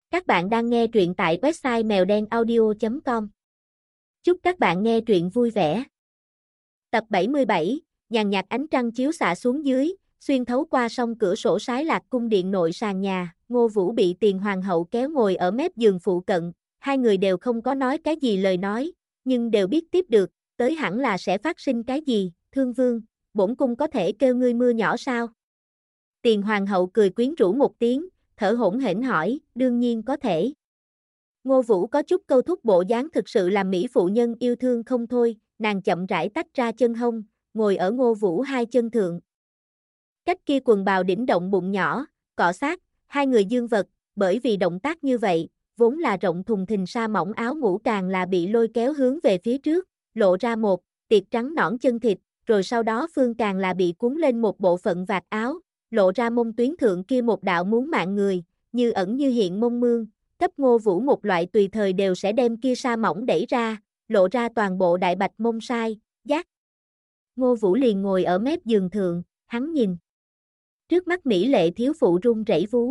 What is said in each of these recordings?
Các bạn đang nghe truyện tại website mèo đen audio.com. Chúc các bạn nghe truyện vui vẻ. Tập 77, nhàn nhạt ánh trăng chiếu xạ xuống dưới, xuyên thấu qua song cửa sổ sái lạc cung điện nội sàn nhà, Ngô Vũ bị Tiền Hoàng hậu kéo ngồi ở mép giường phụ cận, hai người đều không có nói cái gì lời nói, nhưng đều biết tiếp được, tới hẳn là sẽ phát sinh cái gì. Thương Vương, bổn cung có thể kêu ngươi mưa nhỏ sao? Tiền Hoàng hậu cười quyến rũ một tiếng, thở hổn hển hỏi, đương nhiên có thể. Ngô Vũ có chút câu thúc bộ dáng thực sự làm mỹ phụ nhân yêu thương không thôi, nàng chậm rãi tách ra chân hông, ngồi ở Ngô Vũ hai chân thượng. Cách kia quần bào đỉnh động bụng nhỏ, cọ sát, hai người dương vật, bởi vì động tác như vậy, vốn là rộng thùng thình sa mỏng áo ngủ càng là bị lôi kéo hướng về phía trước, lộ ra một tiệt trắng nõn chân thịt, rồi sau đó phương càng là bị cuốn lên một bộ phận vạt áo, lộ ra mông tuyến thượng kia một đạo muốn mạng người, như ẩn như hiện mông mương, cấp Ngô Vũ một loại tùy thời đều sẽ đem kia sa mỏng đẩy ra, lộ ra toàn bộ đại bạch mông sai, giác. Ngô Vũ liền ngồi ở mép giường thượng, hắn nhìn. Trước mắt mỹ lệ thiếu phụ run rẩy vú.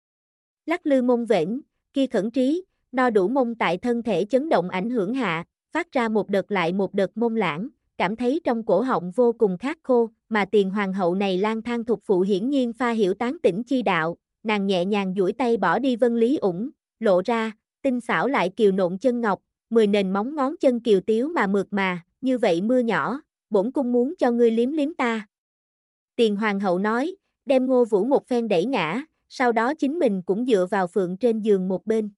Lắc lư mông vểnh, kia khẩn trí, no đủ mông tại thân thể chấn động ảnh hưởng hạ, phát ra một đợt lại một đợt mông lãng, cảm thấy trong cổ họng vô cùng khát khô, mà Tiền Hoàng hậu này lang thang thục phụ hiển nhiên pha hiểu tán tỉnh chi đạo, nàng nhẹ nhàng duỗi tay bỏ đi vân lý ủng, lộ ra, tinh xảo lại kiều nộn chân ngọc, 10 nền móng ngón chân kiều tiếu mà mượt mà, như vậy mưa nhỏ, bổn cung muốn cho ngươi liếm liếm ta. Tiền Hoàng hậu nói, đem Ngô Vũ một phen đẩy ngã, sau đó chính mình cũng dựa vào phượng trên giường một bên.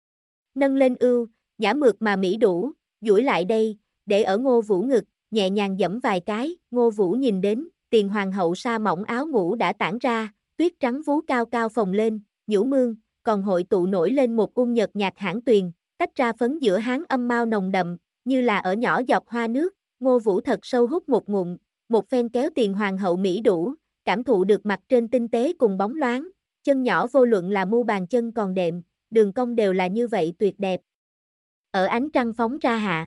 Nâng lên ưu, nhã mượt mà mỹ đủ, duỗi lại đây, để ở Ngô Vũ ngực, nhẹ nhàng giẫm vài cái, Ngô Vũ nhìn đến, Tiền Hoàng hậu sa mỏng áo ngủ đã tản ra, tuyết trắng vú cao cao phồng lên, nhũ mương, còn hội tụ nổi lên một nhợt nhạt hãn tuyền, tách ra phấn giữa hán âm mau nồng đậm, như là ở nhỏ giọt hoa nước, Ngô Vũ thật sâu hút một ngụm, một phen kéo Tiền Hoàng hậu mỹ đủ, cảm thụ được mặt trên tinh tế cùng bóng loáng, chân nhỏ vô luận là mu bàn chân còn đệm, đường cong đều là như vậy tuyệt đẹp. Ở ánh trăng phóng ra hạ.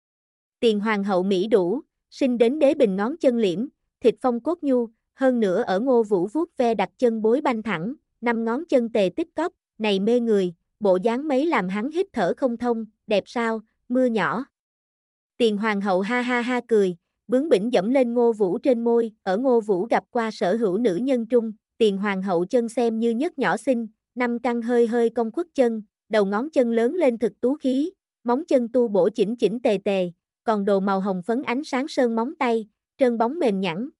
Tiền Hoàng hậu mỹ đủ, sinh đến đế bình ngón chân liễm, thịt phong cốt nhu, hơn nữa ở Ngô Vũ vuốt ve đặt chân bối banh thẳng, 5 ngón chân tề tích cóp, này mê người, bộ dáng mấy làm hắn hít thở không thông, đẹp sao, mưa nhỏ. Tiền Hoàng hậu ha ha ha cười, bướng bỉnh dẫm lên Ngô Vũ trên môi, ở Ngô Vũ gặp qua sở hữu nữ nhân trung, Tiền Hoàng hậu chân xem như nhất nhỏ xinh, 5 căn hơi hơi cong khuất chân, đầu ngón chân lớn lên thực tú khí, móng chân tu bổ chỉnh chỉnh tề tề, còn đồ màu hồng phấn ánh sáng sơn móng tay, trơn bóng mềm nhẵn.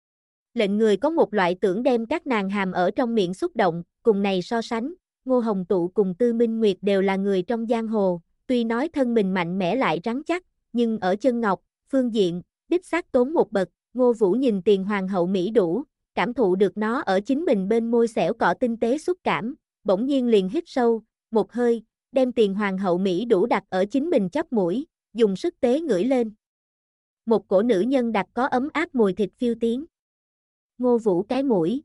Lệnh người có một loại tưởng đem các nàng hàm ở trong miệng xúc động, cùng này so sánh, Ngô Hồng Tụ cùng Tư Minh Nguyệt đều là người trong giang hồ, tuy nói thân mình mạnh mẽ lại rắn chắc, nhưng ở chân ngọc, phương diện, đích xác tốn một bậc, Ngô Vũ nhìn Tiền Hoàng hậu mỹ đủ, cảm thụ được nó ở chính mình bên môi xẻo cọ tinh tế xúc cảm, bỗng nhiên liền hít sâu, một hơi, đem Tiền Hoàng hậu mỹ đủ đặt ở chính mình chóp mũi, dùng sức tế ngửi lên. Một cổ nữ nhân đặt có ấm áp mùi thịt phiêu tiến. Ngô Vũ cái mũi.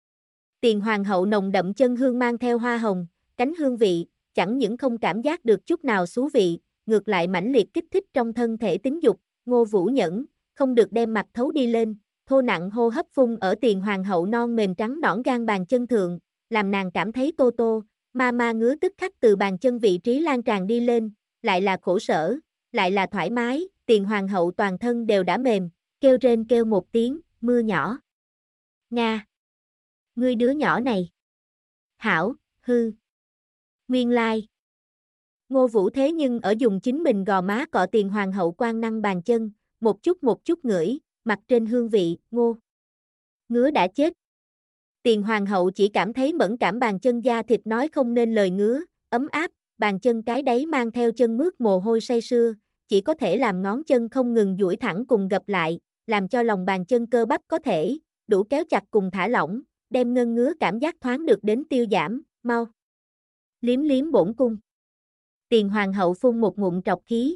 Tiền Hoàng hậu nồng đậm chân hương mang theo hoa hồng, cánh hương vị, chẳng những không cảm giác được chút nào xú vị, ngược lại mãnh liệt kích thích trong thân thể tính dục, Ngô Vũ nhẫn, không được đem mặt thấu đi lên, thô nặng hô hấp phun ở Tiền Hoàng hậu non mềm trắng nõn gan bàn chân thượng, làm nàng cảm thấy tô tô, ma ma ngứa tức khắc từ bàn chân vị trí lan tràn đi lên, lại là khổ sở, lại là thoải mái, Tiền Hoàng hậu toàn thân đều đã mềm, kêu rên kêu một tiếng, mưa nhỏ. Nga. Ngươi đứa nhỏ này. Hảo, hư. Nguyên lai. Ngô Vũ thế nhưng ở dùng chính mình gò má cọ Tiền Hoàng hậu quan năng bàn chân, một chút ngửi, mặt trên hương vị, ngô. Ngứa đã chết. Tiền Hoàng hậu chỉ cảm thấy mẫn cảm bàn chân da thịt nói không nên lời ngứa, ấm áp, bàn chân cái đáy mang theo chân mướt mồ hôi say sưa, chỉ có thể làm ngón chân không ngừng duỗi thẳng cùng gập lại, làm cho lòng bàn chân cơ bắp có thể đủ kéo chặt cùng thả lỏng, đem ngân ngứa cảm giác thoáng được đến tiêu giảm, mau. Liếm liếm bổn cung. Tiền Hoàng hậu phun một ngụm trọc khí.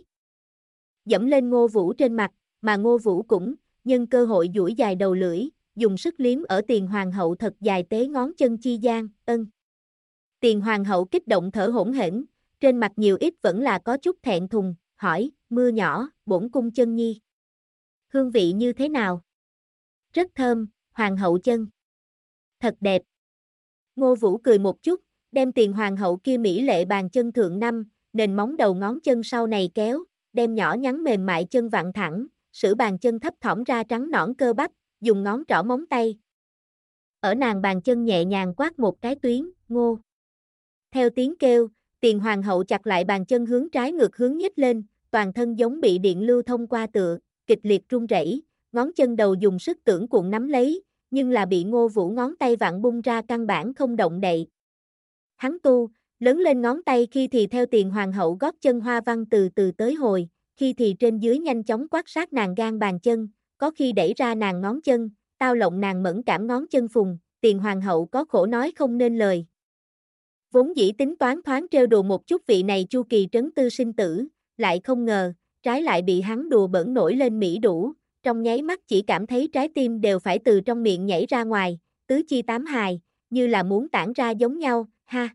Dẫm lên Ngô Vũ trên mặt, mà Ngô Vũ cũng, nhân cơ hội duỗi dài đầu lưỡi, dùng sức liếm ở Tiền Hoàng hậu thật dài tế ngón chân chi gian, ân. Tiền Hoàng hậu kích động thở hổn hển, trên mặt nhiều ít vẫn là có chút thẹn thùng, hỏi, mưa nhỏ, bổn cung chân nhi. Hương vị như thế nào? Rất thơm, Hoàng hậu chân. Thật đẹp. Ngô Vũ cười một chút, đem Tiền hoàng hậu kia mỹ lệ bàn chân thượng năm, nền móng đầu ngón chân sau này kéo, đem nhỏ nhắn mềm mại chân vặn thẳng, sử bàn chân thấp thỏm ra trắng nõn cơ bắp, dùng ngón trỏ móng tay. Ở nàng bàn chân nhẹ nhàng quát một cái tuyến, ngô. Theo tiếng kêu, Tiền hoàng hậu chặt lại bàn chân hướng trái ngược hướng nhích lên, toàn thân giống bị điện lưu thông qua tựa, kịch liệt run rẩy, ngón chân đầu dùng sức tưởng cuộn nắm lấy, nhưng là bị Ngô Vũ ngón tay vặn bung ra căn bản không động đậy. Hắn tu, lớn lên ngón tay khi thì theo Tiền hoàng hậu gót chân hoa văn từ từ tới hồi, khi thì trên dưới nhanh chóng quát sát nàng gan bàn chân, có khi đẩy ra nàng ngón chân, tao lộng nàng mẫn cảm ngón chân phùng, Tiền hoàng hậu có khổ nói không nên lời. Vốn dĩ tính toán thoáng trêu đùa một chút vị này Chu Kỳ Trấn tư sinh tử, lại không ngờ, trái lại bị hắn đùa bỡn nổi lên mỹ đủ, trong nháy mắt chỉ cảm thấy trái tim đều phải từ trong miệng nhảy ra ngoài, tứ chi tám hài, như là muốn tản ra giống nhau, ha.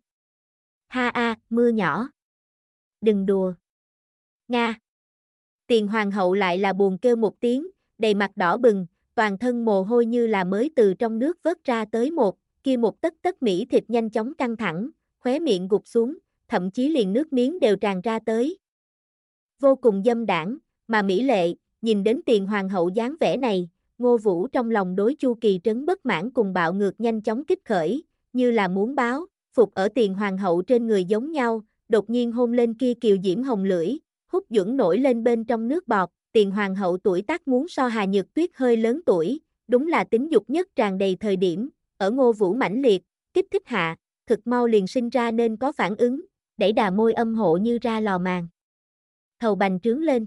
Ha a, mưa nhỏ. Đừng đùa. Nga. Tiền hoàng hậu lại là buồn kêu một tiếng, đầy mặt đỏ bừng, toàn thân mồ hôi như là mới từ trong nước vớt ra tới kia một tấc tấc mỹ thịt nhanh chóng căng thẳng, khóe miệng gục xuống, thậm chí liền nước miếng đều tràn ra tới. Vô cùng dâm đãng, mà mỹ lệ, nhìn đến Tiền hoàng hậu dáng vẻ này, Ngô Vũ trong lòng đối Chu Kỳ Trấn bất mãn cùng bạo ngược nhanh chóng kích khởi, như là muốn báo, phục ở Tiền hoàng hậu trên người giống nhau, đột nhiên hôn lên kia kiều diễm hồng lưỡi, hút dưỡng nổi lên bên trong nước bọt, Tiền hoàng hậu tuổi tác muốn so Hà Nhược Tuyết hơi lớn tuổi, đúng là tính dục nhất tràn đầy thời điểm, ở Ngô Vũ mãnh liệt, kích thích hạ, thực mau liền sinh ra nên có phản ứng, đẩy đà môi âm hộ như ra lò màng. Thầu bành trướng lên.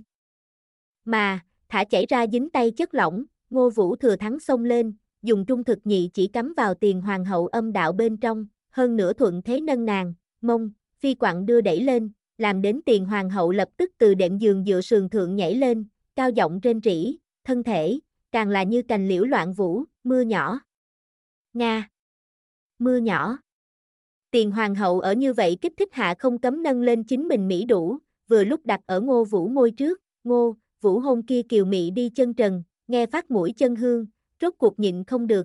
Mà, thả chảy ra dính tay chất lỏng, Ngô Vũ thừa thắng xông lên, dùng trung thực nhị chỉ cắm vào Tiền hoàng hậu âm đạo bên trong, hơn nữa thuận thế nâng nàng, mông, phi quặng đưa đẩy lên, làm đến Tiền hoàng hậu lập tức từ đệm giường dựa sườn thượng nhảy lên, cao giọng rên rỉ, thân thể, càng là như cành liễu loạn vũ, mưa nhỏ. Nga. Mưa nhỏ. Tiền hoàng hậu ở như vậy kích thích hạ không cấm nâng lên chính mình mỹ đủ, vừa lúc đặt ở Ngô Vũ môi trước, Ngô Vũ hôn kia kiều mị đi chân trần, nghe phát mũi chân hương, rốt cuộc nhịn không được.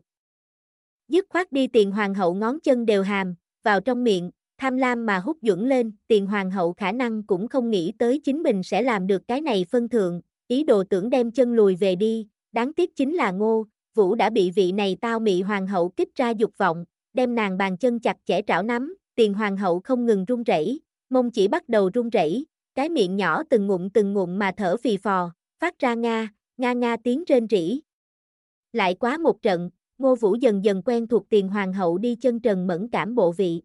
Dứt khoát đi Tiền hoàng hậu ngón chân đều hàm, vào trong miệng, tham lam mà hút dưỡng lên, Tiền hoàng hậu khả năng cũng không nghĩ tới chính mình sẽ làm được cái này phân thượng, ý đồ tưởng đem chân lùi về đi, đáng tiếc chính là Ngô Vũ đã bị vị này tao mị hoàng hậu kích ra dục vọng, đem nàng bàn chân chặt chẽ trảo nắm, Tiền hoàng hậu không ngừng run rẩy, mông chỉ bắt đầu run rẩy, cái miệng nhỏ từng ngụm mà thở phì phò, phát ra nga tiếng rên rỉ. Lại quá một trận, Ngô Vũ dần dần quen thuộc Tiền hoàng hậu đi chân trần mẫn cảm bộ vị.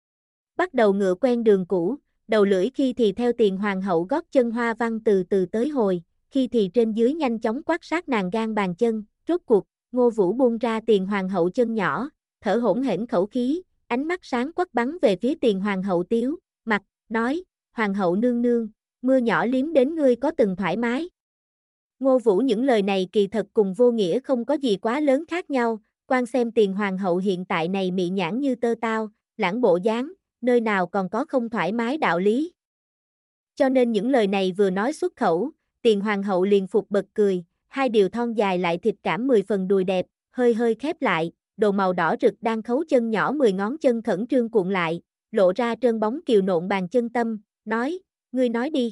Bắt đầu ngựa quen đường cũ, đầu lưỡi khi thì theo Tiền hoàng hậu gót chân hoa văn từ từ tới hồi, khi thì trên dưới nhanh chóng quát sát nàng gan bàn chân, rốt cuộc, Ngô Vũ buông ra Tiền hoàng hậu chân nhỏ, thở hổn hển khẩu khí, ánh mắt sáng quắc bắn về phía Tiền hoàng hậu tiếu, mặt, nói, hoàng hậu nương nương, mưa nhỏ liếm đến ngươi có từng thoải mái. Ngô Vũ những lời này kỳ thật cùng vô nghĩa không có gì quá lớn khác nhau, quan xem Tiền hoàng hậu hiện tại này mị nhãn như tơ tao, lãng bộ dáng, nơi nào còn có không thoải mái đạo lý. Cho nên những lời này vừa nói xuất khẩu, Tiền hoàng hậu liền phục bật cười, hai điều thon dài lại thịt cảm 10 phần đùi đẹp, hơi khép lại, đồ màu đỏ rực đang khấu chân nhỏ 10 ngón chân khẩn trương cuộn lại, lộ ra trơn bóng kiều nộn bàn chân tâm, nói, ngươi nói đi.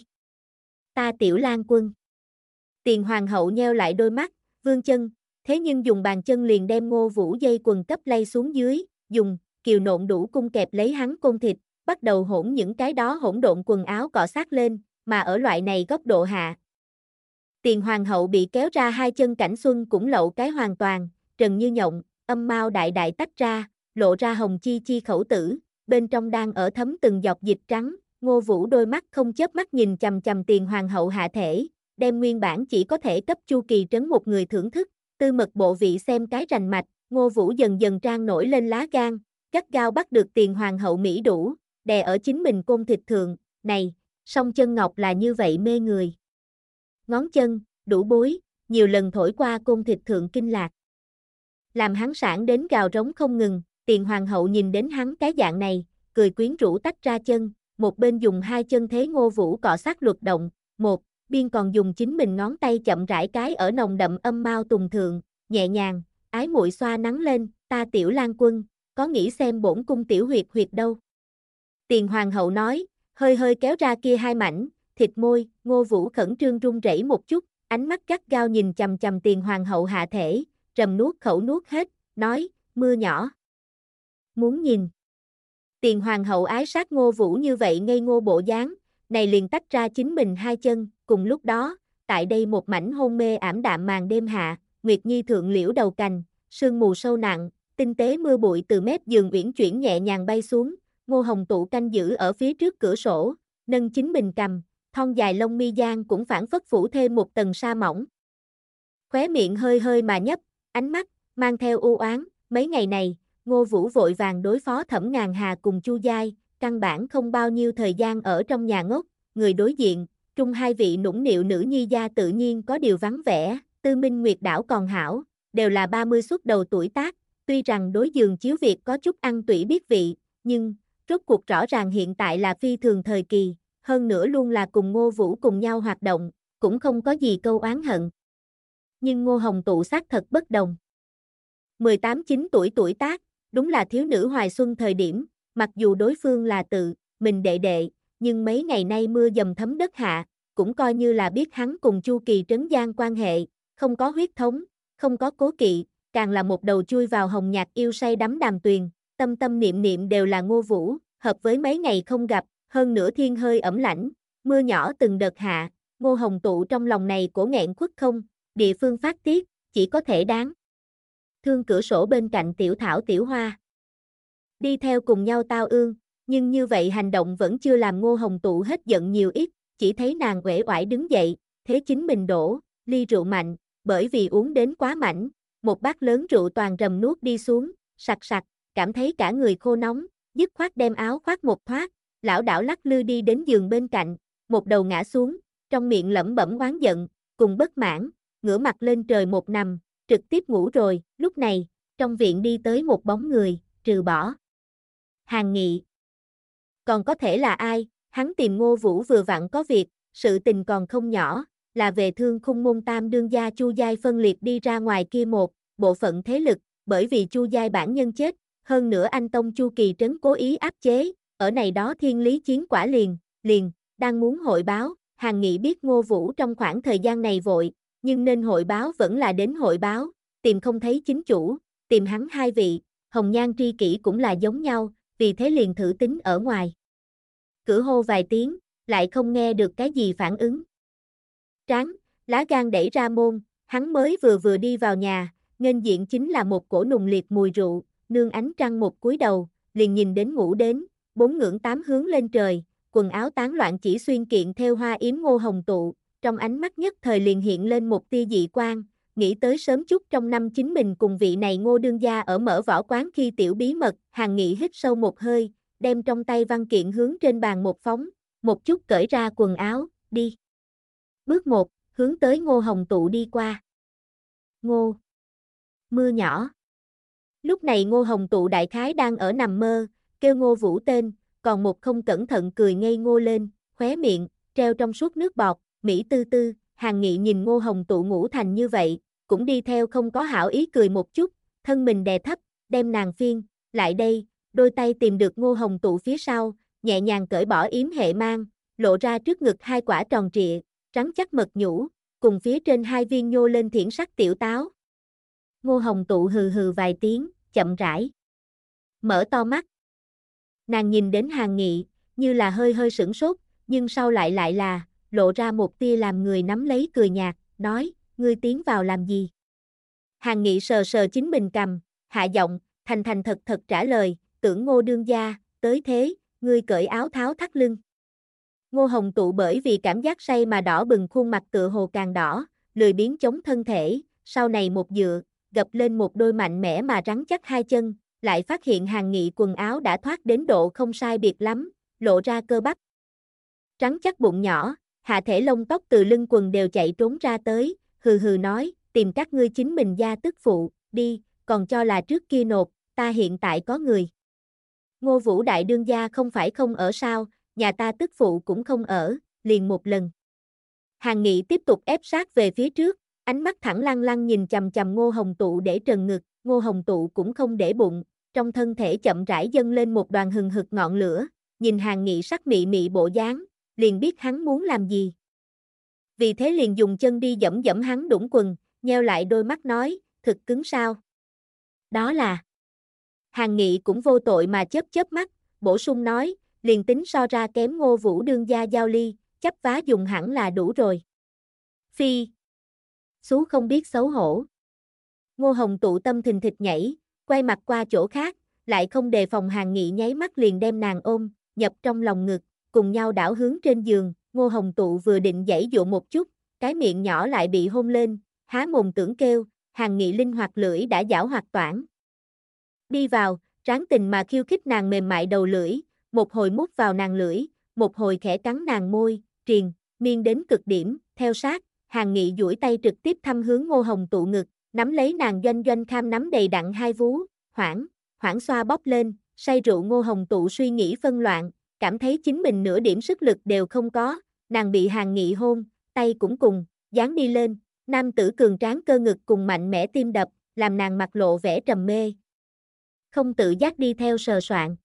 Ta Tiểu Lang Quân. Tiền hoàng hậu nheo lại đôi mắt, vươn chân, thế nhưng dùng bàn chân liền đem Ngô Vũ dây quần cấp lay xuống dưới, dùng kiều nộn đủ cung kẹp lấy hắn côn thịt, bắt đầu hỗn những cái đó hỗn độn quần áo cọ sát lên, mà ở loại này góc độ hạ. Tiền hoàng hậu bị kéo ra hai chân cảnh xuân cũng lậu cái hoàn toàn, trần như nhộng, âm mao đại đại tách ra, lộ ra hồng chi chi khẩu tử, bên trong đang ở thấm từng giọt dịch trắng, Ngô Vũ đôi mắt không chớp mắt nhìn chằm chằm Tiền hoàng hậu hạ thể, đem nguyên bản chỉ có thể cấp Chu Kỳ Trấn một người thưởng thức, tư mật bộ vị xem cái rành mạch, Ngô Vũ dần dần trang nổi lên lá gan, gắt gao bắt được Tiền hoàng hậu mỹ đủ, đè ở chính mình côn thịt thượng, này, song chân ngọc là như vậy mê người. Ngón chân, đủ bối, nhiều lần thổi qua côn thịt thượng kinh lạc. Làm hắn sảng đến gào rống không ngừng, Tiền hoàng hậu nhìn đến hắn cái dạng này, cười quyến rũ tách ra chân, một bên dùng hai chân thế Ngô Vũ cọ sát luật động, một biên còn dùng chính mình ngón tay chậm rãi cái ở nồng đậm âm mao tùng thượng, nhẹ nhàng, ái muội xoa nắng lên, ta Tiểu Lang Quân, có nghĩ xem bổn cung tiểu huyệt đâu. Tiền hoàng hậu nói, hơi hơi kéo ra kia hai mảnh, thịt môi, Ngô Vũ khẩn trương run rẩy một chút, ánh mắt gắt gao nhìn chằm chằm tiền hoàng hậu hạ thể, trầm nuốt khẩu nuốt hết, nói, mưa nhỏ. Muốn nhìn. Tiền hoàng hậu ái sát Ngô Vũ như vậy ngây ngô bộ dáng, này liền tách ra chính mình hai chân, cùng lúc đó, tại đây một mảnh hôn mê ảm đạm màn đêm hạ, Nguyệt Nhi thượng liễu đầu cành, sương mù sâu nặng, tinh tế mưa bụi từ mép giường uyển chuyển nhẹ nhàng bay xuống, Ngô Hồng Tụ canh giữ ở phía trước cửa sổ, nâng chính mình cầm, thon dài lông mi gian cũng phản phất phủ thêm một tầng sa mỏng. Khóe miệng hơi hơi mà nhấp, ánh mắt mang theo u oán, mấy ngày này, Ngô Vũ vội vàng đối phó Thẩm Ngàn Hà cùng Chu Giai, căn bản không bao nhiêu thời gian ở trong nhà ngốc, người đối diện, trung hai vị nũng nịu nữ nhi gia tự nhiên có điều vắng vẻ, Tư Minh Nguyệt đảo còn hảo, đều là 30 xuất đầu tuổi tác, tuy rằng đối giường chiếu việc có chút ăn tủy biết vị, nhưng, rốt cuộc rõ ràng hiện tại là phi thường thời kỳ, hơn nữa luôn là cùng Ngô Vũ cùng nhau hoạt động, cũng không có gì câu oán hận. Nhưng Ngô Hồng Tụ xác thật bất đồng. 18-9 tuổi tuổi tác, đúng là thiếu nữ hoài xuân thời điểm, mặc dù đối phương là tự mình đệ đệ, nhưng mấy ngày nay mưa dầm thấm đất hạ, cũng coi như là biết hắn cùng Chu Kỳ trấn gian quan hệ, không có huyết thống, không có cố kỵ, càng là một đầu chui vào hồng nhạc yêu say đắm đàm tuyền, tâm tâm niệm niệm đều là Ngô Vũ, hợp với mấy ngày không gặp, hơn nữa thiên hơi ẩm lãnh, mưa nhỏ từng đợt hạ, Ngô Hồng Tụ trong lòng này cổ nghẹn khuất không, địa phương phát tiết, chỉ có thể đáng thương cửa sổ bên cạnh tiểu thảo tiểu hoa. Đi theo cùng nhau tao ương, nhưng như vậy hành động vẫn chưa làm Ngô Hồng Tụ hết giận nhiều ít, chỉ thấy nàng uể oải đứng dậy, thế chính mình đổ ly rượu mạnh, bởi vì uống đến quá mạnh, một bát lớn rượu toàn rầm nuốt đi xuống, sặc sặc, cảm thấy cả người khô nóng, dứt khoát đem áo khoác một thoát, lảo đảo lắc lư đi đến giường bên cạnh, một đầu ngã xuống, trong miệng lẩm bẩm oán giận, cùng bất mãn, ngửa mặt lên trời một nằm, trực tiếp ngủ rồi, lúc này, trong viện đi tới một bóng người, trừ bỏ Hàn Nghị. Còn có thể là ai, hắn tìm Ngô Vũ vừa vặn có việc, sự tình còn không nhỏ, là về Thương Khung môn tam đương gia Chu Giai phân liệt đi ra ngoài kia một bộ phận thế lực, bởi vì Chu Giai bản nhân chết, hơn nữa anh tông Chu Kỳ trấn cố ý áp chế, ở này đó thiên lý chiến quả liền, đang muốn hội báo, Hàn Nghị biết Ngô Vũ trong khoảng thời gian này vội, nhưng nên hội báo vẫn là đến hội báo, tìm không thấy chính chủ, tìm hắn hai vị, hồng nhan tri kỷ cũng là giống nhau, vì thế liền thử tính ở ngoài. Cửa hô vài tiếng, lại không nghe được cái gì phản ứng. Tráng, lá gan đẩy ra môn, hắn mới vừa đi vào nhà, nghênh diện chính là một cổ nùng liệt mùi rượu, nương ánh trăng một cúi đầu, liền nhìn đến ngủ đến, bốn ngưỡng tám hướng lên trời, quần áo tán loạn chỉ xuyên kiện theo hoa yếm Ngô Hồng Tụ, trong ánh mắt nhất thời liền hiện lên một tia dị quang, nghĩ tới sớm chút trong năm chính mình cùng vị này Ngô đương gia ở mở võ quán khi tiểu bí mật, Hàn Nghị hít sâu một hơi, đem trong tay văn kiện hướng trên bàn một phóng, một chút cởi ra quần áo, đi. Bước 1, hướng tới Ngô Hồng Tụ đi qua. Ngô. Mưa nhỏ. Lúc này Ngô Hồng Tụ đại khái đang ở nằm mơ, kêu Ngô Vũ tên, còn một không cẩn thận cười ngây ngô lên, khóe miệng, treo trong suốt nước bọt, mỹ tư tư, Hàn Nghị nhìn Ngô Hồng Tụ ngủ thành như vậy, cũng đi theo không có hảo ý cười một chút, thân mình đè thấp, đem nàng phiên, lại đây, đôi tay tìm được Ngô Hồng Tụ phía sau, nhẹ nhàng cởi bỏ yếm hệ mang, lộ ra trước ngực hai quả tròn trịa, trắng chắc mật nhũ, cùng phía trên hai viên nhô lên thiển sắc tiểu táo. Ngô Hồng Tụ hừ hừ vài tiếng, chậm rãi mở to mắt. Nàng nhìn đến Hàn Nghị, như là hơi hơi sửng sốt, nhưng sau lại là, lộ ra một tia làm người nắm lấy cười nhạt, nói, ngươi tiến vào làm gì? Hàn Nghị sờ sờ chính mình cằm, hạ giọng, thành thành thật thật trả lời, tưởng Ngô đương gia, tới thế, ngươi cởi áo tháo thắt lưng. Ngô Hồng Tụ bởi vì cảm giác say mà đỏ bừng khuôn mặt tựa hồ càng đỏ, lười biếng chống thân thể, sau này một dựa, gập lên một đôi mạnh mẽ mà rắn chắc hai chân, lại phát hiện Hàn Nghị quần áo đã thoát đến độ không sai biệt lắm, lộ ra cơ bắp. Trắng chắc bụng nhỏ, hạ thể lông tóc từ lưng quần đều chạy trốn ra tới, hừ hừ nói, tìm các ngươi chính mình gia tức phụ, đi, còn cho là trước kia nộp, ta hiện tại có người. Ngô Vũ đại đương gia không phải không ở sao, nhà ta tức phụ cũng không ở, liền một lần. Hàn Nghị tiếp tục ép sát về phía trước, ánh mắt thẳng lăng lăng nhìn chằm chằm Ngô Hồng Tụ để trần ngực, Ngô Hồng Tụ cũng không để bụng, trong thân thể chậm rãi dâng lên một đoàn hừng hực ngọn lửa, nhìn Hàn Nghị sắc mị mị bộ dáng, liền biết hắn muốn làm gì. Vì thế liền dùng chân đi dẫm dẫm hắn đũng quần, nheo lại đôi mắt nói, thực cứng sao? Đó là. Hàn Nghị cũng vô tội mà chớp chớp mắt, bổ sung nói, liền tính so ra kém Ngô Vũ đương gia Giao Ly, chấp vá dùng hẳn là đủ rồi. Phi. Xú không biết xấu hổ. Ngô Hồng Tụ tâm thình thịch nhảy, quay mặt qua chỗ khác, lại không đề phòng Hàn Nghị nháy mắt liền đem nàng ôm, nhập trong lòng ngực, cùng nhau đảo hướng trên giường, Ngô Hồng Tụ vừa định giãy dụa một chút, cái miệng nhỏ lại bị hôn lên, há mồm tưởng kêu, Hàn Nghị linh hoạt lưỡi đã giảo hoạt toản. Đi vào, tráng tình mà khiêu khích nàng mềm mại đầu lưỡi, một hồi mút vào nàng lưỡi, một hồi khẽ cắn nàng môi, triền, miên đến cực điểm, theo sát, Hàn Nghị duỗi tay trực tiếp thăm hướng Ngô Hồng Tụ ngực, nắm lấy nàng doanh doanh kham nắm đầy đặn hai vú, hoảng xoa bóp lên, say rượu Ngô Hồng Tụ suy nghĩ phân loạn, cảm thấy chính mình nửa điểm sức lực đều không có, nàng bị Hàn Nghị hôn, tay cũng cùng, dán đi lên, nam tử cường tráng cơ ngực cùng mạnh mẽ tim đập, làm nàng mặt lộ vẻ trầm mê. Không tự giác đi theo sờ soạn.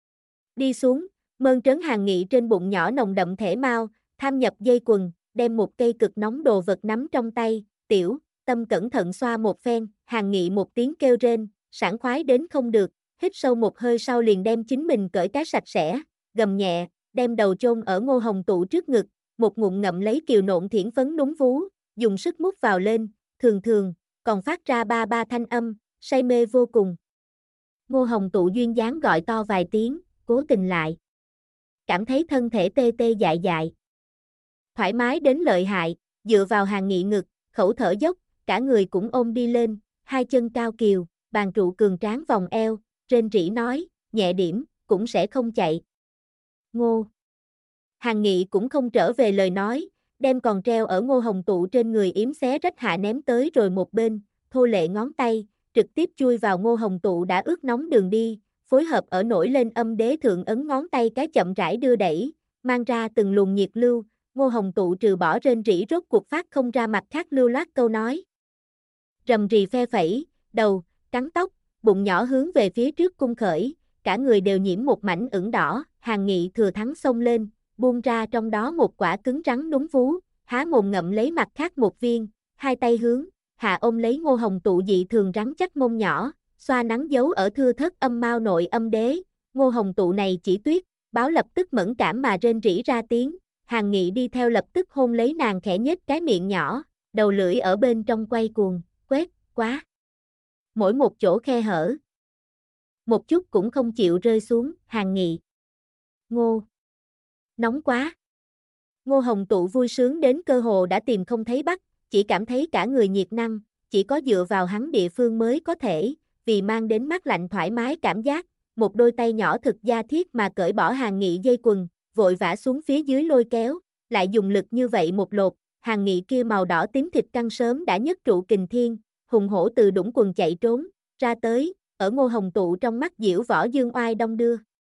Đi xuống, mơn trớn Hàn Nghị trên bụng nhỏ nồng đậm thể mau, tham nhập dây quần, đem một cây cực nóng đồ vật nắm trong tay, tiểu, tâm cẩn thận xoa một phen, Hàn Nghị một tiếng kêu rên, sảng khoái đến không được, hít sâu một hơi sau liền đem chính mình cởi cái sạch sẽ, gầm nhẹ, đem đầu chôn ở Ngô Hồng Tụ trước ngực, một ngụm ngậm lấy kiều nộn thiển phấn núng vú, dùng sức mút vào lên, thường, còn phát ra ba ba thanh âm, say mê vô cùng. Ngô Hồng Tụ duyên dáng gọi to vài tiếng, cố tình lại. Cảm thấy thân thể tê tê dại dại. Thoải mái đến lợi hại, dựa vào Hàn Nghị ngực, khẩu thở dốc, cả người cũng ôm đi lên, hai chân cao kiều, bàn trụ cường tráng vòng eo, rên rỉ nói, nhẹ điểm, cũng sẽ không chạy. Ngô. Hàn Nghị cũng không trở về lời nói, đem còn treo ở Ngô Hồng Tụ trên người yếm xé rách hạ ném tới rồi một bên, thô lệ ngón tay, trực tiếp chui vào Ngô Hồng Tụ đã ướt nóng đường đi, phối hợp ở nổi lên âm đế thượng ấn ngón tay cái chậm rãi đưa đẩy, mang ra từng luồng nhiệt lưu, Ngô Hồng Tụ trừ bỏ rên rỉ rốt cuộc phát không ra mặt khác lưu loát câu nói. Rầm rì phe phẩy, đầu, cắn tóc, bụng nhỏ hướng về phía trước cung khởi, cả người đều nhiễm một mảnh ửng đỏ, Hàn Nghị thừa thắng xông lên, buông ra trong đó một quả cứng rắn núng vú, há mồm ngậm lấy mặt khác một viên, hai tay hướng, hạ ôm lấy Ngô Hồng Tụ dị thường rắn chắc mông nhỏ, xoa nắng giấu ở thưa thớt âm mao nội âm đế, Ngô Hồng Tụ này chỉ tuyết, báo lập tức mẫn cảm mà rên rỉ ra tiếng, Hàn Nghị đi theo lập tức hôn lấy nàng khẽ nhếch cái miệng nhỏ, đầu lưỡi ở bên trong quay cuồng, quét, quá. Mỗi một chỗ khe hở. Một chút cũng không chịu rơi xuống, Hàn Nghị. Ngô. Nóng quá. Ngô Hồng Tụ vui sướng đến cơ hồ đã tìm không thấy bắt, chỉ cảm thấy cả người nhiệt năng, chỉ có dựa vào hắn địa phương mới có thể, vì mang đến mát lạnh thoải mái cảm giác, một đôi tay nhỏ thực da thiết mà cởi bỏ Hàn Nghị dây quần, vội vã xuống phía dưới lôi kéo, lại dùng lực như vậy một lột, Hàn Nghị kia màu đỏ tím thịt căng sớm đã nhất trụ kình thiên, hùng hổ từ đũng quần chạy trốn, ra tới, ở Ngô Hồng Tụ trong mắt diễu võ dương oai đong đưa.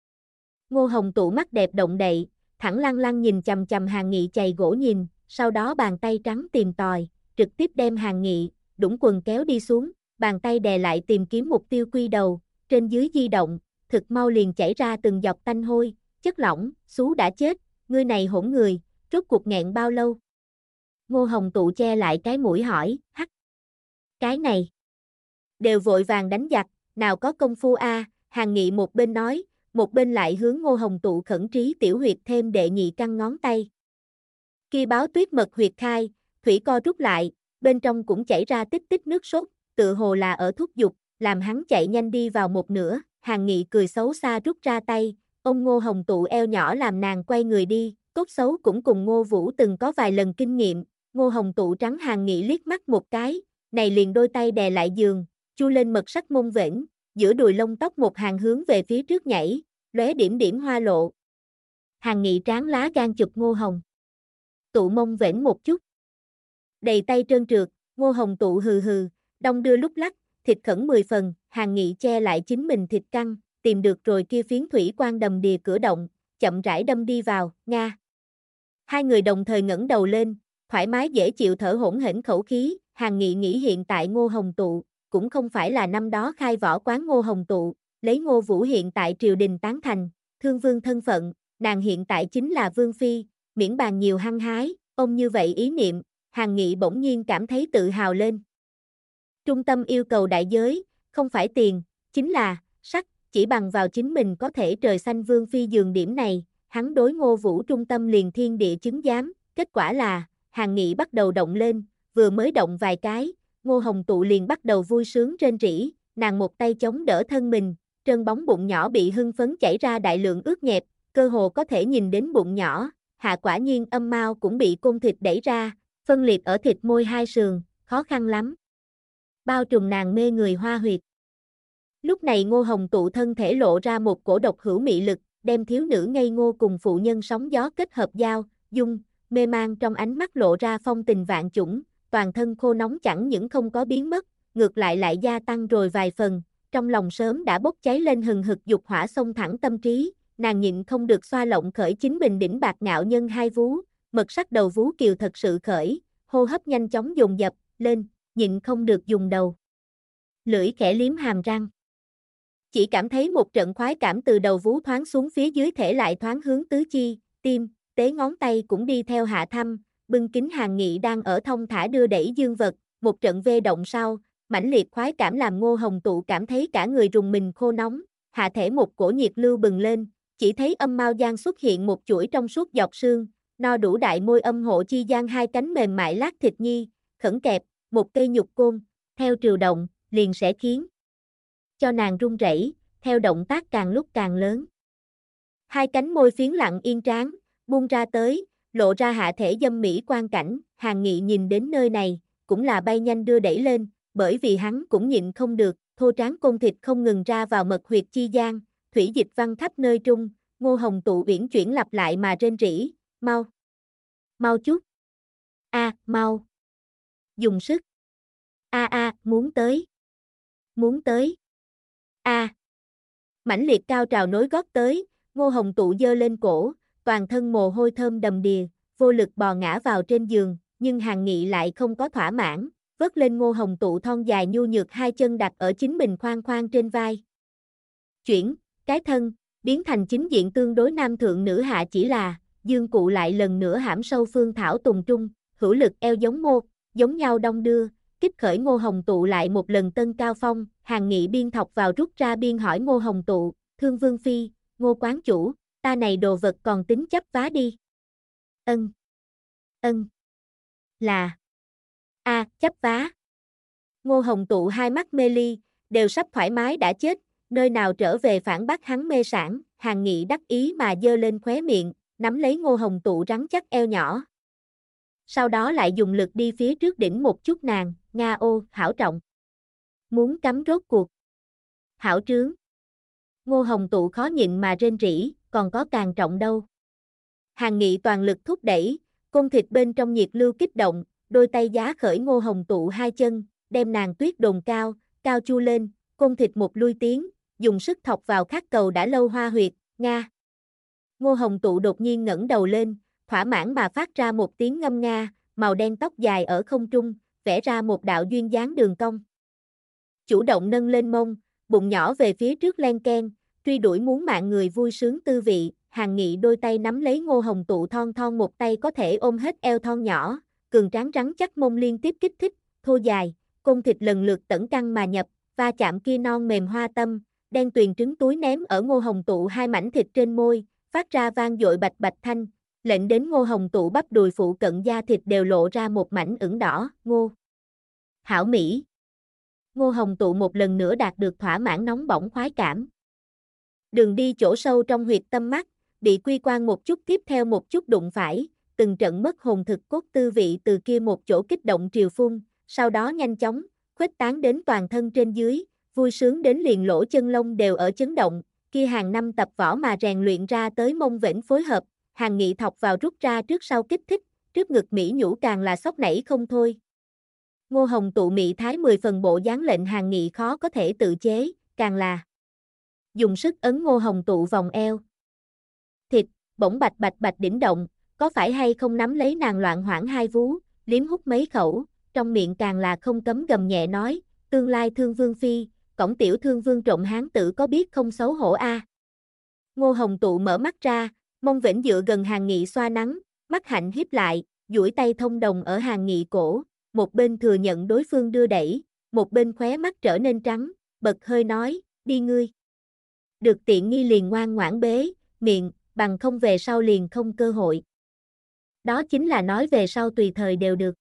Ngô Hồng Tụ mắt đẹp động đậy, thẳng lăng lăng nhìn chằm chằm Hàn Nghị chày gỗ nhìn, sau đó bàn tay trắng tìm tòi, trực tiếp đem Hàn Nghị, đũng quần kéo đi xuống, bàn tay đè lại tìm kiếm mục tiêu quy đầu, trên dưới di động, thực mau liền chảy ra từng giọt tanh hôi, chất lỏng, xú đã chết, ngươi này hỗn người, rốt cuộc nghẹn bao lâu? Ngô Hồng Tụ che lại cái mũi hỏi, hắc. Cái này. Đều vội vàng đánh giặc, nào có công phu a, Hàn Nghị một bên nói, một bên lại hướng Ngô Hồng Tụ khẩn trí tiểu huyệt thêm đệ nhị căn ngón tay. Kia báo tuyết mật huyệt khai, thủy co rút lại, bên trong cũng chảy ra tích tích nước sốt, tự hồ là ở thúc giục, làm hắn chạy nhanh đi vào một nửa, Hàn Nghị cười xấu xa rút ra tay, ôm Ngô Hồng Tụ eo nhỏ làm nàng quay người đi, cốt xấu cũng cùng Ngô Vũ từng có vài lần kinh nghiệm, Ngô Hồng Tụ trắng Hàn Nghị liếc mắt một cái, này liền đôi tay đè lại giường, chu lên mật sắc mông vểnh, giữa đùi lông tóc một hàng hướng về phía trước nhảy, lóe điểm điểm hoa lộ. Hàn Nghị tráng lá gan chụp Ngô Hồng Tụ mông vểnh một chút. Đầy tay trơn trượt, Ngô Hồng Tụ hừ hừ, đong đưa lúc lắc, thịt khẩn 10 phần, Hàn Nghị che lại chính mình thịt căng, tìm được rồi kia phiến thủy quan đầm đìa cửa động, chậm rãi đâm đi vào, nga. Hai người đồng thời ngẩng đầu lên, thoải mái dễ chịu thở hổn hển khẩu khí, Hàn Nghị nghĩ hiện tại Ngô Hồng Tụ, cũng không phải là năm đó khai võ quán Ngô Hồng Tụ, lấy Ngô Vũ hiện tại triều đình tán thành, thương vương thân phận, nàng hiện tại chính là vương phi, miễn bàn nhiều hăng hái, ông như vậy ý niệm, Hàn Nghị bỗng nhiên cảm thấy tự hào lên. Trung tâm yêu cầu đại giới, không phải tiền, chính là, sắc, chỉ bằng vào chính mình có thể trời xanh vương phi giường điểm này, hắn đối Ngô Vũ trung tâm liền thiên địa chứng giám, kết quả là, Hàn Nghị bắt đầu động lên, vừa mới động vài cái, Ngô Hồng Tụ liền bắt đầu vui sướng rên rỉ, nàng một tay chống đỡ thân mình, trơn bóng bụng nhỏ bị hưng phấn chảy ra đại lượng ướt nhẹp, cơ hồ có thể nhìn đến bụng nhỏ, hạ quả nhiên âm mao cũng bị côn thịt đẩy ra, phân liệt ở thịt môi hai sườn, khó khăn lắm. Bao trùm nàng mê người hoa huyệt. Lúc này Ngô Hồng Tụ thân thể lộ ra một cổ độc hữu mị lực, đem thiếu nữ ngây ngô cùng phụ nhân sóng gió kết hợp giao, dung, mê mang trong ánh mắt lộ ra phong tình vạn chủng, toàn thân khô nóng chẳng những không có biến mất, ngược lại gia tăng rồi vài phần, trong lòng sớm đã bốc cháy lên hừng hực dục hỏa xông thẳng tâm trí, nàng nhịn không được xoa lộng khởi chính mình đỉnh bạc ngạo nhân hai vú, mật sắc đầu vú kiều thật sự khởi, hô hấp nhanh chóng dồn dập lên, nhịn không được dùng đầu lưỡi khẽ liếm hàm răng. Chỉ cảm thấy một trận khoái cảm từ đầu vú thoáng xuống phía dưới thể lại thoáng hướng tứ chi, tim, tế ngón tay cũng đi theo hạ thăm, bưng kính Hàn Nghị đang ở thông thả đưa đẩy dương vật, một trận vê động sau, mãnh liệt khoái cảm làm Ngô Hồng Tụ cảm thấy cả người rùng mình khô nóng, hạ thể một cổ nhiệt lưu bừng lên, chỉ thấy âm mao gian xuất hiện một chuỗi trong suốt dọc xương, no đủ đại môi âm hộ chi gian hai cánh mềm mại lát thịt nhi, khẩn kẹp, một cây nhục côn, theo triều động, liền sẽ khiến cho nàng run rẩy, theo động tác càng lúc càng lớn. Hai cánh môi phiến lặng yên tráng, buông ra tới, lộ ra hạ thể dâm mỹ quan cảnh, Hàn Nghị nhìn đến nơi này, cũng là bay nhanh đưa đẩy lên, bởi vì hắn cũng nhịn không được, thô tráng côn thịt không ngừng ra vào mật huyệt chi gian, thủy dịch văng khắp nơi trung, Ngô Hồng Tụ uyển chuyển lặp lại mà rên rỉ, mau, mau chút, mau, dùng sức, muốn tới, mãnh liệt cao trào nối gót tới, Ngô Hồng Tụ giơ lên cổ, toàn thân mồ hôi thơm đầm đìa, vô lực bò ngã vào trên giường, nhưng Hàn Nghị lại không có thỏa mãn, vớt lên Ngô Hồng Tụ thon dài nhu nhược hai chân đặt ở chính mình khoan khoan trên vai. Chuyển, cái thân, biến thành chính diện tương đối nam thượng nữ hạ chỉ là, dương cụ lại lần nữa hãm sâu phương thảo tùng trung, hữu lực eo giống nhau đong đưa, kích khởi Ngô Hồng Tụ lại một lần tân cao phong, Hàn Nghị biên thọc vào rút ra biên hỏi Ngô Hồng Tụ, Thương Vương Phi, Ngô quán chủ, ta này đồ vật còn tính chấp vá đi. Ân. Là. Chấp vá. Ngô Hồng Tụ hai mắt mê ly, đều sắp thoải mái đã chết, nơi nào trở về phản bác hắn mê sản, Hàn Nghị đắc ý mà giơ lên khóe miệng, nắm lấy Ngô Hồng Tụ rắn chắc eo nhỏ. Sau đó lại dùng lực đi phía trước đỉnh một chút nàng, nga ô, hảo trọng. Muốn cắm rốt cuộc. Hảo trướng. Ngô Hồng Tụ khó nhịn mà rên rỉ, còn có càng trọng đâu. Hàn Nghị toàn lực thúc đẩy, côn thịt bên trong nhiệt lưu kích động, đôi tay giá khởi Ngô Hồng Tụ hai chân, đem nàng tuyết đồn cao chu lên, côn thịt một lui tiến, dùng sức thọc vào khắc cầu đã lâu hoa huyệt, nga. Ngô Hồng Tụ đột nhiên ngẩng đầu lên, thỏa mãn mà phát ra một tiếng ngâm nga, màu đen tóc dài ở không trung, vẽ ra một đạo duyên dáng đường cong. Chủ động nâng lên mông, bụng nhỏ về phía trước len ken, truy đuổi muốn mạng người vui sướng tư vị, Hàn Nghị đôi tay nắm lấy Ngô Hồng Tụ thon một tay có thể ôm hết eo thon nhỏ, cường tráng rắn chắc mông liên tiếp kích thích, thô dài, côn thịt lần lượt tẩn căng mà nhập, va chạm kia non mềm hoa tâm, đen tuyền trứng túi ném ở Ngô Hồng Tụ hai mảnh thịt trên môi, phát ra vang dội bạch bạch thanh, lệnh đến Ngô Hồng Tụ bắp đùi phụ cận da thịt đều lộ ra một mảnh ửng đỏ, Ngô hảo mỹ. Ngô Hồng Tụ một lần nữa đạt được thỏa mãn nóng bỏng khoái cảm. Đường đi chỗ sâu trong huyệt tâm mắt, bị quy quan một chút tiếp theo một chút đụng phải, từng trận mất hồn thực cốt tư vị từ kia một chỗ kích động triều phun, sau đó nhanh chóng, khuếch tán đến toàn thân trên dưới, vui sướng đến liền lỗ chân lông đều ở chấn động, kia hàng năm tập võ mà rèn luyện ra tới mông vểnh phối hợp, Hàn Nghị thọc vào rút ra trước sau kích thích, trước ngực mỹ nhũ càng là sốc nảy không thôi. Ngô Hồng Tụ mị thái 10 phần bộ dáng lệnh Hàn Nghị khó có thể tự chế, càng là dùng sức ấn Ngô Hồng Tụ vòng eo. Thịt, bỗng bạch bạch đỉnh động, có phải hay không nắm lấy nàng loạn hoảng hai vú, liếm hút mấy khẩu, trong miệng càng là không cấm gầm nhẹ nói, tương lai Thương Vương Phi, cổng tiểu Thương Vương trộm hán tử có biết không xấu hổ a. Ngô Hồng Tụ mở mắt ra, mông vĩnh dựa gần Hàn Nghị xoa nắng, mắt hạnh híp lại, duỗi tay thông đồng ở Hàn Nghị cổ, một bên thừa nhận đối phương đưa đẩy, một bên khóe mắt trở nên trắng, bật hơi nói, đi ngươi. Được tiện nghi liền ngoan ngoãn bế, miệng, bằng không về sau liền không cơ hội. Đó chính là nói về sau tùy thời đều được.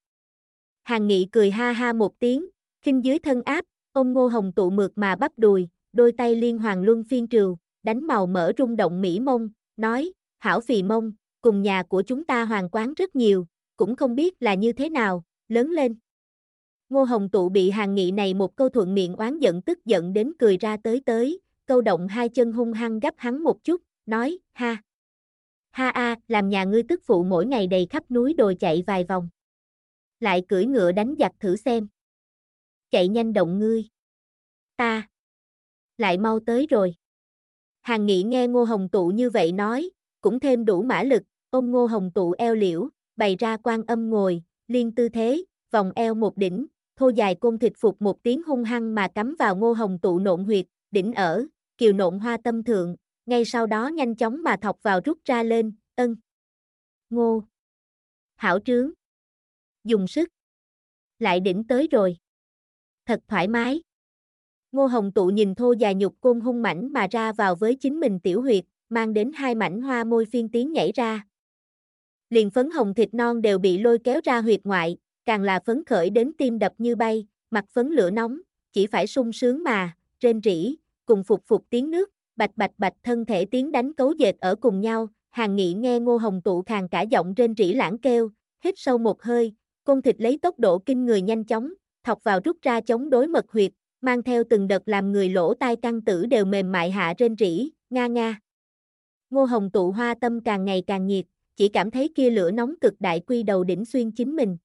Hàn Nghị cười ha ha một tiếng, khinh dưới thân áp, ôm Ngô Hồng Tụ mượt mà bắp đùi, đôi tay liên hoàn luân phiên trừ, đánh màu mỡ rung động mỹ mông, nói, hảo phì mông, cùng nhà của chúng ta hoàng quán rất nhiều, cũng không biết là như thế nào, lớn lên. Ngô Hồng Tụ bị Hàn Nghị này một câu thuận miệng oán giận tức giận đến cười ra tới, câu động hai chân hung hăng gấp hắn một chút, nói, ha. Ha a, làm nhà ngươi tức phụ mỗi ngày đầy khắp núi đồi chạy vài vòng. Lại cưỡi ngựa đánh giặc thử xem. Chạy nhanh động ngươi. Ta. Lại mau tới rồi. Hàn Nghị nghe Ngô Hồng Tụ như vậy nói, cũng thêm đủ mã lực, ôm Ngô Hồng Tụ eo liễu, bày ra Quan Âm ngồi, liên tư thế, vòng eo một đỉnh, thô dài côn thịt phục một tiếng hung hăng mà cắm vào Ngô Hồng Tụ nộn huyệt, đỉnh ở, kiều nộn hoa tâm thượng, ngay sau đó nhanh chóng mà thọc vào rút ra lên, ân. Ngô. Hảo trướng. Dùng sức. Lại đỉnh tới rồi. Thật thoải mái. Ngô Hồng Tụ nhìn thô dài nhục côn hung mảnh mà ra vào với chính mình tiểu huyệt, mang đến hai mảnh hoa môi phiên tiếng nhảy ra. Liền phấn hồng thịt non đều bị lôi kéo ra huyệt ngoại, càng là phấn khởi đến tim đập như bay, mặt phấn lửa nóng, chỉ phải sung sướng mà, rên rỉ, cùng phục tiếng nước, bạch bạch bạch thân thể tiếng đánh cấu dệt ở cùng nhau. Hàn Nghị nghe Ngô Hồng Tụ khàn cả giọng rên rỉ lãng kêu, hít sâu một hơi, côn thịt lấy tốc độ kinh người nhanh chóng, thọc vào rút ra chống đối mật huyệt, mang theo từng đợt làm người lỗ tai căng tử đều mềm mại hạ rên rỉ, nga nga. Ngô Hồng Tụ hoa tâm càng ngày càng nhiệt, chỉ cảm thấy kia lửa nóng cực đại quy đầu đỉnh xuyên chính mình.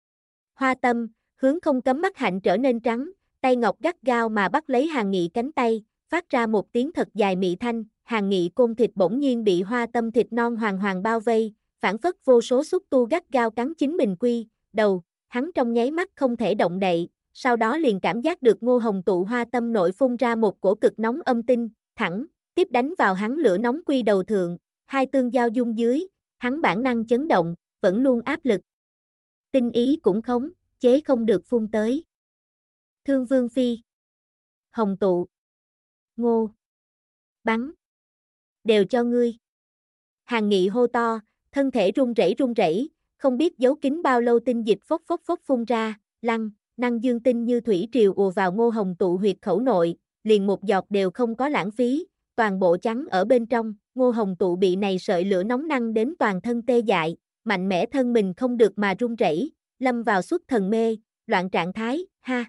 Hoa tâm, hướng không cấm mắt hạnh trở nên trắng, tay ngọc gắt gao mà bắt lấy Hàn Nghị cánh tay, phát ra một tiếng thật dài mị thanh, Hàn Nghị côn thịt bỗng nhiên bị hoa tâm thịt non hoàn hoàn bao vây, phản phất vô số xúc tu gắt gao cắn chính mình quy, đầu, hắn trong nháy mắt không thể động đậy, sau đó liền cảm giác được Ngô Hồng Tụ hoa tâm nội phun ra một cổ cực nóng âm tinh, thẳng, tiếp đánh vào hắn lửa nóng quy đầu thượng, hai tương giao dung dưới, hắn bản năng chấn động, vẫn luôn áp lực. Tinh ý cũng khống, chế không được phun tới. Thương Vương Phi. Hồng Tụ. Ngô. Bắn. Đều cho ngươi. Hàn Nghị hô to, thân thể run rẩy, không biết giấu kín bao lâu tinh dịch phốc phốc phun ra, năng dương tinh như thủy triều ùa vào Ngô Hồng Tụ huyệt khẩu nội, liền một giọt đều không có lãng phí, toàn bộ trắng ở bên trong, Ngô Hồng Tụ bị này sợi lửa nóng năng đến toàn thân tê dại, mạnh mẽ thân mình không được mà run rẩy, lâm vào xuất thần mê, loạn trạng thái, ha.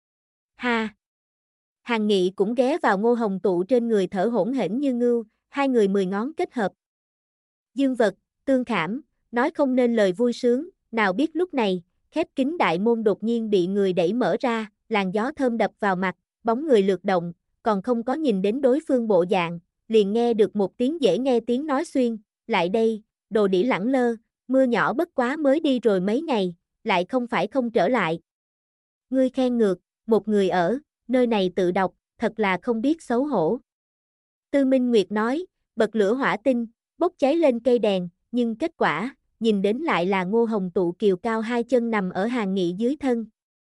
Ha. Hàn Nghị cũng ghé vào Ngô Hồng Tụ trên người thở hổn hển như ngưu, hai người 10 ngón kết hợp. Dương vật, tương khảm, nói không nên lời vui sướng, nào biết lúc này, khép kín đại môn đột nhiên bị người đẩy mở ra, làn gió thơm đập vào mặt, bóng người lượt động, còn không có nhìn đến đối phương bộ dạng, liền nghe được một tiếng dễ nghe tiếng nói xuyên, lại đây, đồ đĩ lẳng lơ, mưa nhỏ bất quá mới đi rồi mấy ngày, lại không phải không trở lại. Ngươi khen ngược, một người ở, nơi này tự đọc, thật là không biết xấu hổ. Tư Minh Nguyệt nói, bật lửa hỏa tinh, bốc cháy lên cây đèn, nhưng kết quả, nhìn đến lại là Ngô Hồng Tụ kiều cao hai chân nằm ở Hàn Nghị dưới thân.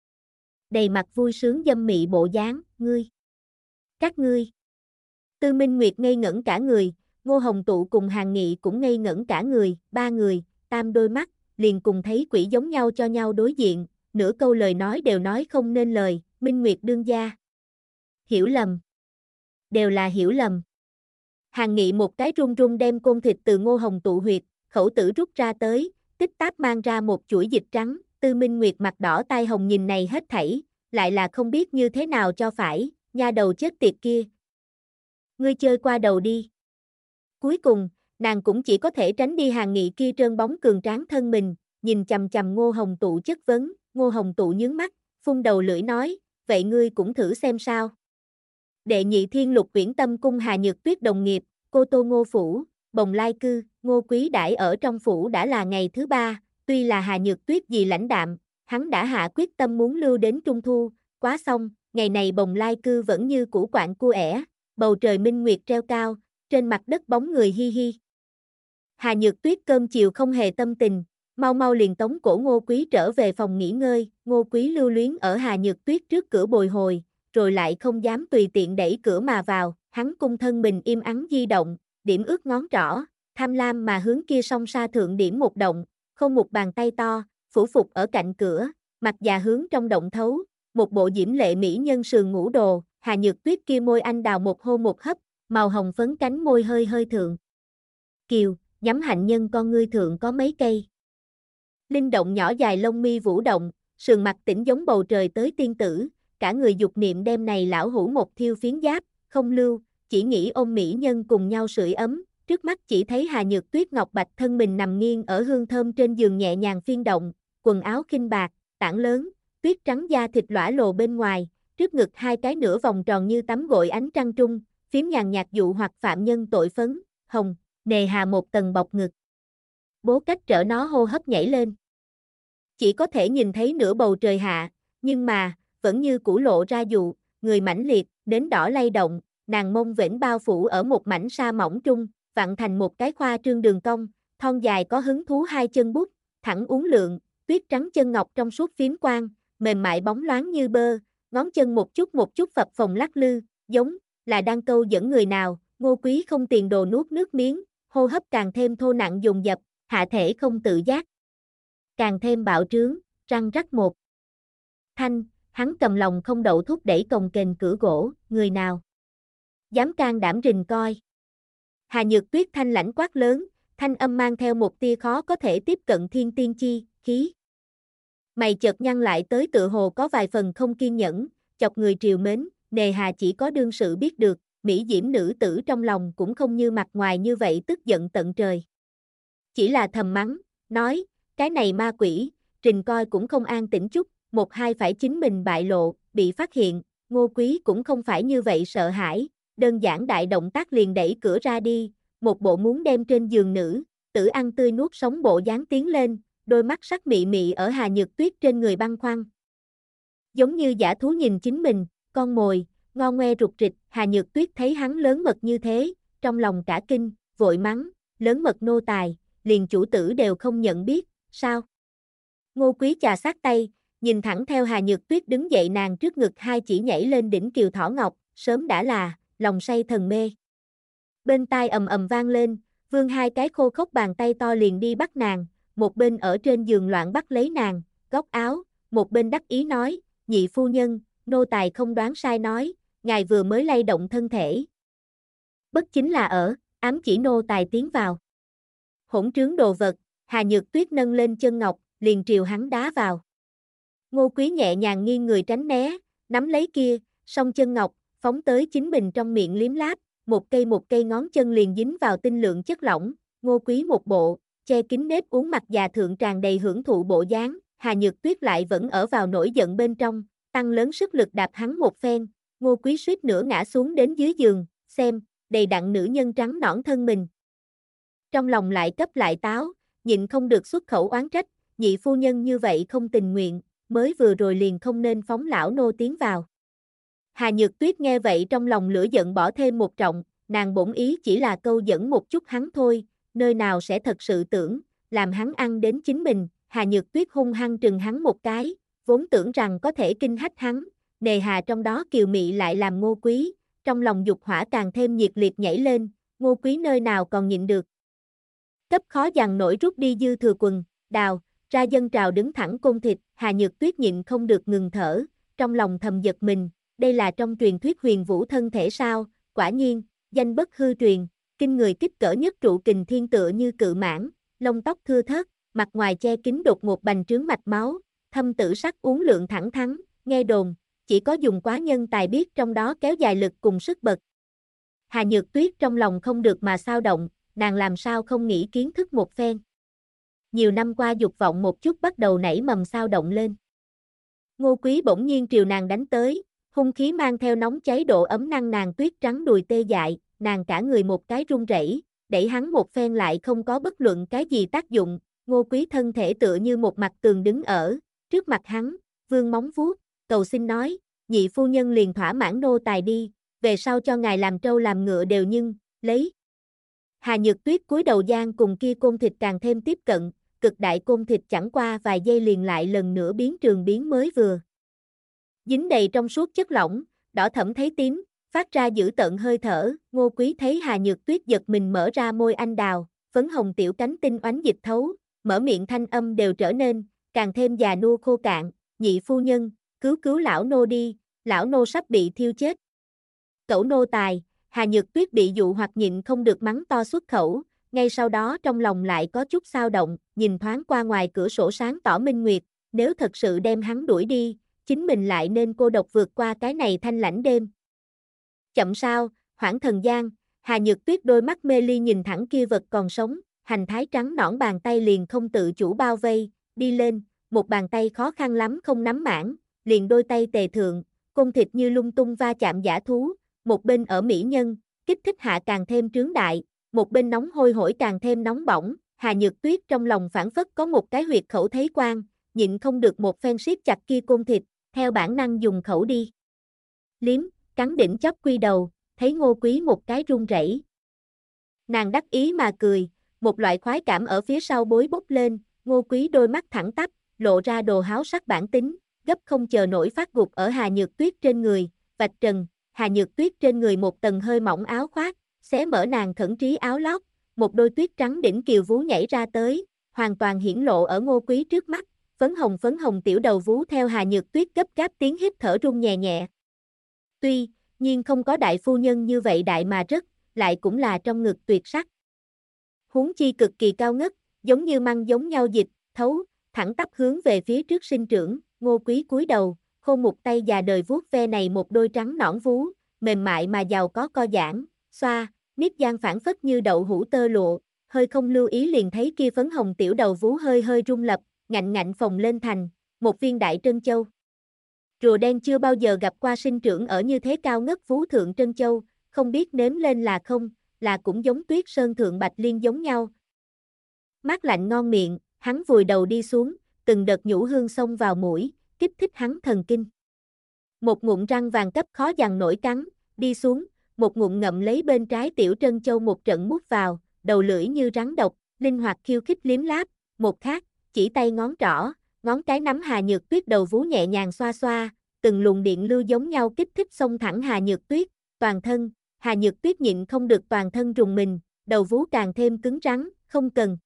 Đầy mặt vui sướng dâm mị bộ dáng, ngươi. Các ngươi. Tư Minh Nguyệt ngây ngẩn cả người, Ngô Hồng Tụ cùng Hàn Nghị cũng ngây ngẩn cả người, ba người, tam đôi mắt, liền cùng thấy quỷ giống nhau cho nhau đối diện, nửa câu lời nói đều nói không nên lời, Minh Nguyệt đương gia. Hiểu lầm. Đều là hiểu lầm. Hàn Nghị một cái run run đem côn thịt từ Ngô Hồng Tụ huyệt, khẩu tử rút ra tới, tích táp mang ra một chuỗi dịch trắng, Tư Minh Nguyệt mặt đỏ tai hồng nhìn này hết thảy, lại là không biết như thế nào cho phải, nha đầu chết tiệt kia. Ngươi chơi qua đầu đi. Cuối cùng, nàng cũng chỉ có thể tránh đi Hàn Nghị kia trơn bóng cường tráng thân mình, nhìn chằm chằm Ngô Hồng Tụ chất vấn, Ngô Hồng Tụ nhướng mắt, phun đầu lưỡi nói, vậy ngươi cũng thử xem sao. Đệ nhị thiên lục uyển tâm cung Hà Nhược Tuyết đồng nghiệp, cô Tô Ngô Phủ, Bồng Lai Cư, Ngô Quý đãi ở trong phủ đã là ngày thứ 3, tuy là Hà Nhược Tuyết vì lãnh đạm, hắn đã hạ quyết tâm muốn lưu đến Trung Thu, quá xong, ngày này Bồng Lai Cư vẫn như cũ quạng cua ẻ, bầu trời minh nguyệt treo cao, trên mặt đất bóng người hi hi. Hà Nhược Tuyết cơm chiều không hề tâm tình, mau mau liền tống cổ Ngô Quý trở về phòng nghỉ ngơi, Ngô Quý lưu luyến ở Hà Nhược Tuyết trước cửa bồi hồi, rồi lại không dám tùy tiện đẩy cửa mà vào, hắn cung thân mình im ắng di động, điểm ướt ngón trỏ, tham lam mà hướng kia song sa thượng điểm một động, không một bàn tay to, phủ phục ở cạnh cửa, mặt già hướng trong động thấu, một bộ diễm lệ mỹ nhân sườn ngũ đồ, Hà Nhược Tuyết kia môi anh đào một hôn một hấp, màu hồng phấn cánh môi hơi hơi thượng. Kiều, nhắm hạnh nhân con ngươi thượng có mấy cây. Linh động nhỏ dài lông mi vũ động, sườn mặt tỉnh giống bầu trời tới tiên tử, cả người dục niệm đêm này lão hủ một thiêu phiến giáp, không lưu, chỉ nghĩ ôm mỹ nhân cùng nhau sưởi ấm, trước mắt chỉ thấy Hà Nhược Tuyết ngọc bạch thân mình nằm nghiêng ở hương thơm trên giường nhẹ nhàng phiên động, quần áo khinh bạc, tảng lớn, tuyết trắng da thịt lõa lồ bên ngoài, trước ngực hai cái nửa vòng tròn như tắm gội ánh trăng trung, phím nhàn nhạt dụ hoặc phạm nhân tội phấn, hồng, nề hà một tầng bọc ngực. Bố cách trở nó hô hấp nhảy lên. Chỉ có thể nhìn thấy nửa bầu trời hạ, nhưng mà, vẫn như cũ lộ ra dụ, người mãnh liệt, nến đỏ lay động, nàng mông vểnh bao phủ ở một mảnh sa mỏng trung, vặn thành một cái khoa trương đường cong, thon dài có hứng thú hai chân bút, thẳng uốn lượn, tuyết trắng chân ngọc trong suốt phím quang, mềm mại bóng loáng như bơ, ngón chân một chút phập phồng lắc lư, giống là đang câu dẫn người nào, Ngô Quý không tiền đồ nuốt nước miếng, hô hấp càng thêm thô nặng dồn dập, hạ thể không tự giác. Càng thêm bạo trướng, răng rắc một. Thanh, hắn cầm lòng không đậu thúc đẩy cồng kềnh cửa gỗ, người nào dám can đảm rình coi. Hà Nhược Tuyết thanh lãnh quát lớn, thanh âm mang theo một tia khó có thể tiếp cận thiên tiên chi, khí. Mày chợt nhăn lại tới tựa hồ có vài phần không kiên nhẫn, chọc người triều mến, nề hà chỉ có đương sự biết được, mỹ diễm nữ tử trong lòng cũng không như mặt ngoài như vậy tức giận tận trời. Chỉ là thầm mắng, nói, cái này ma quỷ, rình coi cũng không an tĩnh chút, một hai phải chính mình bại lộ, bị phát hiện, Ngô Quý cũng không phải như vậy sợ hãi, đơn giản đại động tác liền đẩy cửa ra đi, một bộ muốn đem trên giường nữ, tử ăn tươi nuốt sống bộ dáng tiến lên, đôi mắt sắc mị mị ở Hà Nhược Tuyết trên người băng khoăn. Giống như dã thú nhìn chính mình, con mồi, ngo ngoe rụt rịch, Hà Nhược Tuyết thấy hắn lớn mật như thế, trong lòng cả kinh, vội mắng, lớn mật nô tài, liền chủ tử đều không nhận biết, sao? Ngô Quý chà sát tay, nhìn thẳng theo Hà Nhược Tuyết đứng dậy nàng trước ngực hai chỉ nhảy lên đỉnh kiều thỏ ngọc, sớm đã là, lòng say thần mê. Bên tai ầm ầm vang lên, vương hai cái khô khốc bàn tay to liền đi bắt nàng, một bên ở trên giường loạn bắt lấy nàng, góc áo, một bên đắc ý nói, nhị phu nhân, nô tài không đoán sai nói, ngài vừa mới lay động thân thể. Bất chính là ở, ám chỉ nô tài tiến vào. Hỗn trướng đồ vật, Hà Nhược Tuyết nâng lên chân ngọc, liền triều hắn đá vào. Ngô Quý nhẹ nhàng nghiêng người tránh né, nắm lấy kia, song chân ngọc, phóng tới chính mình trong miệng liếm láp, một cây ngón chân liền dính vào tinh lượng chất lỏng, Ngô Quý một bộ, che kín nếp uống mặt già thượng tràn đầy hưởng thụ bộ dáng, Hà Nhược Tuyết lại vẫn ở vào nổi giận bên trong, tăng lớn sức lực đạp hắn một phen, Ngô Quý suýt nữa ngã xuống đến dưới giường, xem, đầy đặn nữ nhân trắng nõn thân mình. Trong lòng lại cấp lại táo, nhịn không được xuất khẩu oán trách, nhị phu nhân như vậy không tình nguyện, mới vừa rồi liền không nên phóng lão nô tiến vào. Hà Nhược Tuyết nghe vậy trong lòng lửa giận bỏ thêm một trọng, nàng bổn ý chỉ là câu dẫn một chút hắn thôi, nơi nào sẽ thật sự tưởng, làm hắn ăn đến chính mình, Hà Nhược Tuyết hung hăng trừng hắn một cái, vốn tưởng rằng có thể kinh hách hắn, nề hà trong đó kiều mị lại làm Ngô Quý, trong lòng dục hỏa càng thêm nhiệt liệt nhảy lên, Ngô Quý nơi nào còn nhịn được. Cấp khó dằn nổi rút đi dư thừa quần, đào, ra dân trào đứng thẳng côn thịt, Hà Nhược Tuyết nhịn không được ngừng thở, trong lòng thầm giật mình, đây là trong truyền thuyết huyền vũ thân thể sao, quả nhiên, danh bất hư truyền, kinh người kích cỡ nhất trụ kình thiên tựa như cự mãng, lông tóc thưa thớt, mặt ngoài che kín đột ngột bành trướng mạch máu, thâm tử sắc uốn lượn thẳng thắn, nghe đồn, chỉ có dùng quá nhân tài biết trong đó kéo dài lực cùng sức bật. Hà Nhược Tuyết trong lòng không được mà sao động, nàng làm sao không nghĩ kiến thức một phen. Nhiều năm qua dục vọng một chút bắt đầu nảy mầm sao động lên. Ngô Quý bỗng nhiên triều nàng đánh tới, hung khí mang theo nóng cháy độ ấm năng nàng tuyết trắng đùi tê dại, nàng cả người một cái run rẩy, đẩy hắn một phen lại không có bất luận cái gì tác dụng, Ngô Quý thân thể tựa như một mặt tường đứng ở, trước mặt hắn, vương móng vuốt, cầu xin nói, nhị phu nhân liền thỏa mãn nô tài đi, về sau cho ngài làm trâu làm ngựa đều nhưng, lấy. Hà Nhược Tuyết cúi đầu gian cùng kia côn thịt càng thêm tiếp cận, cực đại côn thịt chẳng qua vài giây liền lại lần nữa biến trường biến mới vừa. Dính đầy trong suốt chất lỏng, đỏ thẫm thấy tím, phát ra dữ tợn hơi thở, Ngô Quý thấy Hà Nhược Tuyết giật mình mở ra môi anh đào, phấn hồng tiểu cánh tinh oánh dịch thấu, mở miệng thanh âm đều trở nên, càng thêm già nua khô cạn, nhị phu nhân, cứu cứu lão nô đi, lão nô sắp bị thiêu chết. Cẩu nô tài, Hà Nhược Tuyết bị dụ hoặc nhịn không được mắng to xuất khẩu, ngay sau đó trong lòng lại có chút xao động, nhìn thoáng qua ngoài cửa sổ sáng tỏ minh nguyệt, nếu thật sự đem hắn đuổi đi, chính mình lại nên cô độc vượt qua cái này thanh lãnh đêm. Chậm sao, hoãn thần gian, Hà Nhược Tuyết đôi mắt mê ly nhìn thẳng kia vật còn sống, hành thái trắng nõn bàn tay liền không tự chủ bao vây, đi lên, một bàn tay khó khăn lắm không nắm mãn, liền đôi tay tề thượng, côn thịt như lung tung va chạm dã thú, một bên ở mỹ nhân, kích thích hạ càng thêm trướng đại, một bên nóng hôi hổi càng thêm nóng bỏng, Hà Nhược Tuyết trong lòng phản phất có một cái huyệt khẩu thấy quang, nhịn không được một phen siết chặt kia côn thịt, theo bản năng dùng khẩu đi. Liếm, cắn đỉnh chóp quy đầu, thấy Ngô Quý một cái run rẩy. Nàng đắc ý mà cười, một loại khoái cảm ở phía sau bối bốc lên, Ngô Quý đôi mắt thẳng tắp, lộ ra đồ háo sắc bản tính, gấp không chờ nổi phát gục ở Hà Nhược Tuyết trên người, vạch trần, Hà Nhược Tuyết trên người một tầng hơi mỏng áo khoác, xé mở nàng khẩn trí áo lót, một đôi tuyết trắng đỉnh kiều vú nhảy ra tới, hoàn toàn hiển lộ ở Ngô Quý trước mắt, phấn hồng tiểu đầu vú theo Hà Nhược Tuyết gấp gáp tiếng hít thở rung nhẹ nhẹ. Tuy nhiên không có đại phu nhân như vậy đại mà rất, lại cũng là trong ngực tuyệt sắc. Huống chi cực kỳ cao ngất, giống như măng giống nhau dịch, thấu, thẳng tắp hướng về phía trước sinh trưởng, Ngô Quý cúi đầu, khô một tay già đời vuốt ve này một đôi trắng nõn vú, mềm mại mà giàu có co giãn, xoa, niết gian phản phất như đậu hũ tơ lụa, hơi không lưu ý liền thấy kia phấn hồng tiểu đầu vú hơi hơi rung lập, ngạnh phồng lên thành một viên đại trân châu. Rùa đen chưa bao giờ gặp qua sinh trưởng ở như thế cao ngất vú thượng trân châu, không biết nếm lên là không, là cũng giống tuyết sơn thượng bạch liên giống nhau. Mát lạnh ngon miệng, hắn vùi đầu đi xuống, từng đợt nhũ hương xông vào mũi, kích thích hắn thần kinh. Một ngụm răng vàng cấp khó dằn nổi cắn, đi xuống, một ngụm ngậm lấy bên trái tiểu trân châu một trận mút vào, đầu lưỡi như rắn độc, linh hoạt khiêu khích liếm láp, một khác, chỉ tay ngón trỏ, ngón cái nắm Hà Nhược Tuyết đầu vú nhẹ nhàng xoa xoa, từng luồng điện lưu giống nhau kích thích xông thẳng Hà Nhược Tuyết, toàn thân, Hà Nhược Tuyết nhịn không được toàn thân rùng mình, đầu vú càng thêm cứng rắn, không cần.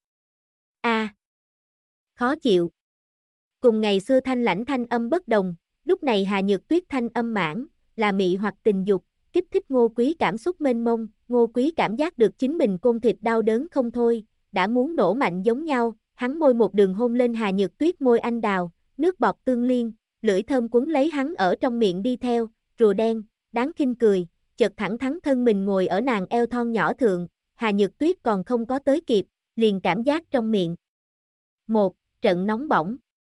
Khó chịu. Cùng ngày xưa thanh lãnh thanh âm bất đồng, lúc này Hà Nhược Tuyết thanh âm mãn, là mị hoặc tình dục, kích thích Ngô Quý cảm xúc mênh mông, Ngô Quý cảm giác được chính mình côn thịt đau đớn không thôi, đã muốn nổ mạnh giống nhau, hắn môi một đường hôn lên Hà Nhược Tuyết môi anh đào, nước bọt tương liên, lưỡi thơm cuốn lấy hắn ở trong miệng đi theo, rùa đen, đáng khinh cười, chợt thẳng thắn thân mình ngồi ở nàng eo thon nhỏ thượng, Hà Nhược Tuyết còn không có tới kịp, liền cảm giác trong miệng. Một trận nóng bỏng.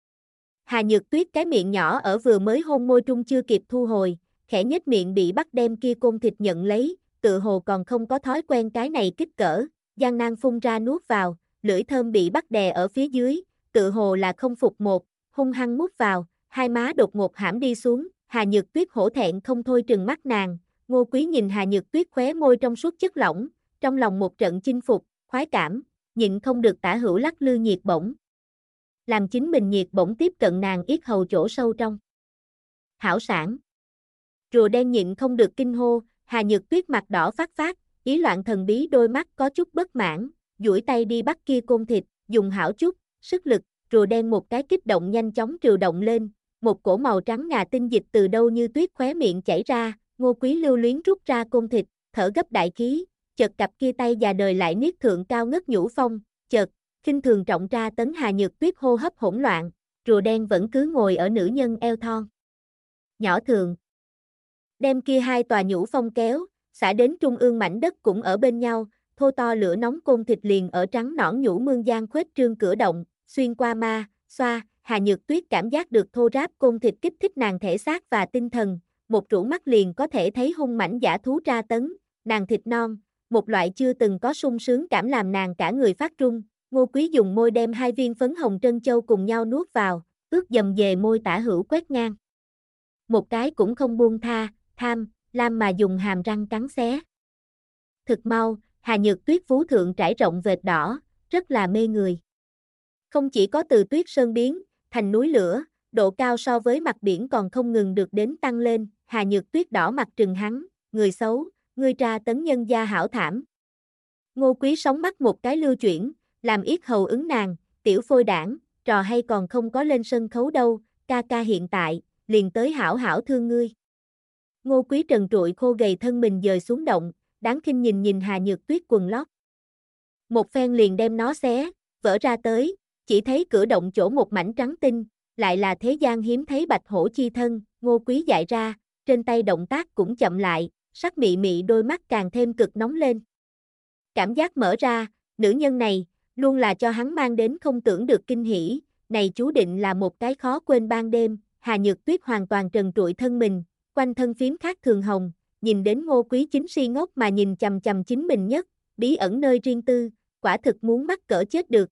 Hà Nhược Tuyết cái miệng nhỏ ở vừa mới hôn môi trung chưa kịp thu hồi, khẽ nhếch miệng bị bắt đem kia côn thịt nhận lấy, tự hồ còn không có thói quen cái này kích cỡ, gian nan phun ra nuốt vào, lưỡi thơm bị bắt đè ở phía dưới, tự hồ là không phục một, hung hăng mút vào, hai má đột ngột hãm đi xuống, Hà Nhược Tuyết hổ thẹn không thôi trừng mắt nàng, Ngô Quý nhìn Hà Nhược Tuyết khóe môi trong suốt chất lỏng, trong lòng một trận chinh phục, khoái cảm, nhịn không được tả hữu lắc lư nhiệt bổng. Làm chính mình nhiệt bổng tiếp cận nàng yết hầu chỗ sâu trong. Hảo sản. Rùa đen nhịn không được kinh hô, Hà Nhược Tuyết mặt đỏ phát, ý loạn thần bí đôi mắt có chút bất mãn, duỗi tay đi bắt kia côn thịt, dùng hảo chút, sức lực, rùa đen một cái kích động nhanh chóng trừ động lên, một cổ màu trắng ngà tinh dịch từ đâu như tuyết khóe miệng chảy ra, Ngô Quý lưu luyến rút ra côn thịt, thở gấp đại khí, chợt cặp kia tay già đời lại niết thượng cao ngất nhũ phong, chợt khinh thường trọng tra tấn Hà Nhược Tuyết hô hấp hỗn loạn, rùa đen vẫn cứ ngồi ở nữ nhân eo thon. Nhỏ thường. Đem kia hai tòa nhũ phong kéo, xả đến trung ương mảnh đất cũng ở bên nhau, thô to lửa nóng côn thịt liền ở trắng nõn nhũ mương gian khuếch trương cửa động, xuyên qua ma, xoa, Hà Nhược Tuyết cảm giác được thô ráp côn thịt kích thích nàng thể xác và tinh thần, một rũ mắt liền có thể thấy hung mãnh dã thú tra tấn, nàng thịt non, một loại chưa từng có sung sướng cảm làm nàng cả người phát run. Ngô Quý dùng môi đem hai viên phấn hồng trân châu cùng nhau nuốt vào, ướt dầm về môi tả hữu quét ngang. Một cái cũng không buông tha, tham, lam mà dùng hàm răng cắn xé. Thực mau, Hà Nhược Tuyết vú thượng trải rộng vệt đỏ, rất là mê người. Không chỉ có từ tuyết sơn biến thành núi lửa, độ cao so với mặt biển còn không ngừng được đến tăng lên, Hà Nhược Tuyết đỏ mặt trừng hắn, người xấu, ngươi tra tấn nhân gia hảo thảm. Ngô Quý sóng mắt một cái lưu chuyển, làm yết hầu ứng nàng, tiểu phôi đảng, trò hay còn không có lên sân khấu đâu, ca ca hiện tại, liền tới hảo hảo thương ngươi. Ngô Quý trần trụi khô gầy thân mình dời xuống động, đáng khinh nhìn nhìn Hà Nhược Tuyết quần lót. Một phen liền đem nó xé, vỡ ra tới, chỉ thấy cửa động chỗ một mảnh trắng tinh, lại là thế gian hiếm thấy bạch hổ chi thân, Ngô Quý dại ra, trên tay động tác cũng chậm lại, sắc mị mị đôi mắt càng thêm cực nóng lên. Cảm giác mở ra, nữ nhân này, luôn là cho hắn mang đến không tưởng được kinh hỉ, này chú định là một cái khó quên ban đêm, Hà Nhược Tuyết hoàn toàn trần trụi thân mình, quanh thân phím khác thường hồng, nhìn đến Ngô Quý chính si ngốc mà nhìn chằm chằm chính mình nhất, bí ẩn nơi riêng tư, quả thực muốn mắc cỡ chết được.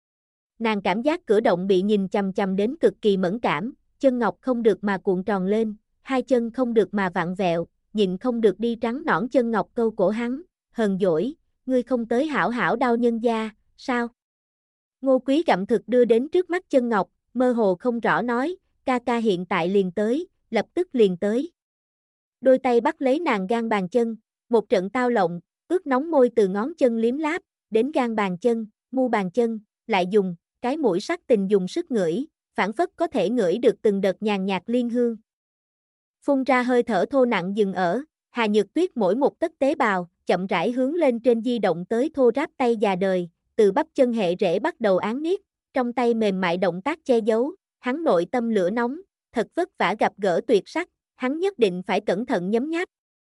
Nàng cảm giác cửa động bị nhìn chằm chằm đến cực kỳ mẫn cảm, chân ngọc không được mà cuộn tròn lên, hai chân không được mà vặn vẹo, nhịn không được đi trắng nõn chân ngọc câu cổ hắn, hờn dỗi, ngươi không tới hảo hảo đau nhân gia, sao? Ngô Quý gặm thực đưa đến trước mắt chân ngọc, mơ hồ không rõ nói, ca ca hiện tại liền tới, lập tức liền tới. Đôi tay bắt lấy nàng gan bàn chân, một trận tao lộng, ướt nóng môi từ ngón chân liếm láp, đến gan bàn chân, mu bàn chân, lại dùng, cái mũi sắc tình dùng sức ngửi, phảng phất có thể ngửi được từng đợt nhàn nhạt liên hương. Phun ra hơi thở thô nặng dừng ở, Hà Nhược Tuyết mỗi một tấc tế bào, chậm rãi hướng lên trên di động tới thô ráp tay già đời, từ bắp chân hệ rễ bắt đầu án niết, trong tay mềm mại động tác che giấu, hắn nội tâm lửa nóng, thật vất vả gặp gỡ tuyệt sắc, hắn nhất định phải cẩn thận nhấm nháp.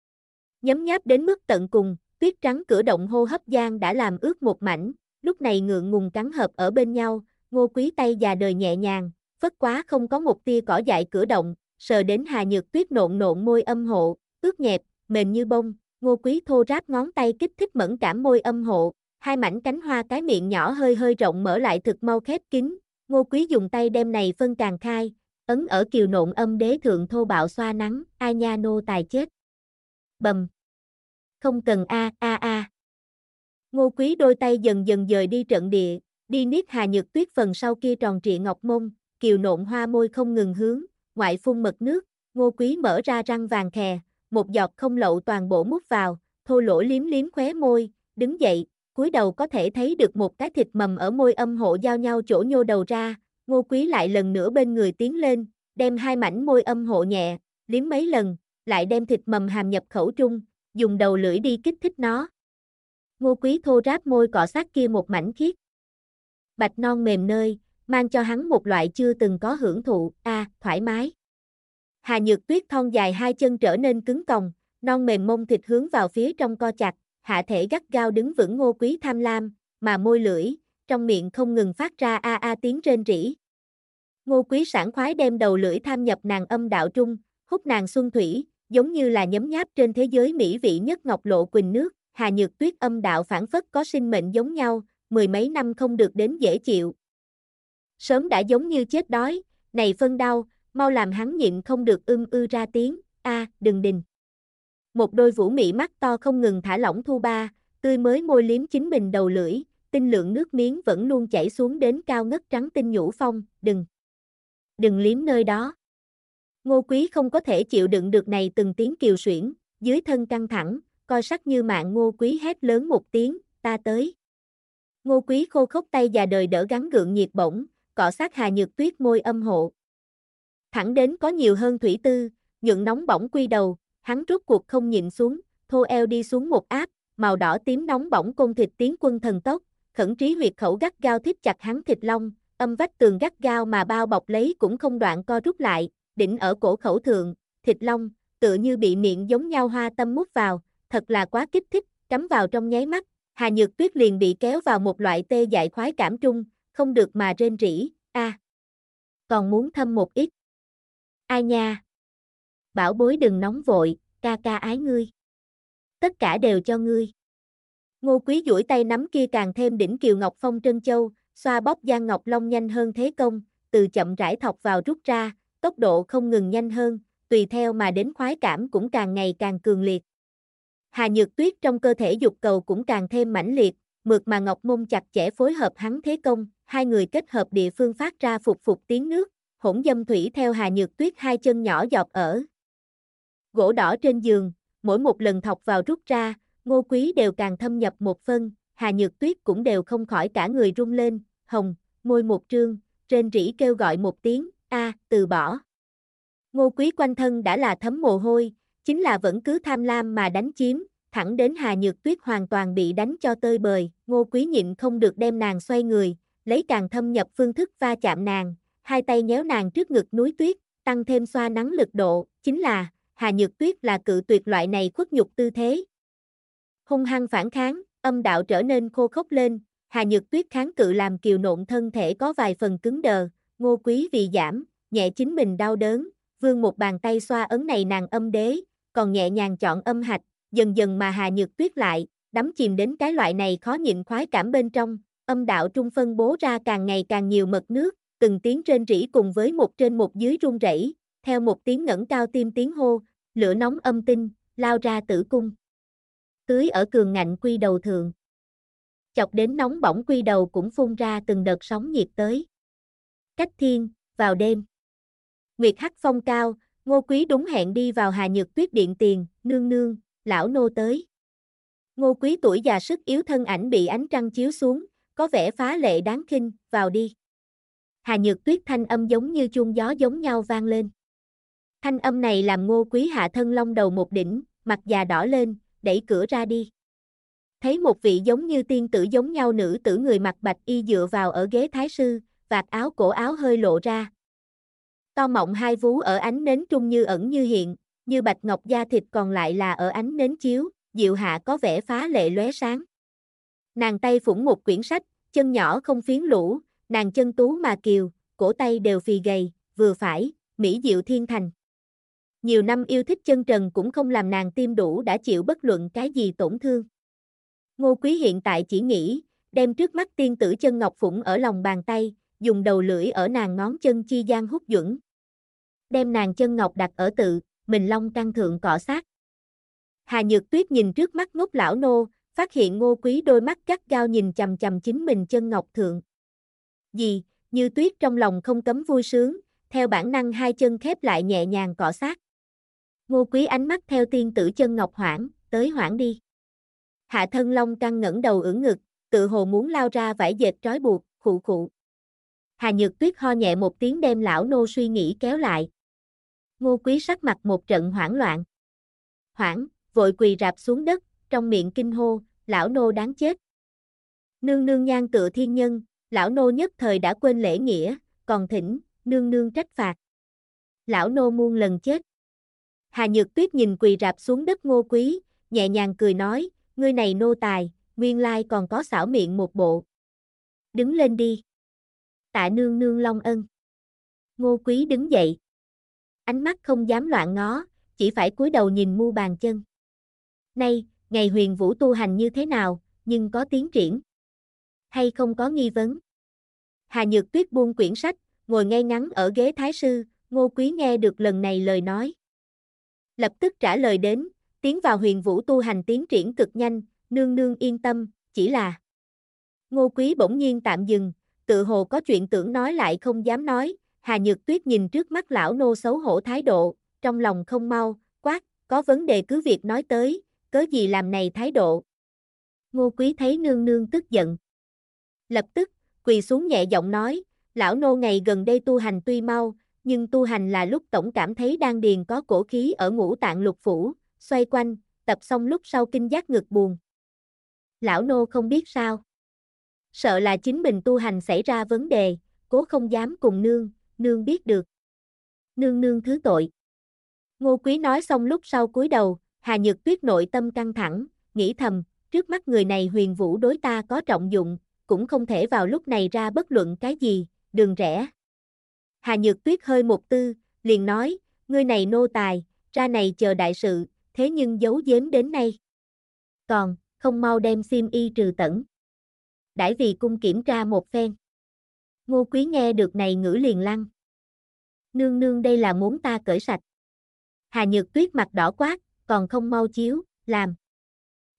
Nhấm nháp đến mức tận cùng, tuyết trắng cửa động hô hấp gian đã làm ướt một mảnh, lúc này ngượng ngùng cắn hợp ở bên nhau, Ngô Quý tay già đời nhẹ nhàng, phất quá không có một tia cỏ dại cửa động, sờ đến Hà Nhược Tuyết nộn nộn môi âm hộ, ướt nhẹp, mềm như bông, Ngô Quý thô ráp ngón tay kích thích mẫn cảm môi âm hộ, hai mảnh cánh hoa cái miệng nhỏ hơi hơi rộng mở lại thực mau khép kín, Ngô Quý dùng tay đem này phân càng khai, ấn ở kiều nộn âm đế thượng thô bạo xoa nắng, ai nha nô tài chết. Bầm. Không cần a. Ngô Quý đôi tay dần dần dời đi trận địa, đi niết Hà Nhược Tuyết phần sau kia tròn trịa ngọc mông, kiều nộn hoa môi không ngừng hướng, ngoại phun mật nước, Ngô Quý mở ra răng vàng khè, một giọt không lậu toàn bộ mút vào, thô lỗ liếm liếm khóe môi, đứng dậy, cúi đầu có thể thấy được một cái thịt mầm ở môi âm hộ giao nhau chỗ nhô đầu ra, Ngô Quý lại lần nữa bên người tiến lên, đem hai mảnh môi âm hộ nhẹ, liếm mấy lần, lại đem thịt mầm hàm nhập khẩu trung, dùng đầu lưỡi đi kích thích nó. Ngô Quý thô ráp môi cọ sát kia một mảnh khiết. Bạch non mềm nơi, mang cho hắn một loại chưa từng có hưởng thụ, thoải mái. Hà Nhược Tuyết thon dài hai chân trở nên cứng còng, non mềm mông thịt hướng vào phía trong co chặt, hạ thể gắt gao đứng vững Ngô Quý tham lam, mà môi lưỡi, trong miệng không ngừng phát ra tiếng rên rỉ. Ngô Quý sảng khoái đem đầu lưỡi tham nhập nàng âm đạo trung, hút nàng xuân thủy, giống như là nhấm nháp trên thế giới mỹ vị nhất ngọc lộ quỳnh nước, Hà Nhược Tuyết âm đạo phản phất có sinh mệnh giống nhau, mười mấy năm không được đến dễ chịu. Sớm đã giống như chết đói, này phân đau, mau làm hắn nhịn không được ư ra tiếng, đừng đình. Một đôi vũ mị mắt to không ngừng thả lỏng thu ba, tươi mới môi liếm chính mình đầu lưỡi, tinh lượng nước miếng vẫn luôn chảy xuống đến cao ngất trắng tinh nhũ phong, đừng liếm nơi đó. Ngô Quý không có thể chịu đựng được này từng tiếng kiều suyễn, dưới thân căng thẳng, coi sắc như mạng Ngô Quý hét lớn một tiếng, ta tới. Ngô Quý khô khốc tay già đời đỡ gắn gượng nhiệt bổng, cọ sát Hà Nhược Tuyết môi âm hộ. Thẳng đến có nhiều hơn thủy tư, nhuận nóng bỏng quy đầu, hắn rút cuộc không nhịn xuống, thô eo đi xuống một áp, màu đỏ tím nóng bỏng côn thịt tiến quân thần tốc, khẩn trí huyệt khẩu gắt gao thít chặt hắn thịt long, âm vách tường gắt gao mà bao bọc lấy cũng không đoạn co rút lại, đỉnh ở cổ khẩu thượng, thịt long, tựa như bị miệng giống nhau hoa tâm mút vào, thật là quá kích thích, cắm vào trong nháy mắt, Hà Nhược Tuyết liền bị kéo vào một loại tê dại khoái cảm trung, không được mà rên rỉ, còn muốn thâm một ít. Ai nha? Bảo bối đừng nóng vội, ca ca ái ngươi. Tất cả đều cho ngươi. Ngô Quý duỗi tay nắm kia càng thêm đỉnh kiều ngọc phong trân châu, xoa bóp Giang Ngọc Long nhanh hơn thế công, từ chậm rãi thọc vào rút ra, tốc độ không ngừng nhanh hơn, tùy theo mà đến khoái cảm cũng càng ngày càng cường liệt. Hà Nhược Tuyết trong cơ thể dục cầu cũng càng thêm mãnh liệt, mượt mà ngọc môn chặt chẽ phối hợp hắn thế công, hai người kết hợp địa phương phát ra phục phục tiếng nước, hỗn dâm thủy theo Hà Nhược Tuyết hai chân nhỏ giọt ở gỗ đỏ trên giường, mỗi một lần thọc vào rút ra, Ngô Quý đều càng thâm nhập một phân, Hà Nhược Tuyết cũng đều không khỏi cả người rung lên, hồng, môi một trương, rên rỉ kêu gọi một tiếng, từ bỏ. Ngô Quý quanh thân đã là thấm mồ hôi, chính là vẫn cứ tham lam mà đánh chiếm, thẳng đến Hà Nhược Tuyết hoàn toàn bị đánh cho tơi bời, Ngô Quý nhịn không được đem nàng xoay người, lấy càng thâm nhập phương thức va chạm nàng, hai tay nhéo nàng trước ngực núi tuyết, tăng thêm xoa nắng lực độ, chính là, Hà Nhược Tuyết là cự tuyệt loại này khuất nhục tư thế. Hung hăng phản kháng, âm đạo trở nên khô khốc lên, Hà Nhược Tuyết kháng cự làm kiều nộn thân thể có vài phần cứng đờ, Ngô Quý vì giảm, nhẹ chính mình đau đớn, vươn một bàn tay xoa ấn này nàng âm đế, còn nhẹ nhàng chọn âm hạch, dần dần mà Hà Nhược Tuyết lại, đắm chìm đến cái loại này khó nhịn khoái cảm bên trong, âm đạo trung phân bố ra càng ngày càng nhiều mật nước, từng tiếng rên rỉ cùng với một trên một dưới run rẩy, theo một tiếng ngẩng cao tim tiếng hô, lửa nóng âm tinh, lao ra tử cung. Tưới ở cường ngạnh quy đầu thượng. Chọc đến nóng bỏng quy đầu cũng phun ra từng đợt sóng nhiệt tới. Cách thiên, vào đêm. Nguyệt hắc phong cao, Ngô Quý đúng hẹn đi vào Hà Nhược Tuyết điện tiền, nương nương, lão nô tới. Ngô Quý tuổi già sức yếu thân ảnh bị ánh trăng chiếu xuống, có vẻ phá lệ đáng khinh, vào đi. Hà Nhược Tuyết thanh âm giống như chuông gió giống nhau vang lên. Thanh âm này làm Ngô Quý hạ thân long đầu một đỉnh, mặt già đỏ lên, đẩy cửa ra đi. Thấy một vị giống như tiên tử giống nhau nữ tử người mặc bạch y dựa vào ở ghế thái sư, vạt áo cổ áo hơi lộ ra. To mọng hai vú ở ánh nến trung như ẩn như hiện, như bạch ngọc da thịt còn lại là ở ánh nến chiếu, diệu hạ có vẻ phá lệ lóe sáng. Nàng tay phủng một quyển sách, chân nhỏ không phiến lũ, nàng chân tú mà kiều, cổ tay đều phì gầy, vừa phải, mỹ diệu thiên thành. Nhiều năm yêu thích chân trần cũng không làm nàng tim đủ đã chịu bất luận cái gì tổn thương. Ngô Quý hiện tại chỉ nghĩ, đem trước mắt tiên tử chân ngọc phủng ở lòng bàn tay, dùng đầu lưỡi ở nàng ngón chân chi gian hút duẩn. Đem nàng chân ngọc đặt ở tự, mình long căn thượng cọ sát. Hà Nhược Tuyết nhìn trước mắt ngốc lão nô, phát hiện Ngô Quý đôi mắt gắt gao nhìn chằm chằm chính mình chân ngọc thượng. Gì, như tuyết trong lòng không cấm vui sướng, theo bản năng hai chân khép lại nhẹ nhàng cọ sát. Ngô Quý ánh mắt theo tiên tử chân ngọc hoảng, tới hoảng đi. Hạ thân long căng ngẩng đầu ưỡn ngực, tự hồ muốn lao ra vải dệt trói buộc, khụ khụ. Hà Nhược Tuyết ho nhẹ một tiếng đem lão nô suy nghĩ kéo lại. Ngô Quý sắc mặt một trận hoảng loạn. Hoảng, vội quỳ rạp xuống đất, trong miệng kinh hô, lão nô đáng chết. Nương nương nhan tựa thiên nhân, lão nô nhất thời đã quên lễ nghĩa, còn thỉnh, nương nương trách phạt. Lão nô muôn lần chết. Hà Nhược Tuyết nhìn quỳ rạp xuống đất Ngô Quý, nhẹ nhàng cười nói, ngươi này nô tài, nguyên lai còn có xảo miệng một bộ. Đứng lên đi. Tạ nương nương long ân. Ngô Quý đứng dậy. Ánh mắt không dám loạn ngó, chỉ phải cúi đầu nhìn mu bàn chân. Nay, ngày huyền vũ tu hành như thế nào, nhưng có tiến triển? Hay không có nghi vấn? Hà Nhược Tuyết buông quyển sách, ngồi ngay ngắn ở ghế thái sư, Ngô Quý nghe được lần này lời nói. Lập tức trả lời đến, tiến vào huyền vũ tu hành tiến triển cực nhanh, nương nương yên tâm, chỉ là. Ngô Quý bỗng nhiên tạm dừng, tự hồ có chuyện tưởng nói lại không dám nói, Hà Nhược Tuyết nhìn trước mắt lão nô xấu hổ thái độ, trong lòng không mau, quát, có vấn đề cứ việc nói tới, cớ gì làm này thái độ. Ngô Quý thấy nương nương tức giận. Lập tức, quỳ xuống nhẹ giọng nói, lão nô ngày gần đây tu hành tuy mau, nhưng tu hành là lúc tổng cảm thấy đan điền có cổ khí ở ngũ tạng lục phủ, xoay quanh, tập xong lúc sau kinh giác ngực buồn. Lão nô không biết sao. Sợ là chính mình tu hành xảy ra vấn đề, cố không dám cùng nương biết được. Nương nương thứ tội. Ngô Quý nói xong lúc sau cúi đầu, Hà Nhược Tuyết nội tâm căng thẳng, nghĩ thầm, trước mắt người này huyền vũ đối ta có trọng dụng, cũng không thể vào lúc này ra bất luận cái gì, đừng rẽ. Hà Nhược Tuyết hơi một tư, liền nói, ngươi này nô tài, ra này chờ đại sự, thế nhưng giấu giếm đến nay. Còn, không mau đem xiêm y trừ tẩn. Đãi vì cung kiểm tra một phen. Ngô Quý nghe được này ngữ liền lăng. Nương nương đây là muốn ta cởi sạch. Hà Nhược Tuyết mặt đỏ quát, còn không mau chiếu, làm.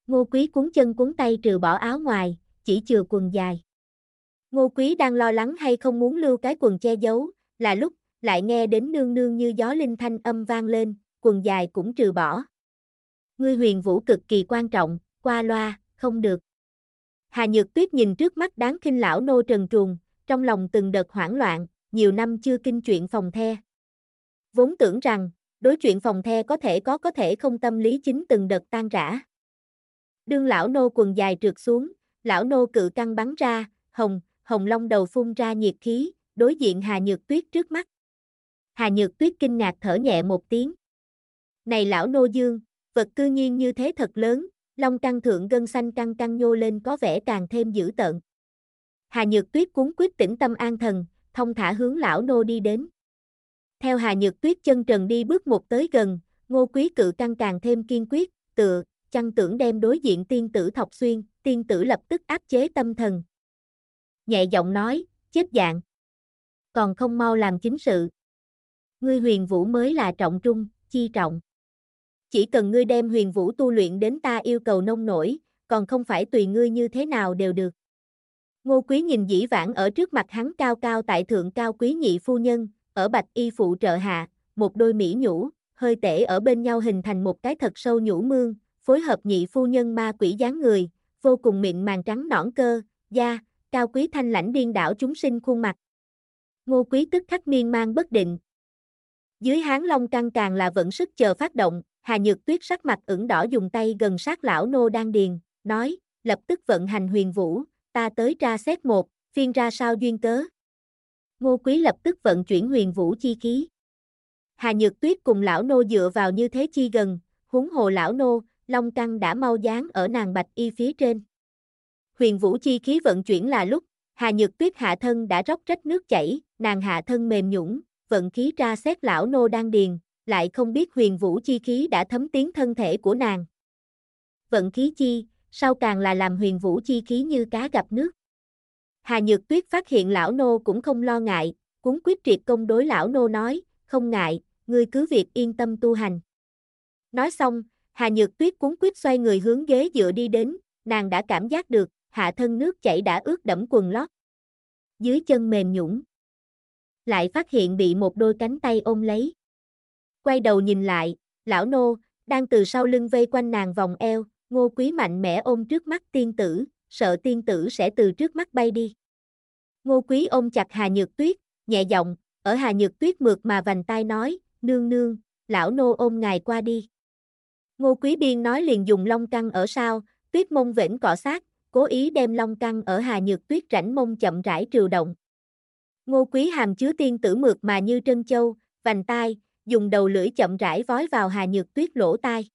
Ngô Quý cuốn chân cuốn tay trừ bỏ áo ngoài, chỉ chừa quần dài. Ngô Quý đang lo lắng hay không muốn lưu cái quần che giấu, là lúc, lại nghe đến nương nương như gió linh thanh âm vang lên, quần dài cũng trừ bỏ. Ngươi huyền vũ cực kỳ quan trọng, qua loa, không được. Hà Nhược Tuyết nhìn trước mắt đáng khinh lão nô trần truồng, trong lòng từng đợt hoảng loạn, nhiều năm chưa kinh chuyện phòng the. Vốn tưởng rằng, đối chuyện phòng the có thể không, tâm lý chính từng đợt tan rã. Đương lão nô quần dài trượt xuống, lão nô cự căng bắn ra, hồng long đầu phun ra nhiệt khí, đối diện Hà Nhược Tuyết trước mắt. Hà Nhược Tuyết kinh ngạc thở nhẹ một tiếng. Này lão nô dương, vật cư nhiên như thế thật lớn, long căng thượng gân xanh căng căng nhô lên có vẻ càng thêm dữ tợn. Hà Nhược Tuyết cuống quýt tĩnh tâm an thần, thông thả hướng lão nô đi đến. Theo Hà Nhược Tuyết chân trần đi bước một tới gần, Ngô Quý cự căng càng thêm kiên quyết, tựa, chăng tưởng đem đối diện tiên tử thọc xuyên, tiên tử lập tức áp chế tâm thần. Nhẹ giọng nói, chết dạng. Còn không mau làm chính sự. Ngươi huyền vũ mới là trọng trung, chi trọng. Chỉ cần ngươi đem huyền vũ tu luyện đến ta yêu cầu nông nổi, còn không phải tùy ngươi như thế nào đều được. Ngô Quý nhìn dĩ vãng ở trước mặt hắn cao cao tại thượng cao quý nhị phu nhân, ở bạch y phụ trợ hạ, một đôi mỹ nhũ, hơi tể ở bên nhau hình thành một cái thật sâu nhũ mương, phối hợp nhị phu nhân ma quỷ dáng người, vô cùng mịn màng trắng nõn cơ, da, cao quý thanh lãnh điên đảo chúng sinh khuôn mặt. Ngô Quý tức khắc miên man bất định. Dưới hán long căng càng là vận sức chờ phát động, Hà Nhược Tuyết sắc mặt ửng đỏ dùng tay gần sát lão nô đan điền, nói, lập tức vận hành huyền vũ, ta tới tra xét một, phiên ra sao duyên cớ. Ngô Quý lập tức vận chuyển huyền vũ chi khí. Hà Nhược Tuyết cùng lão nô dựa vào như thế chi gần, huống hồ lão nô, long căng đã mau dán ở nàng bạch y phía trên. Huyền vũ chi khí vận chuyển là lúc, Hà Nhược Tuyết hạ thân đã róc rách nước chảy, nàng hạ thân mềm nhũn, vận khí tra xét lão nô đan điền, lại không biết huyền vũ chi khí đã thấm tiến thân thể của nàng. Vận khí chi, sau càng là làm huyền vũ chi khí như cá gặp nước. Hà Nhược Tuyết phát hiện lão nô cũng không lo ngại, cuống quyết triệt công đối lão nô nói, không ngại, ngươi cứ việc yên tâm tu hành. Nói xong, Hà Nhược Tuyết cuống quyết xoay người hướng ghế dựa đi đến, nàng đã cảm giác được, hạ thân nước chảy đã ướt đẫm quần lót. Dưới chân mềm nhũn, lại phát hiện bị một đôi cánh tay ôm lấy. Quay đầu nhìn lại, lão nô, đang từ sau lưng vây quanh nàng vòng eo, Ngô Quý mạnh mẽ ôm trước mắt tiên tử, sợ tiên tử sẽ từ trước mắt bay đi. Ngô Quý ôm chặt Hà Nhược Tuyết, nhẹ giọng, ở Hà Nhược Tuyết mượt mà vành tai nói, nương nương, lão nô ôm ngài qua đi. Ngô Quý biên nói liền dùng long căng ở sau, tuyết mông vểnh cọ sát, cố ý đem long căng ở Hà Nhược Tuyết rãnh mông chậm rãi trừ động. Ngô Quý hàm chứa tiên tử mượt mà như trân châu, vành tai, dùng đầu lưỡi chậm rãi vói vào Hà Nhược Tuyết lỗ tai.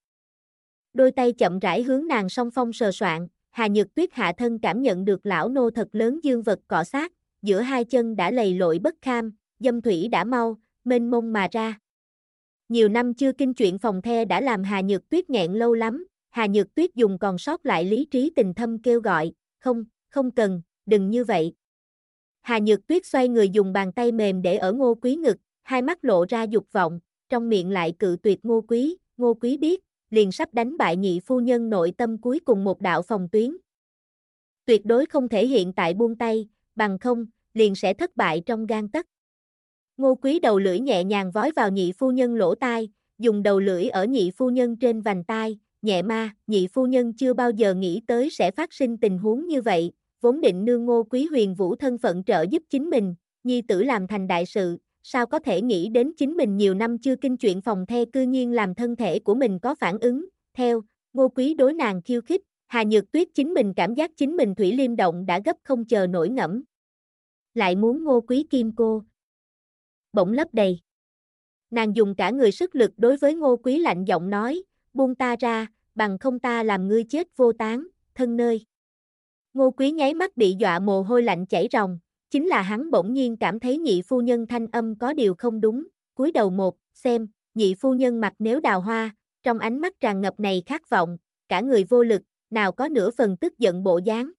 Đôi tay chậm rãi hướng nàng song phong sờ soạn, Hà Nhược Tuyết hạ thân cảm nhận được lão nô thật lớn dương vật cọ sát, giữa hai chân đã lầy lội bất kham, dâm thủy đã mau, mênh mông mà ra. Nhiều năm chưa kinh chuyện phòng the đã làm Hà Nhược Tuyết nghẹn lâu lắm, Hà Nhược Tuyết dùng còn sót lại lý trí tình thâm kêu gọi, không cần, đừng như vậy. Hà Nhược Tuyết xoay người dùng bàn tay mềm để ở Ngô Quý ngực, hai mắt lộ ra dục vọng, trong miệng lại cự tuyệt Ngô Quý biết, liền sắp đánh bại nhị phu nhân nội tâm cuối cùng một đạo phòng tuyến. Tuyệt đối không thể hiện tại buông tay, bằng không, liền sẽ thất bại trong gang tấc. Ngô Quý đầu lưỡi nhẹ nhàng vói vào nhị phu nhân lỗ tai, dùng đầu lưỡi ở nhị phu nhân trên vành tai, nhẹ ma, nhị phu nhân chưa bao giờ nghĩ tới sẽ phát sinh tình huống như vậy, vốn định nương Ngô Quý huyền vũ thân phận trợ giúp chính mình, nhi tử làm thành đại sự, sao có thể nghĩ đến chính mình nhiều năm chưa kinh chuyện phòng the cư nhiên làm thân thể của mình có phản ứng, theo, Ngô Quý đối nàng khiêu khích, Hà Nhược Tuyết chính mình cảm giác chính mình thủy liêm động đã gấp không chờ nổi ngẫm. Lại muốn Ngô Quý kim cô. Bỗng lấp đầy. Nàng dùng cả người sức lực đối với Ngô Quý lạnh giọng nói, buông ta ra, bằng không ta làm ngươi chết vô tán, thân nơi. Ngô Quý nháy mắt bị dọa mồ hôi lạnh chảy ròng, chính là hắn bỗng nhiên cảm thấy nhị phu nhân thanh âm có điều không đúng, cúi đầu một, xem, nhị phu nhân mặt nếu đào hoa, trong ánh mắt tràn ngập này khát vọng, cả người vô lực, nào có nửa phần tức giận bộ dáng.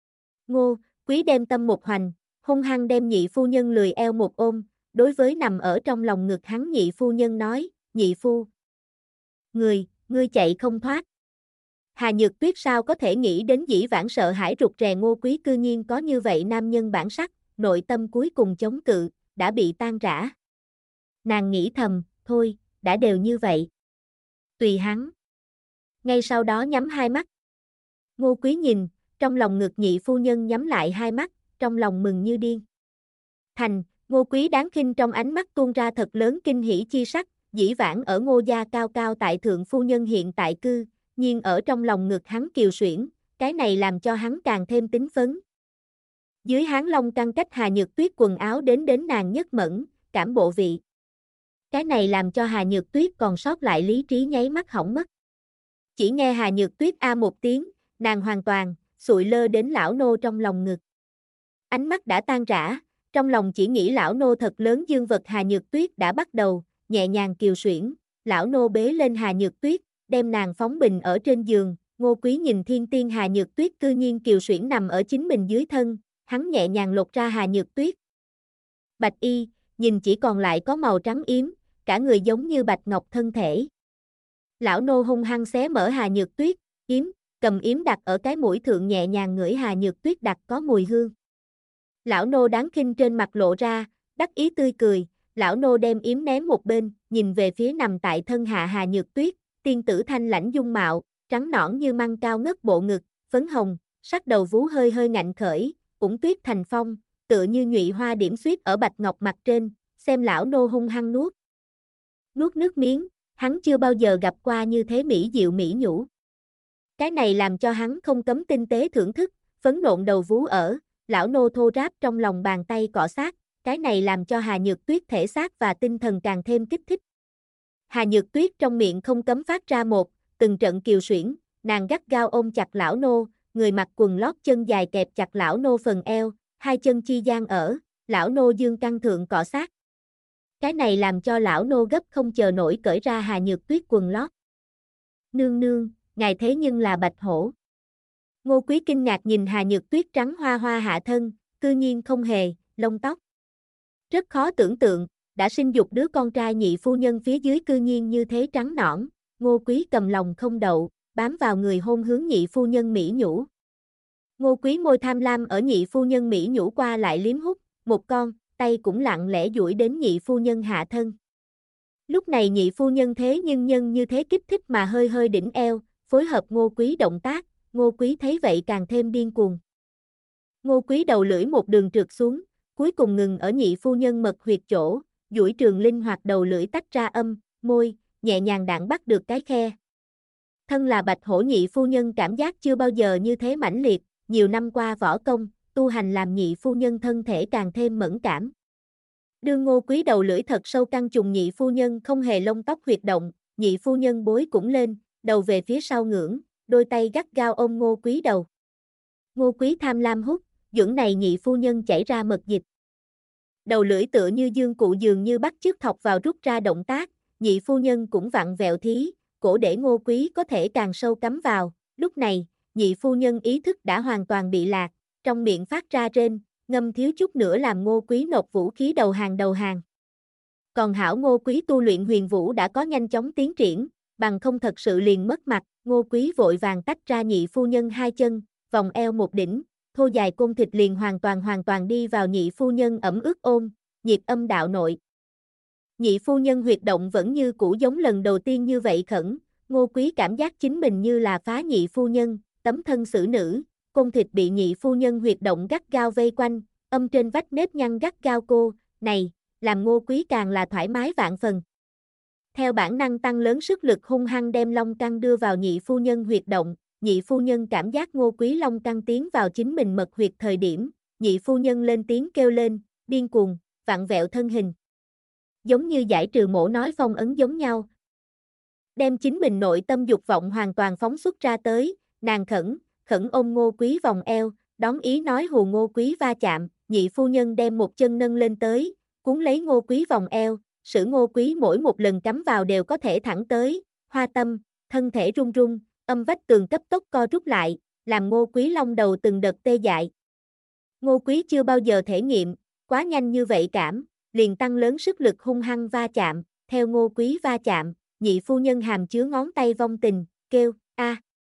Ngô Quý đem tâm một hoành, hung hăng đem nhị phu nhân lười eo một ôm, đối với nằm ở trong lòng ngực hắn nhị phu nhân nói, nhị phu. Ngươi chạy không thoát. Hà Nhược Tuyết sao có thể nghĩ đến dĩ vãng sợ hãi rụt rè Ngô Quý cư nhiên có như vậy nam nhân bản sắc, nội tâm cuối cùng chống cự, đã bị tan rã. Nàng nghĩ thầm, thôi, đã đều như vậy. Tùy hắn. Ngay sau đó nhắm hai mắt. Ngô Quý nhìn, trong lòng ngực nhị phu nhân nhắm lại hai mắt, trong lòng mừng như điên. Ngô Quý đáng khinh trong ánh mắt tuôn ra thật lớn kinh hỉ chi sắc, dĩ vãng ở Ngô gia cao cao tại thượng phu nhân hiện tại cư, nhưng ở trong lòng ngực hắn kiều xuyển, cái này làm cho hắn càng thêm tính phấn. Dưới háng long căng cách Hà Nhược Tuyết quần áo đến nàng nhất mẫn, cảm bộ vị. Cái này làm cho Hà Nhược Tuyết còn sót lại lý trí nháy mắt hỏng mất. Chỉ nghe Hà Nhược Tuyết a một tiếng, nàng hoàn toàn sụi lơ đến lão nô trong lòng ngực. Ánh mắt đã tan rã, trong lòng chỉ nghĩ lão nô thật lớn dương vật. Hà Nhược Tuyết đã bắt đầu nhẹ nhàng kiều xuyển, lão nô bế lên Hà Nhược Tuyết, đem nàng phóng bình ở trên giường. Ngô Quý nhìn thiên tiên Hà Nhược Tuyết cư nhiên kiều xuyển nằm ở chính mình dưới thân, hắn nhẹ nhàng lột ra Hà Nhược Tuyết. Bạch y, nhìn chỉ còn lại có màu trắng yếm, cả người giống như bạch ngọc thân thể. Lão nô hung hăng xé mở Hà Nhược Tuyết, yếm, cầm yếm đặt ở cái mũi thượng nhẹ nhàng ngửi Hà Nhược Tuyết đặc có mùi hương. Lão nô đáng khinh trên mặt lộ ra, đắc ý tươi cười, lão nô đem yếm ném một bên, nhìn về phía nằm tại thân hạ Hà Nhược Tuyết, tiên tử thanh lãnh dung mạo, trắng nõn như măng cao ngất bộ ngực, phấn hồng, sắc đầu vú hơi hơi ngạnh khởi, ủng tuyết thành phong, tựa như nhụy hoa điểm xuyết ở bạch ngọc mặt trên, xem lão nô hung hăng nuốt. Nuốt nước miếng, hắn chưa bao giờ gặp qua như thế mỹ diệu mỹ nhũ. Cái này làm cho hắn không cấm tinh tế thưởng thức, phấn nộn đầu vú ở, lão nô thô ráp trong lòng bàn tay cọ sát, cái này làm cho Hà Nhược Tuyết thể xác và tinh thần càng thêm kích thích. Hà Nhược Tuyết trong miệng không cấm phát ra từng trận kiều xuyển, nàng gắt gao ôm chặt lão nô, người mặc quần lót chân dài kẹp chặt lão nô phần eo, hai chân chi gian ở, lão nô dương căng thượng cọ sát. Cái này làm cho lão nô gấp không chờ nổi cởi ra Hà Nhược Tuyết quần lót. Nương nương, ngài thế nhưng là bạch hổ. Ngô Quý kinh ngạc nhìn Hà Nhược Tuyết trắng hoa hoa hạ thân, cư nhiên không hề, lông tóc. Rất khó tưởng tượng, đã sinh dục đứa con trai nhị phu nhân phía dưới cư nhiên như thế trắng nõn, Ngô Quý cầm lòng không đậu, bám vào người hôn hướng nhị phu nhân mỹ nhũ. Ngô Quý môi tham lam ở nhị phu nhân mỹ nhũ qua lại liếm hút, một con, tay cũng lặng lẽ duỗi đến nhị phu nhân hạ thân. Lúc này nhị phu nhân thế nhưng nhân như thế kích thích mà hơi hơi đỉnh eo, phối hợp Ngô Quý động tác, Ngô Quý thấy vậy càng thêm điên cuồng. Ngô Quý đầu lưỡi một đường trượt xuống, cuối cùng ngừng ở nhị phu nhân mật huyệt chỗ, duỗi trường linh hoạt đầu lưỡi tách ra môi, nhẹ nhàng đạn bắt được cái khe. Thân là bạch hổ nhị phu nhân cảm giác chưa bao giờ như thế mãnh liệt, nhiều năm qua võ công, tu hành làm nhị phu nhân thân thể càng thêm mẫn cảm. Đương Ngô Quý đầu lưỡi thật sâu căng trùng nhị phu nhân không hề lông tóc huyệt động, nhị phu nhân bối cũng lên, đầu về phía sau ngưỡng, đôi tay gắt gao ôm Ngô Quý đầu. Ngô Quý tham lam hút, dưỡng này nhị phu nhân chảy ra mật dịch. Đầu lưỡi tựa như dương cụ dường như bắt chước thọc vào rút ra động tác, nhị phu nhân cũng vặn vẹo thí, cổ để Ngô Quý có thể càng sâu cắm vào, lúc này, nhị phu nhân ý thức đã hoàn toàn bị lạc, trong miệng phát ra rên, ngâm thiếu chút nữa làm Ngô Quý nộp vũ khí đầu hàng. Còn hảo Ngô Quý tu luyện huyền vũ đã có nhanh chóng tiến triển, bằng không thật sự liền mất mặt, Ngô Quý vội vàng tách ra nhị phu nhân hai chân, vòng eo một đỉnh, thô dài côn thịt liền hoàn toàn đi vào nhị phu nhân ẩm ướt ôm, nhiệt âm đạo nội. Nhị phu nhân huyệt động vẫn như cũ giống lần đầu tiên như vậy khẩn, Ngô Quý cảm giác chính mình như là phá nhị phu nhân, tấm thân xử nữ, côn thịt bị nhị phu nhân huyệt động gắt gao vây quanh, âm trên vách nếp nhăn gắt gao cô, này, làm Ngô Quý càng là thoải mái vạn phần. Theo bản năng tăng lớn sức lực hung hăng đem long căng đưa vào nhị phu nhân huyệt động, nhị phu nhân cảm giác Ngô Quý long căng tiến vào chính mình mật huyệt thời điểm, nhị phu nhân lên tiếng kêu lên, điên cuồng, vặn vẹo thân hình. Giống như giải trừ mổ nói phong ấn giống nhau. Đem chính mình nội tâm dục vọng hoàn toàn phóng xuất ra tới, nàng khẩn ôm Ngô Quý vòng eo, đón ý nói hù Ngô Quý va chạm, nhị phu nhân đem một chân nâng lên tới, cuốn lấy Ngô Quý vòng eo, sử Ngô Quý mỗi một lần cắm vào đều có thể thẳng tới, hoa tâm, thân thể run run, âm vách tường cấp tốc co rút lại, làm Ngô Quý long đầu từng đợt tê dại. Ngô Quý chưa bao giờ thể nghiệm, quá nhanh như vậy cảm, liền tăng lớn sức lực hung hăng va chạm, theo Ngô Quý va chạm, nhị phu nhân hàm chứa ngón tay vong tình, kêu, a.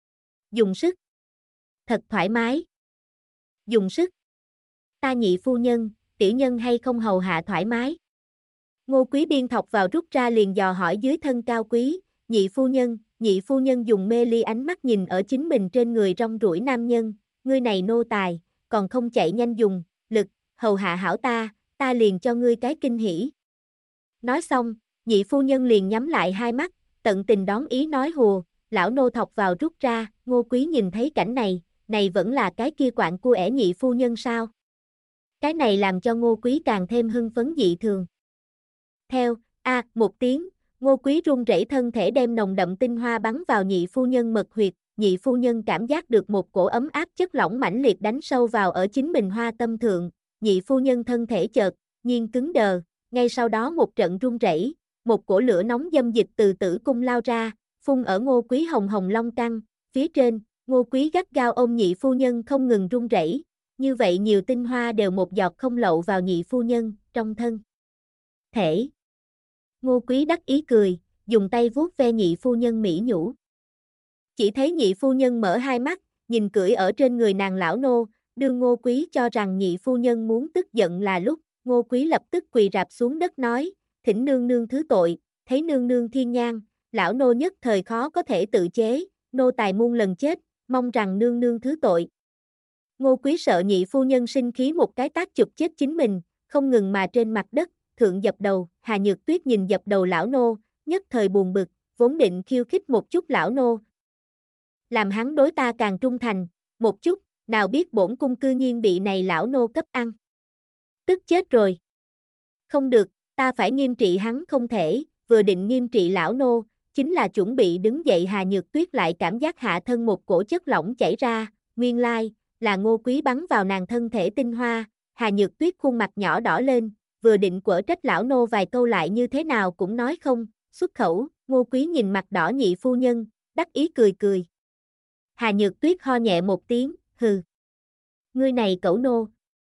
Dùng sức. Thật thoải mái. Dùng sức. Ta nhị phu nhân, tiểu nhân hay không hầu hạ thoải mái. Ngô Quý biên thọc vào rút ra liền dò hỏi dưới thân cao quý, nhị phu nhân dùng mê ly ánh mắt nhìn ở chính mình trên người rong ruổi nam nhân, ngươi này nô tài, còn không chạy nhanh dùng, lực, hầu hạ hảo ta liền cho ngươi cái kinh hỉ. Nói xong, nhị phu nhân liền nhắm lại hai mắt, tận tình đón ý nói hùa, lão nô thọc vào rút ra, Ngô Quý nhìn thấy cảnh này vẫn là cái kia quạng cua ẻ nhị phu nhân sao? Cái này làm cho Ngô Quý càng thêm hưng phấn dị thường. Theo, một tiếng, Ngô Quý run rẩy thân thể đem nồng đậm tinh hoa bắn vào nhị phu nhân mật huyệt, nhị phu nhân cảm giác được một cổ ấm áp chất lỏng mãnh liệt đánh sâu vào ở chính mình hoa tâm thượng, nhị phu nhân thân thể chợt nhiên cứng đờ, ngay sau đó một trận run rẩy, một cổ lửa nóng dâm dịch từ tử cung lao ra, phun ở Ngô Quý hồng hồng long căng, phía trên, Ngô Quý gắt gao ôm nhị phu nhân không ngừng run rẩy, như vậy nhiều tinh hoa đều một giọt không lậu vào nhị phu nhân trong thân thể. Ngô Quý đắc ý cười, dùng tay vuốt ve nhị phu nhân mỹ nhũ. Chỉ thấy nhị phu nhân mở hai mắt, nhìn cưỡi ở trên người nàng lão nô, đương Ngô Quý cho rằng nhị phu nhân muốn tức giận là lúc, Ngô Quý lập tức quỳ rạp xuống đất nói, thỉnh nương nương thứ tội, thấy nương nương thiên nhang, lão nô nhất thời khó có thể tự chế, nô tài muôn lần chết, mong rằng nương nương thứ tội. Ngô Quý sợ nhị phu nhân sinh khí một cái tát chụp chết chính mình, không ngừng mà trên mặt đất, thượng dập đầu, Hà Nhược Tuyết nhìn dập đầu lão nô, nhất thời buồn bực, vốn định khiêu khích một chút lão nô. Làm hắn đối ta càng trung thành, một chút, nào biết bổn cung cư nhiên bị này lão nô cấp ăn. Tức chết rồi. Không được, ta phải nghiêm trị hắn không thể, vừa định nghiêm trị lão nô, chính là chuẩn bị đứng dậy Hà Nhược Tuyết lại cảm giác hạ thân một cổ chất lỏng chảy ra, nguyên lai, là Ngô Quý bắn vào nàng thân thể tinh hoa, Hà Nhược Tuyết khuôn mặt nhỏ đỏ lên, vừa định quở trách lão nô vài câu lại như thế nào cũng nói không, xuất khẩu, Ngô Quý nhìn mặt đỏ nhị phu nhân, đắc ý cười cười. Hà Nhược Tuyết ho nhẹ một tiếng, hừ. Ngươi này cẩu nô.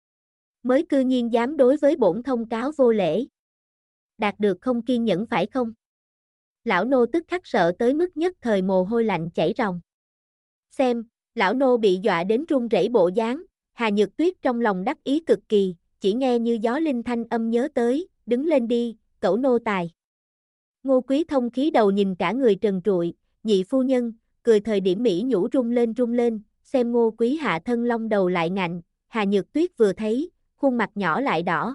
Mới cư nhiên dám đối với bổn thông cáo vô lễ. Đạt được không kiên nhẫn phải không? Lão nô tức khắc sợ tới mức nhất thời mồ hôi lạnh chảy ròng. Xem, lão nô bị dọa đến run rẩy bộ dáng, Hà Nhược Tuyết trong lòng đắc ý cực kỳ, chỉ nghe như gió linh thanh âm nhớ tới, đứng lên đi, cẩu nô tài. Ngô Quý thông khí đầu nhìn cả người trần trụi, nhị phu nhân, cười thời điểm mỹ nhũ rung lên, xem Ngô Quý hạ thân long đầu lại ngạnh, Hà Nhược Tuyết vừa thấy, khuôn mặt nhỏ lại đỏ.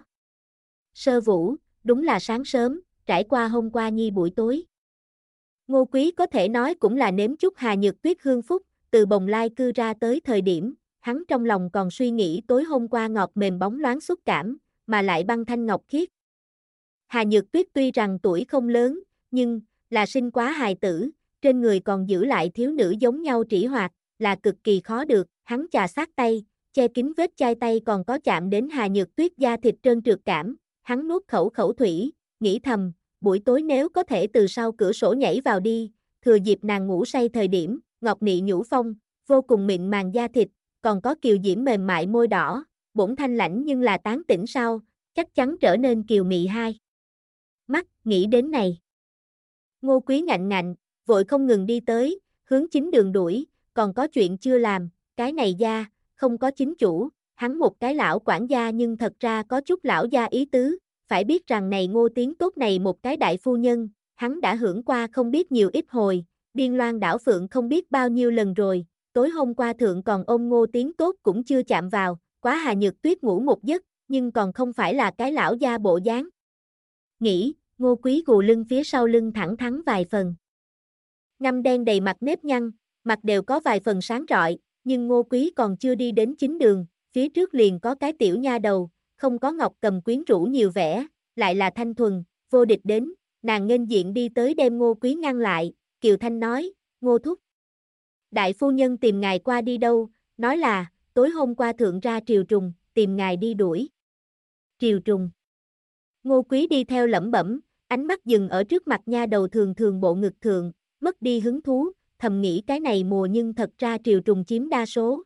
Sơ Vũ, đúng là sáng sớm, trải qua hôm qua nhi buổi tối. Ngô Quý có thể nói cũng là nếm chút Hà Nhược Tuyết hương phúc, từ Bồng Lai cư ra tới thời điểm, hắn trong lòng còn suy nghĩ tối hôm qua ngọt mềm bóng loáng xúc cảm, mà lại băng thanh ngọc khiết. Hà Nhược Tuyết tuy rằng tuổi không lớn, nhưng là sinh quá hài tử, trên người còn giữ lại thiếu nữ giống nhau trĩ hoạt, là cực kỳ khó được, hắn chà sát tay, che kín vết chai tay còn có chạm đến Hà Nhược Tuyết da thịt trơn trượt cảm, hắn nuốt khẩu thủy, nghĩ thầm, buổi tối nếu có thể từ sau cửa sổ nhảy vào đi, thừa dịp nàng ngủ say thời điểm, ngọc nị nhũ phong, vô cùng mịn màng da thịt, còn có kiều diễm mềm mại môi đỏ, bổn thanh lãnh nhưng là tán tỉnh sau, chắc chắn trở nên kiều mị hai. Mắt, nghĩ đến này. Ngô Quý ngạnh, vội không ngừng đi tới, hướng chính đường đuổi, còn có chuyện chưa làm, cái này gia, không có chính chủ, hắn một cái lão quản gia nhưng thật ra có chút lão gia ý tứ, phải biết rằng này Ngô Tiến Tốt này một cái đại phu nhân, hắn đã hưởng qua không biết nhiều ít hồi, điên loan đảo phượng không biết bao nhiêu lần rồi, tối hôm qua thượng còn ôm Ngô Tiến Tốt cũng chưa chạm vào, quá Hà Nhược Tuyết ngủ một giấc, nhưng còn không phải là cái lão gia bộ dáng. Nghĩ, Ngô Quý gù lưng phía sau lưng thẳng thắn vài phần. Ngăm đen đầy mặt nếp nhăn, mặt đều có vài phần sáng rọi, nhưng Ngô Quý còn chưa đi đến chính đường, phía trước liền có cái tiểu nha đầu, không có Ngọc Cầm quyến rũ nhiều vẻ, lại là thanh thuần, vô địch đến, nàng nghênh diện đi tới đem Ngô Quý ngăn lại, Kiều Thanh nói, Ngô thúc. Đại phu nhân tìm ngài qua đi đâu, nói là, tối hôm qua thượng ra triều trùng, tìm ngài đi đuổi. Triều trùng. Ngô Quý đi theo lẩm bẩm, ánh mắt dừng ở trước mặt nha đầu thường bộ ngực thượng, mất đi hứng thú, thầm nghĩ cái này mùa nhưng thật ra triều trùng chiếm đa số.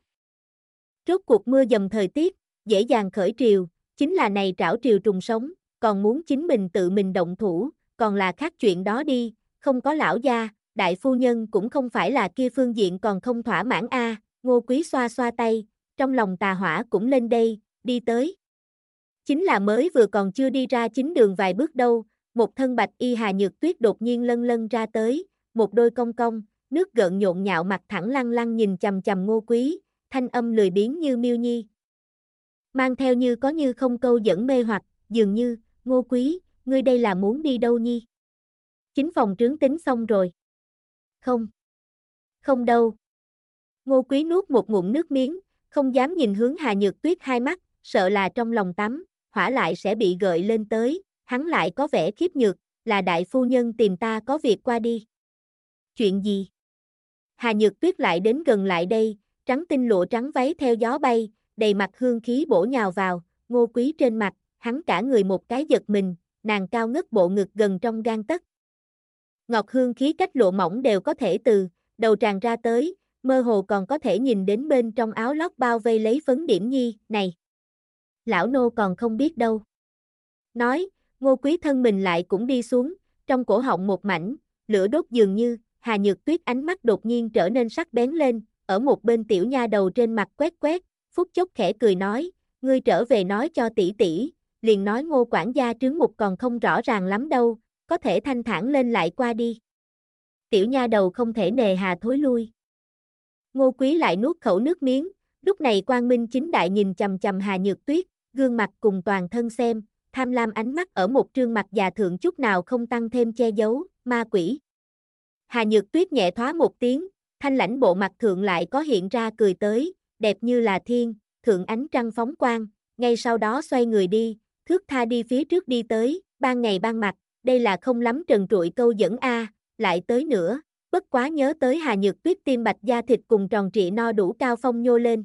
Rốt cuộc mưa dầm thời tiết, dễ dàng khởi triều, chính là này trảo triều trùng sống, còn muốn chính mình tự mình động thủ, còn là khác chuyện đó đi, không có lão gia, đại phu nhân cũng không phải là kia phương diện còn không thỏa mãn a. Ngô Quý xoa xoa tay, trong lòng tà hỏa cũng lên đây, đi tới. Chính là mới vừa còn chưa đi ra chính đường vài bước đâu, một thân bạch y Hà Nhược Tuyết đột nhiên lân lân ra tới, một đôi cong cong, nước gợn nhộn nhạo mặt thẳng lăng lăng nhìn chằm chằm Ngô Quý, thanh âm lười biếng như miêu nhi. Mang theo như có như không câu dẫn mê hoặc, dường như, Ngô Quý, ngươi đây là muốn đi đâu nhi? Chính phòng trướng tính xong rồi. Không. Không đâu. Ngô Quý nuốt một ngụm nước miếng, không dám nhìn hướng Hà Nhược Tuyết hai mắt, sợ là trong lòng tắm, hỏa lại sẽ bị gợi lên tới, hắn lại có vẻ khiếp nhược, là đại phu nhân tìm ta có việc qua đi. Chuyện gì? Hà Nhược Tuyết lại đến gần lại đây, trắng tinh lụa trắng váy theo gió bay, đầy mặt hương khí bổ nhào vào, Ngô Quý trên mặt, hắn cả người một cái giật mình, nàng cao ngất bộ ngực gần trong gang tấc. Ngọt hương khí cách lụa mỏng đều có thể từ đầu tràn ra tới, mơ hồ còn có thể nhìn đến bên trong áo lót bao vây lấy phấn điểm nhi, này. Lão nô còn không biết đâu. Nói, Ngô Quý thân mình lại cũng đi xuống, trong cổ họng một mảnh, lửa đốt dường như, Hà Nhược Tuyết ánh mắt đột nhiên trở nên sắc bén lên, ở một bên tiểu nha đầu trên mặt quét quét, phút chốc khẽ cười nói, ngươi trở về nói cho tỷ tỷ, liền nói Ngô quản gia trướng mục còn không rõ ràng lắm đâu, có thể thanh thản lên lại qua đi. Tiểu nha đầu không thể nề hà thối lui. Ngô Quý lại nuốt khẩu nước miếng, lúc này quang minh chính đại nhìn chằm chằm Hà Nhược Tuyết, gương mặt cùng toàn thân xem, tham lam ánh mắt ở một trương mặt già thượng chút nào không tăng thêm che giấu, ma quỷ. Hà Nhược Tuyết nhẹ thoá một tiếng, thanh lãnh bộ mặt thượng lại có hiện ra cười tới, đẹp như là thiên, thượng ánh trăng phóng quang, ngay sau đó xoay người đi, thước tha đi phía trước đi tới, ban ngày ban mặt, đây là không lắm trần trụi câu dẫn a, lại tới nữa, bất quá nhớ tới Hà Nhược Tuyết tim bạch da thịt cùng tròn trịa no đủ cao phong nhô lên.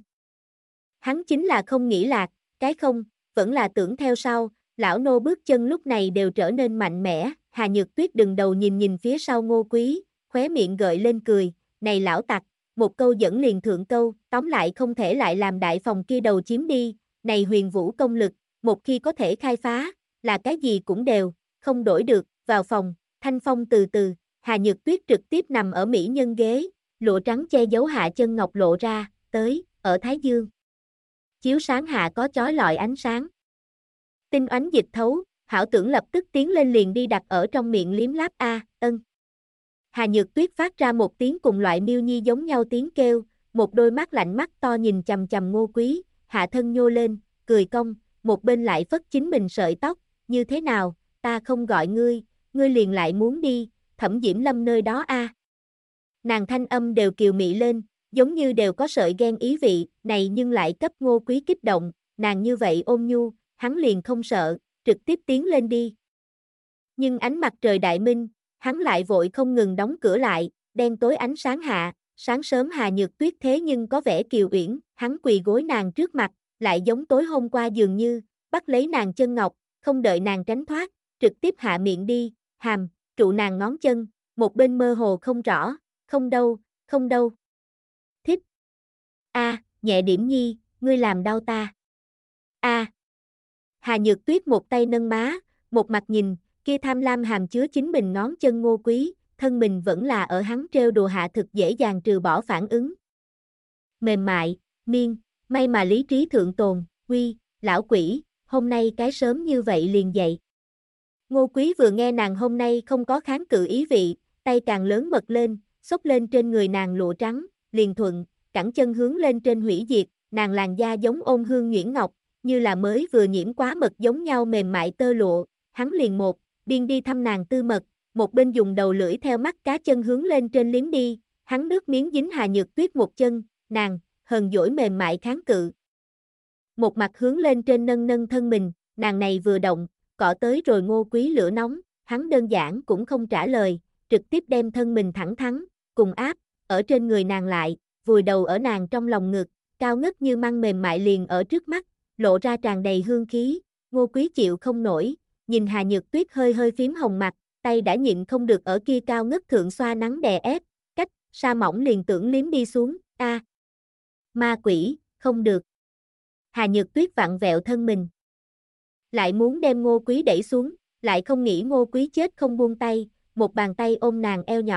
Hắn chính là không nghĩ lạc, cái không, vẫn là tưởng theo sau, lão nô bước chân lúc này đều trở nên mạnh mẽ, Hà Nhược Tuyết đừng đầu nhìn nhìn phía sau Ngô Quý, khóe miệng gợi lên cười, này lão tặc, một câu dẫn liền thượng câu, tóm lại không thể lại làm đại phòng kia đầu chiếm đi, này huyền vũ công lực, một khi có thể khai phá, là cái gì cũng đều, không đổi được, vào phòng, thanh phong từ từ, Hà Nhược Tuyết trực tiếp nằm ở mỹ nhân ghế, lụa trắng che giấu hạ chân ngọc lộ ra, tới, ở Thái Dương. Chiếu sáng hạ có chói lọi ánh sáng. Tinh oánh dịch thấu, hảo tưởng lập tức tiến lên liền đi đặt ở trong miệng liếm láp ân. Hà Nhược Tuyết phát ra một tiếng cùng loại miêu nhi giống nhau tiếng kêu, một đôi mắt lạnh mắt to nhìn chằm chằm Ngô Quý, hạ thân nhô lên, cười cong, một bên lại phất chính mình sợi tóc, như thế nào, ta không gọi ngươi, ngươi liền lại muốn đi, Thẩm Diễm Lâm nơi đó Nàng thanh âm đều kiều mị lên, giống như đều có sợi ghen ý vị, này nhưng lại cấp Ngô Quý kích động, nàng như vậy ôn nhu, hắn liền không sợ, trực tiếp tiến lên đi. Nhưng ánh mặt trời đại minh, hắn lại vội không ngừng đóng cửa lại, đen tối ánh sáng hạ, sáng sớm Hà Nhược Tuyết thế nhưng có vẻ kiều uyển, hắn quỳ gối nàng trước mặt, lại giống tối hôm qua dường như, bắt lấy nàng chân ngọc, không đợi nàng tránh thoát, trực tiếp hạ miệng đi, hàm, trụ nàng ngón chân, một bên mơ hồ không rõ, không đâu, không đâu. Thích. Nhẹ điểm nhi, ngươi làm đau ta. Hà Nhược Tuyết một tay nâng má, một mặt nhìn, kia tham lam hàm chứa chính mình ngón chân Ngô Quý, thân mình vẫn là ở hắn trêu đùa hạ thực dễ dàng trừ bỏ phản ứng. Mềm mại, miên, may mà lý trí thượng tồn, quy, lão quỷ, hôm nay cái sớm như vậy liền dậy. Ngô Quý vừa nghe nàng hôm nay không có kháng cự ý vị, tay càng lớn bật lên, xốc lên trên người nàng lụa trắng, liền thuận, cẳng chân hướng lên trên hủy diệt, nàng làn da giống ôn hương nhuyễn ngọc, như là mới vừa nhiễm quá mật giống nhau mềm mại tơ lụa, hắn liền biên đi thăm nàng tư mật, một bên dùng đầu lưỡi theo mắt cá chân hướng lên trên liếm đi, hắn nước miếng dính Hà Nhược Tuyết một chân, nàng, hờn dỗi mềm mại kháng cự. Một mặt hướng lên trên nâng nâng thân mình, nàng này vừa động, cọ tới rồi Ngô Quý lửa nóng, hắn đơn giản cũng không trả lời, trực tiếp đem thân mình thẳng thắn, cùng áp, ở trên người nàng lại, vùi đầu ở nàng trong lòng ngực, cao ngất như măng mềm mại liền ở trước mắt, lộ ra tràn đầy hương khí, Ngô Quý chịu không nổi, nhìn Hà Nhược Tuyết hơi hơi phím hồng mặt, tay đã nhịn không được ở kia cao ngất thượng xoa nắng đè ép, cách, sa mỏng liền tưởng liếm đi xuống, ma quỷ, không được. Hà Nhược Tuyết vặn vẹo thân mình. Lại muốn đem Ngô Quý đẩy xuống, lại không nghĩ Ngô Quý chết không buông tay, một bàn tay ôm nàng eo nhỏ,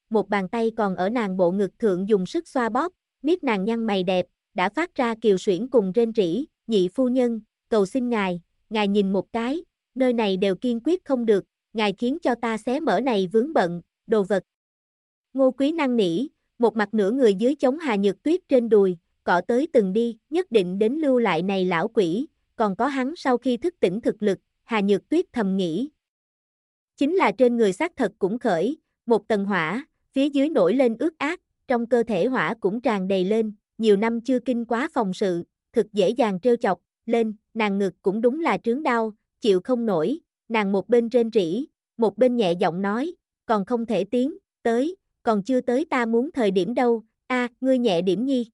một bàn tay còn ở nàng bộ ngực thượng dùng sức xoa bóp, miết nàng nhăn mày đẹp, đã phát ra kiều xuyển cùng rên rỉ, nhị phu nhân, cầu xin ngài nhìn một cái, nơi này đều kiên quyết không được, ngài khiến cho ta xé mở này vướng bận, đồ vật. Ngô Quý năn nỉ, một mặt nửa người dưới chống Hà Nhược Tuyết trên đùi, cọ tới từng đi, nhất định đến lưu lại này lão quỷ, còn có hắn sau khi thức tỉnh thực lực, Hà Nhược Tuyết thầm nghĩ. Chính là trên người xác thật cũng khởi, một tầng hỏa, phía dưới nổi lên ướt át, trong cơ thể hỏa cũng tràn đầy lên, nhiều năm chưa kinh quá phòng sự, thực dễ dàng trêu chọc, lên, nàng ngực cũng đúng là trướng đau, chịu không nổi, nàng một bên rên rỉ, một bên nhẹ giọng nói, còn không thể tiến, tới, còn chưa tới ta muốn thời điểm đâu, ngươi nhẹ điểm nhi.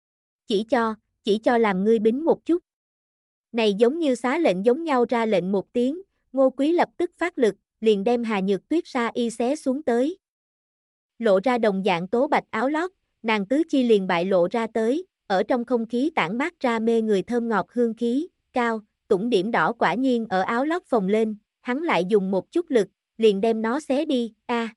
Chỉ cho làm ngươi bính một chút. Này giống như xá lệnh giống nhau ra lệnh một tiếng, Ngô Quý lập tức phát lực, liền đem Hà Nhược Tuyết sa y xé xuống tới. Lộ ra đồng dạng tố bạch áo lót, nàng tứ chi liền bại lộ ra tới, ở trong không khí tản mát ra mê người thơm ngọt hương khí, cao, tủng điểm đỏ quả nhiên ở áo lót phồng lên, hắn lại dùng một chút lực, liền đem nó xé đi,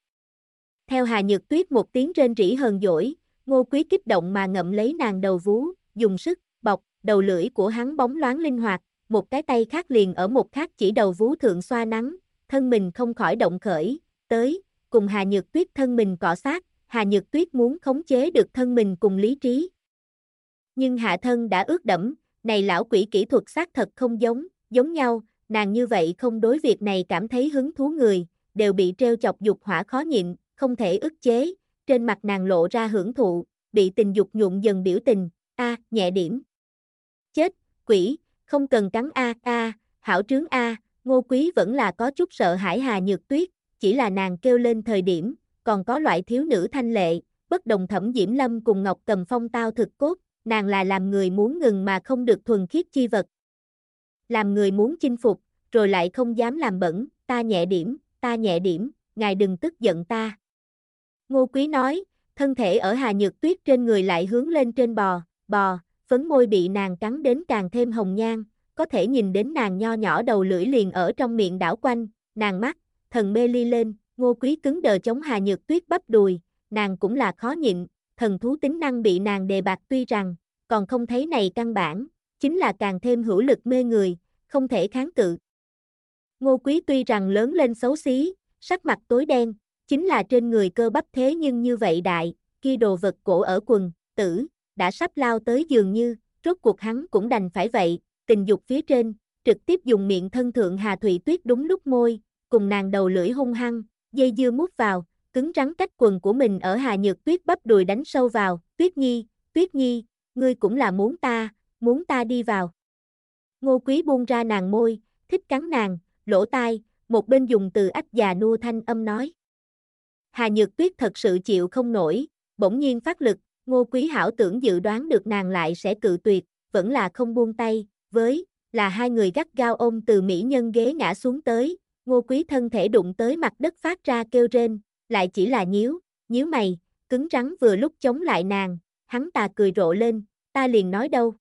Theo Hà Nhược Tuyết một tiếng rên rỉ hờn dỗi, Ngô Quý kích động mà ngậm lấy nàng đầu vú, dùng sức, bọc, đầu lưỡi của hắn bóng loáng linh hoạt, một cái tay khác liền ở một khác chỉ đầu vú thượng xoa nắng, thân mình không khỏi động khởi, tới, cùng Hà Nhược Tuyết thân mình cọ sát, Hà Nhược Tuyết muốn khống chế được thân mình cùng lý trí. Nhưng hạ thân đã ướt đẫm, này lão quỷ kỹ thuật xác thật không giống nhau, nàng như vậy không đối việc này cảm thấy hứng thú người, đều bị treo chọc dục hỏa khó nhịn, không thể ức chế, trên mặt nàng lộ ra hưởng thụ, bị tình dục nhuộn dần biểu tình, nhẹ điểm. Chết, quỷ, không cần cắn hảo trướng Ngô Quý vẫn là có chút sợ hãi Hà Nhược Tuyết, chỉ là nàng kêu lên thời điểm, còn có loại thiếu nữ thanh lệ, bất đồng Thẩm Diễm Lâm cùng Ngọc Cầm Phong tao thực cốt, nàng là làm người muốn ngừng mà không được thuần khiết chi vật. Làm người muốn chinh phục, rồi lại không dám làm bẩn, ta nhẹ điểm, ngài đừng tức giận ta. Ngô Quý nói, thân thể ở Hà Nhược Tuyết trên người lại hướng lên trên bò, phấn môi bị nàng cắn đến càng thêm hồng nhan, có thể nhìn đến nàng nho nhỏ đầu lưỡi liền ở trong miệng đảo quanh, nàng mắt, thần mê ly lên, Ngô Quý cứng đờ chống Hà Nhược Tuyết bắp đùi, nàng cũng là khó nhịn, thần thú tính năng bị nàng đề bạt tuy rằng, còn không thấy này căn bản, chính là càng thêm hữu lực mê người, không thể kháng cự. Ngô Quý tuy rằng lớn lên xấu xí, sắc mặt tối đen, chính là trên người cơ bắp thế nhưng như vậy đại, kia đồ vật cổ ở quần, tử, đã sắp lao tới dường như, rốt cuộc hắn cũng đành phải vậy, tình dục phía trên, trực tiếp dùng miệng thân thượng Hà Thụy Tuyết đúng lúc môi, cùng nàng đầu lưỡi hung hăng, dây dưa mút vào, cứng rắn cách quần của mình ở Hà Nhược Tuyết bắp đùi đánh sâu vào, Tuyết Nhi, ngươi cũng là muốn ta đi vào. Ngô Quý buông ra nàng môi, thích cắn nàng, lỗ tai, một bên dùng từ ách già nua thanh âm nói. Hà Nhược Tuyết thật sự chịu không nổi, bỗng nhiên phát lực, Ngô Quý hảo tưởng dự đoán được nàng lại sẽ cự tuyệt, vẫn là không buông tay, là hai người gắt gao ôm từ mỹ nhân ghế ngã xuống tới, Ngô Quý thân thể đụng tới mặt đất phát ra kêu rên, lại chỉ là nhíu mày, cứng rắn vừa lúc chống lại nàng, hắn ta cười rộ lên, ta liền nói đâu.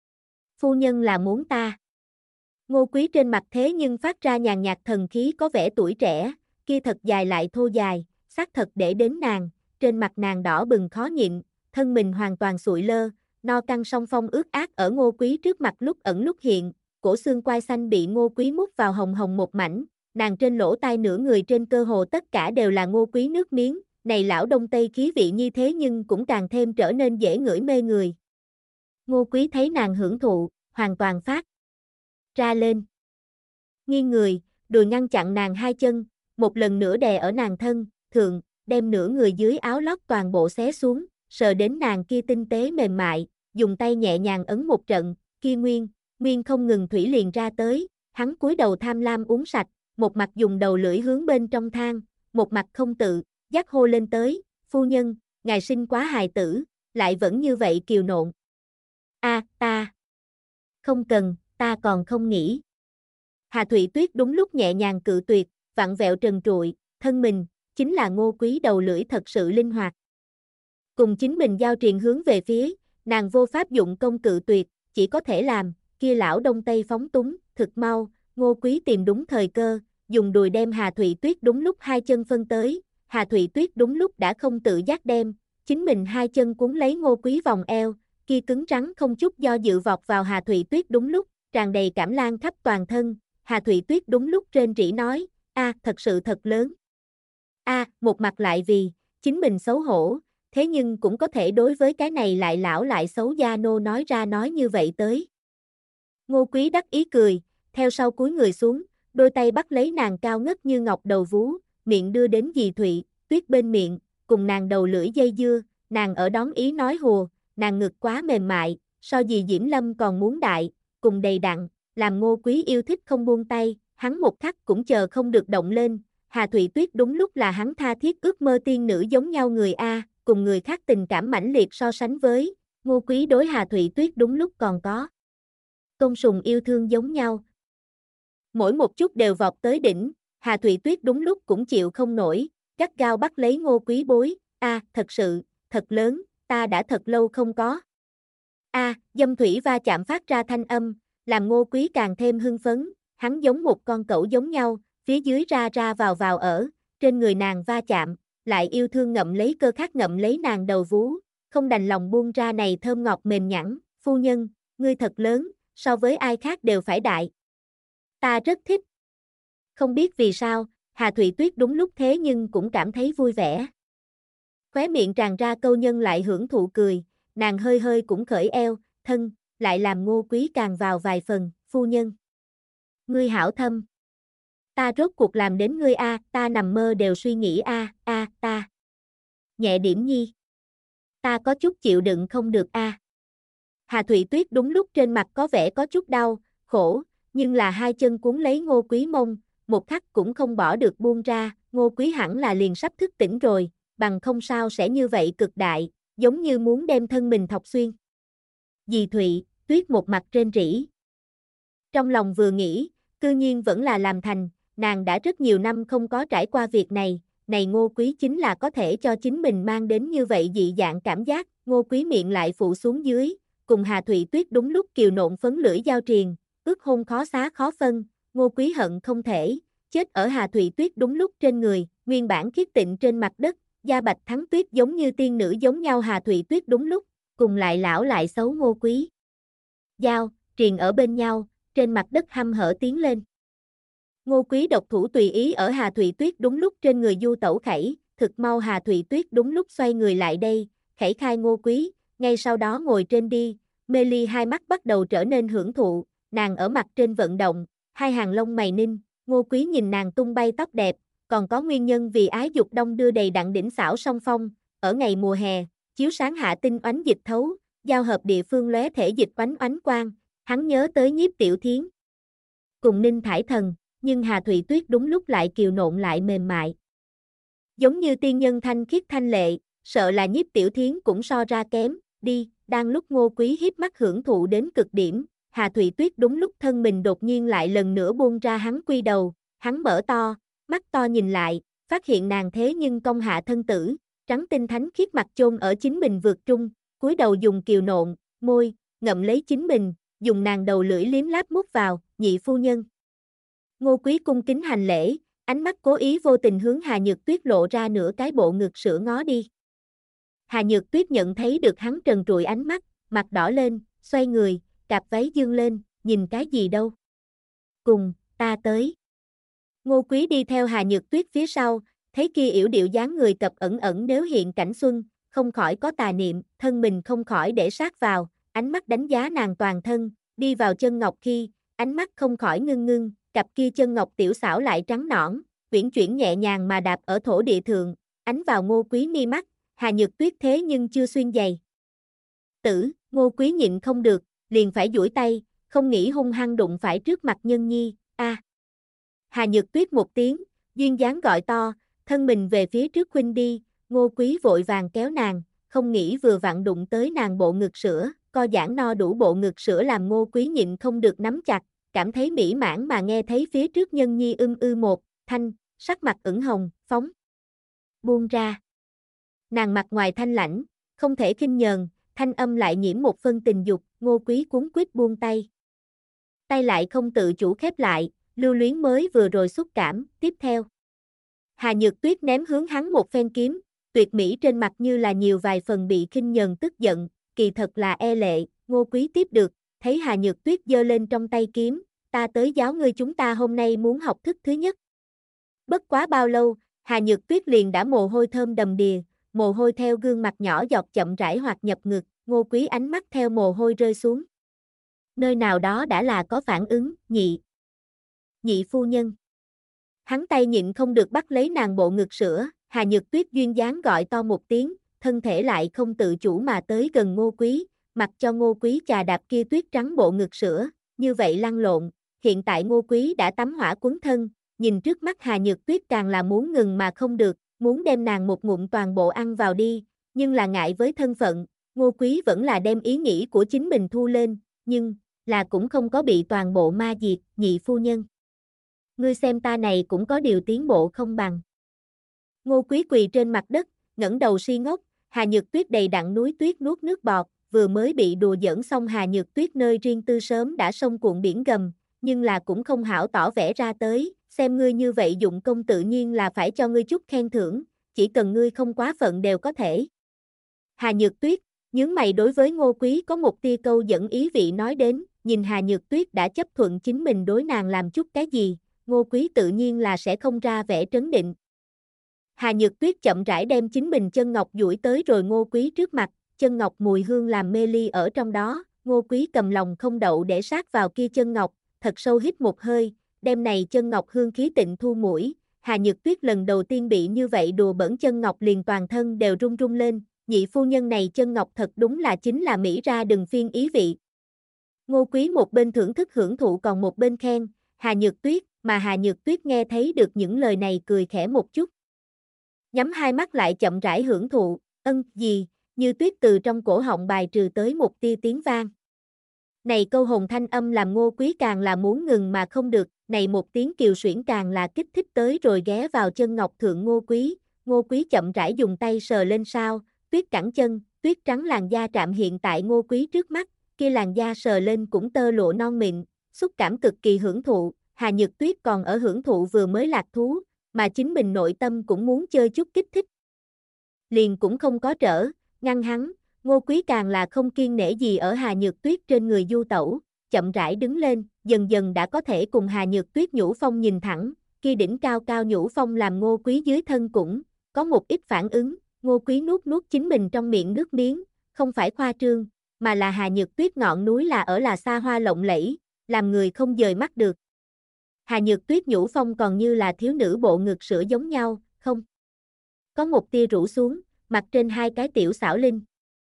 Phu nhân là muốn ta. Ngô Quý trên mặt thế nhưng phát ra nhàn nhạt thần khí có vẻ tuổi trẻ, kia thật dài lại thô dài, xác thật để đến nàng, trên mặt nàng đỏ bừng khó nhịn, thân mình hoàn toàn sụi lơ, no căng song phong ướt át ở Ngô Quý trước mặt lúc ẩn lúc hiện, cổ xương quai xanh bị Ngô Quý mút vào hồng hồng một mảnh, nàng trên lỗ tai nửa người trên cơ hồ tất cả đều là Ngô Quý nước miếng, này lão đông tây khí vị như thế nhưng cũng càng thêm trở nên dễ ngửi mê người. Ngô Quý thấy nàng hưởng thụ, hoàn toàn phát ra lên. Nghiêng người, đùi ngăn chặn nàng hai chân, một lần nữa đè ở nàng thân, thượng, đem nửa người dưới áo lót toàn bộ xé xuống, sờ đến nàng kia tinh tế mềm mại, dùng tay nhẹ nhàng ấn một trận, kia nguyên không ngừng thủy liền ra tới, hắn cúi đầu tham lam uống sạch, một mặt dùng đầu lưỡi hướng bên trong thang, một mặt không tự, dắt hô lên tới, phu nhân, ngài sinh quá hài tử, lại vẫn như vậy kiều nộn. Ta. Không cần, ta còn không nghĩ. Hà Thụy Tuyết đúng lúc nhẹ nhàng cự tuyệt, vặn vẹo trần trụi, thân mình, chính là Ngô Quý đầu lưỡi thật sự linh hoạt. Cùng chính mình giao triền hướng về phía, nàng vô pháp dụng công cự tuyệt, chỉ có thể làm, kia lão đông tây phóng túng, thực mau, Ngô Quý tìm đúng thời cơ, dùng đùi đem Hà Thụy Tuyết đúng lúc hai chân phân tới, Hà Thụy Tuyết đúng lúc đã không tự giác đem, chính mình hai chân cuốn lấy Ngô Quý vòng eo, kia cứng rắn không chút do dự vọt vào Hà Thụy Tuyết đúng lúc, tràn đầy cảm lan khắp toàn thân, Hà Thụy Tuyết đúng lúc rên rỉ nói, thật sự thật lớn. Một mặt lại vì, chính mình xấu hổ, thế nhưng cũng có thể đối với cái này lại lão lại xấu gia nô nói ra nói như vậy tới. Ngô Quý đắc ý cười, theo sau cúi người xuống, đôi tay bắt lấy nàng cao ngất như ngọc đầu vú, miệng đưa đến dì Thụy Tuyết bên miệng, cùng nàng đầu lưỡi dây dưa, nàng ở đón ý nói hùa, nàng ngực quá mềm mại, so dì Diễm Lâm còn muốn đại, cùng đầy đặn, làm Ngô Quý yêu thích không buông tay, hắn một khắc cũng chờ không được động lên, Hà Thụy Tuyết đúng lúc là hắn tha thiết ước mơ tiên nữ giống nhau người cùng người khác tình cảm mãnh liệt so sánh với, Ngô Quý đối Hà Thụy Tuyết đúng lúc còn có tôn sùng yêu thương giống nhau. Mỗi một chút đều vọt tới đỉnh, Hà Thụy Tuyết đúng lúc cũng chịu không nổi, gắt gao bắt lấy Ngô Quý bối, thật sự, thật lớn, ta đã thật lâu không có. Dâm thủy va chạm phát ra thanh âm, làm Ngô Quý càng thêm hưng phấn, hắn giống một con cẩu giống nhau, phía dưới ra ra vào ở, trên người nàng va chạm, lại yêu thương ngậm lấy cơ khát ngậm lấy nàng đầu vú, không đành lòng buông ra này thơm ngọt mềm nhẵn, phu nhân, ngươi thật lớn, so với ai khác đều phải đại. Ta rất thích. Không biết vì sao, Hà Thụy Tuyết đúng lúc thế nhưng cũng cảm thấy vui vẻ. Khóe miệng tràn ra câu nhân lại hưởng thụ cười, nàng hơi hơi cũng khởi eo, thân, lại làm Ngô Quý càng vào vài phần, phu nhân. Ngươi hảo thâm. Ta rốt cuộc làm đến ngươi ta nằm mơ đều suy nghĩ ta. Nhẹ điểm nhi. Ta có chút chịu đựng không được Hà Thụy Tuyết đúng lúc trên mặt có vẻ có chút đau, khổ, nhưng là hai chân cuốn lấy Ngô Quý mông, một khắc cũng không bỏ được buông ra, Ngô Quý hẳn là liền sắp thức tỉnh rồi, bằng không sao sẽ như vậy cực đại, giống như muốn đem thân mình thọc xuyên. Dì Thụy Tuyết một mặt rên rỉ. Trong lòng vừa nghĩ, cư nhiên vẫn là làm thành, nàng đã rất nhiều năm không có trải qua việc này, Ngô Quý chính là có thể cho chính mình mang đến như vậy dị dạng cảm giác, Ngô Quý miệng lại phụ xuống dưới, cùng Hà Thụy Tuyết đúng lúc kiều nộn phấn lưỡi giao triền, ước hôn khó xá khó phân, Ngô Quý hận không thể, chết ở Hà Thụy Tuyết đúng lúc trên người, nguyên bản khiết tịnh trên mặt đất, da bạch thắng tuyết giống như tiên nữ giống nhau Hà Thụy Tuyết đúng lúc, cùng lại lão lại xấu Ngô Quý. Giao, triền ở bên nhau, trên mặt đất hăm hở tiến lên. Ngô Quý độc thủ tùy ý ở Hà Thụy Tuyết đúng lúc trên người du tẩu khẩy, thực mau Hà Thụy Tuyết đúng lúc xoay người lại đây, khẩy khai Ngô Quý, ngay sau đó ngồi trên đi, mê ly hai mắt bắt đầu trở nên hưởng thụ, nàng ở mặt trên vận động, hai hàng lông mày ninh, Ngô Quý nhìn nàng tung bay tóc đẹp, còn có nguyên nhân vì ái dục đông đưa đầy đặn đỉnh xảo song phong, ở ngày mùa hè, chiếu sáng hạ tinh oánh dịch thấu, giao hợp địa phương lóe thể dịch oánh oánh quang, hắn nhớ tới Nhiếp Tiểu Thiến. Cùng Ninh Thải Thần, nhưng Hà Thụy Tuyết đúng lúc lại kiều nộn lại mềm mại. Giống như tiên nhân thanh khiết thanh lệ, sợ là Nhiếp Tiểu Thiến cũng so ra kém, đi, đang lúc Ngô Quý hiếp mắt hưởng thụ đến cực điểm, Hà Thụy Tuyết đúng lúc thân mình đột nhiên lại lần nữa buông ra hắn quy đầu, hắn mở to, mắt to nhìn lại, phát hiện nàng thế nhưng cong hạ thân tử, trắng tinh thánh khiết mặt chôn ở chính mình vượt trung, cúi đầu dùng kiều nộn, môi, ngậm lấy chính mình, dùng nàng đầu lưỡi liếm láp mút vào, nhị phu nhân. Ngô Quý cung kính hành lễ, ánh mắt cố ý vô tình hướng Hà Nhược Tuyết lộ ra nửa cái bộ ngực sữa ngó đi. Hà Nhược Tuyết nhận thấy được hắn trần trụi ánh mắt, mặt đỏ lên, xoay người, cạp váy dương lên, nhìn cái gì đâu. Cùng, ta tới. Ngô Quý đi theo Hà Nhược Tuyết phía sau, thấy kia yểu điệu dáng người cập ẩn ẩn nếu hiện cảnh xuân, không khỏi có tà niệm, thân mình không khỏi để sát vào, ánh mắt đánh giá nàng toàn thân, đi vào chân ngọc khi, ánh mắt không khỏi ngưng ngưng, cặp kia chân ngọc tiểu xảo lại trắng nõn, uyển chuyển nhẹ nhàng mà đạp ở thổ địa thượng, ánh vào Ngô Quý mi mắt, Hà Nhược Tuyết thế nhưng chưa xuyên giày. Ngô Quý nhịn không được, liền phải duỗi tay, không nghĩ hung hăng đụng phải trước mặt nhân nhi, Hà Nhược Tuyết một tiếng, duyên dáng gọi to, thân mình về phía trước khuynh đi, Ngô Quý vội vàng kéo nàng, không nghĩ vừa vặn đụng tới nàng bộ ngực sữa, co giãn no đủ bộ ngực sữa làm Ngô Quý nhịn không được nắm chặt, cảm thấy mỹ mãn mà nghe thấy phía trước nhân nhi một thanh, sắc mặt ửng hồng, phóng. Buông ra. Nàng mặt ngoài thanh lãnh, không thể khinh nhờn, thanh âm lại nhiễm một phân tình dục, Ngô Quý cuống quýt buông tay. Tay lại không tự chủ khép lại, lưu luyến mới vừa rồi xúc cảm, tiếp theo. Hà Nhược Tuyết ném hướng hắn một phen kiếm, tuyệt mỹ trên mặt như là nhiều vài phần bị khinh nhờn tức giận, kỳ thật là e lệ, Ngô Quý tiếp được, thấy Hà Nhược Tuyết giơ lên trong tay kiếm, ta tới giáo ngươi chúng ta hôm nay muốn học thức thứ nhất. Bất quá bao lâu, Hà Nhược Tuyết liền đã mồ hôi thơm đầm đìa, mồ hôi theo gương mặt nhỏ giọt chậm rãi hoạt nhập ngực, Ngô Quý ánh mắt theo mồ hôi rơi xuống. Nơi nào đó đã là có phản ứng, nhị phu nhân. Hắn tay nhịn không được bắt lấy nàng bộ ngực sữa, Hà Nhược Tuyết duyên dáng gọi to một tiếng, thân thể lại không tự chủ mà tới gần Ngô Quý, mặc cho Ngô Quý chà đạp kia tuyết trắng bộ ngực sữa, như vậy lăn lộn, hiện tại Ngô Quý đã tắm hỏa quấn thân, nhìn trước mắt Hà Nhược Tuyết càng là muốn ngừng mà không được, muốn đem nàng một ngụm toàn bộ ăn vào đi, nhưng là ngại với thân phận, Ngô Quý vẫn là đem ý nghĩ của chính mình thu lên, nhưng là cũng không có bị toàn bộ ma diệt, nhị phu nhân. Ngươi xem ta này cũng có điều tiến bộ không bằng. Ngô Quý quỳ trên mặt đất, ngẩng đầu si ngốc, Hà Nhược Tuyết đầy đặn núi tuyết nuốt nước bọt, vừa mới bị đùa giỡn xong Hà Nhược Tuyết nơi riêng tư sớm đã sông cuộn biển gầm, nhưng là cũng không hảo tỏ vẻ ra tới, xem ngươi như vậy dụng công tự nhiên là phải cho ngươi chút khen thưởng, chỉ cần ngươi không quá phận đều có thể. Hà Nhược Tuyết, nhướng mày đối với Ngô Quý có một tia câu dẫn ý vị nói đến, nhìn Hà Nhược Tuyết đã chấp thuận chính mình đối nàng làm chút cái gì, Ngô Quý tự nhiên là sẽ không ra vẻ trấn định. Hà Nhược Tuyết chậm rãi đem chính mình chân ngọc duỗi tới rồi Ngô Quý trước mặt, chân ngọc mùi hương làm mê ly ở trong đó, Ngô Quý cầm lòng không đậu để sát vào kia chân ngọc, thật sâu hít một hơi, đem này chân ngọc hương khí tịnh thu mũi, Hà Nhược Tuyết lần đầu tiên bị như vậy đùa bẩn chân ngọc liền toàn thân đều run run lên, nhị phu nhân này chân ngọc thật đúng là chính là mỹ ra đừng phiên ý vị. Ngô Quý một bên thưởng thức hưởng thụ còn một bên khen, Hà Nhược Tuyết, mà Hà Nhược Tuyết nghe thấy được những lời này cười khẽ một chút. Nhắm hai mắt lại chậm rãi hưởng thụ, gì, như tuyết từ trong cổ họng bài trừ tới một tia tiếng vang. Này câu hồn thanh âm làm Ngô Quý càng là muốn ngừng mà không được, này một tiếng kiều xuyển càng là kích thích tới rồi ghé vào chân ngọc thượng Ngô Quý chậm rãi dùng tay sờ lên sao, tuyết cẳng chân, tuyết trắng làn da chạm hiện tại Ngô Quý trước mắt, kia làn da sờ lên cũng tơ lụa non mịn, xúc cảm cực kỳ hưởng thụ, Hà Nhược Tuyết còn ở hưởng thụ vừa mới lạc thú, mà chính mình nội tâm cũng muốn chơi chút kích thích. Liền cũng không có trở, ngăn hắn, Ngô Quý càng là không kiêng nể gì ở Hà Nhược Tuyết trên người du tẩu, chậm rãi đứng lên, dần dần đã có thể cùng Hà Nhược Tuyết nhũ phong nhìn thẳng, kia đỉnh cao cao nhũ phong làm Ngô Quý dưới thân cũng có một ít phản ứng, Ngô Quý nuốt nuốt chính mình trong miệng nước miếng, không phải khoa trương, mà là Hà Nhược Tuyết ngọn núi là xa hoa lộng lẫy, làm người không dời mắt được. Hà Nhược Tuyết nhũ phong còn như là thiếu nữ bộ ngực sữa giống nhau, không? Có một tia rũ xuống, mặt trên hai cái tiểu xảo linh.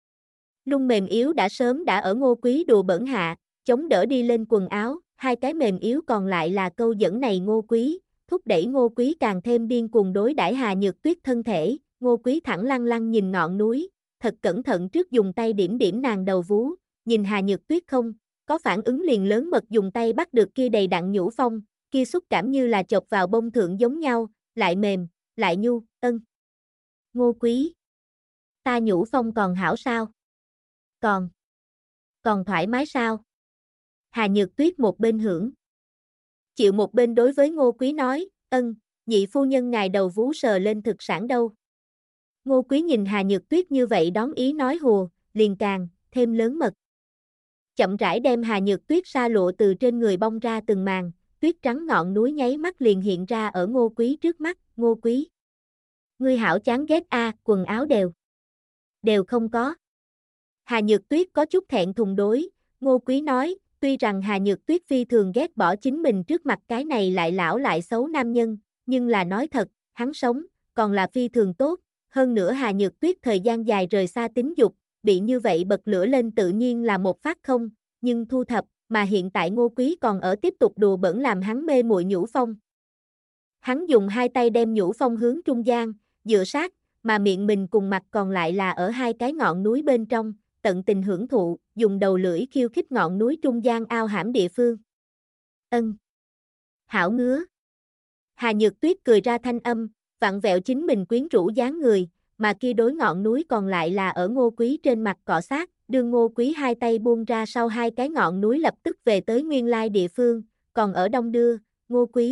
Lung mềm yếu đã sớm đã ở Ngô Quý đùa bẩn hạ, chống đỡ đi lên quần áo, hai cái mềm yếu còn lại là câu dẫn này Ngô Quý, thúc đẩy Ngô Quý càng thêm điên cuồng đối đãi Hà Nhược Tuyết thân thể, Ngô Quý thẳng lăng lăng nhìn ngọn núi, thật cẩn thận trước dùng tay điểm điểm nàng đầu vú, nhìn Hà Nhược Tuyết không, có phản ứng liền lớn mật dùng tay bắt được kia đầy đặn nhũ phong, kia xúc cảm như là chộp vào bông thượng giống nhau, lại mềm, lại nhu, Ngô Quý, ta nhũ phong còn hảo sao? Còn thoải mái sao? Hà Nhược Tuyết một bên hưởng. Chịu một bên đối với Ngô Quý nói, nhị phu nhân ngài đầu vú sờ lên thực sản đâu. Ngô Quý nhìn Hà Nhược Tuyết như vậy đón ý nói hùa, liền càng thêm lớn mật. Chậm rãi đem Hà Nhược Tuyết sa lụa từ trên người bong ra từng màn, tuyết trắng ngọn núi nháy mắt liền hiện ra ở Ngô Quý trước mắt, Ngô Quý. Ngươi hảo chán ghét quần áo đều không có. Hà Nhược Tuyết có chút thẹn thùng đối, Ngô Quý nói, tuy rằng Hà Nhược Tuyết phi thường ghét bỏ chính mình trước mặt cái này lại lão lại xấu nam nhân, nhưng là nói thật, hắn sống, còn là phi thường tốt, hơn nữa Hà Nhược Tuyết thời gian dài rời xa tính dục, bị như vậy bật lửa lên tự nhiên là một phát không, nhưng thu thập, mà hiện tại Ngô Quý còn ở tiếp tục đùa bẩn làm hắn mê muội nhũ phong. Hắn dùng hai tay đem nhũ phong hướng trung gian, dựa sát, mà miệng mình cùng mặt còn lại là ở hai cái ngọn núi bên trong, tận tình hưởng thụ, dùng đầu lưỡi khiêu khích ngọn núi trung gian ao hãm địa phương. Hảo ngứa. Hà Nhược Tuyết cười ra thanh âm, vặn vẹo chính mình quyến rũ dáng người, mà kia đối ngọn núi còn lại là ở Ngô Quý trên mặt cọ sát, đương Ngô Quý hai tay buông ra sau hai cái ngọn núi lập tức về tới nguyên lai địa phương, còn ở đông đưa, Ngô Quý,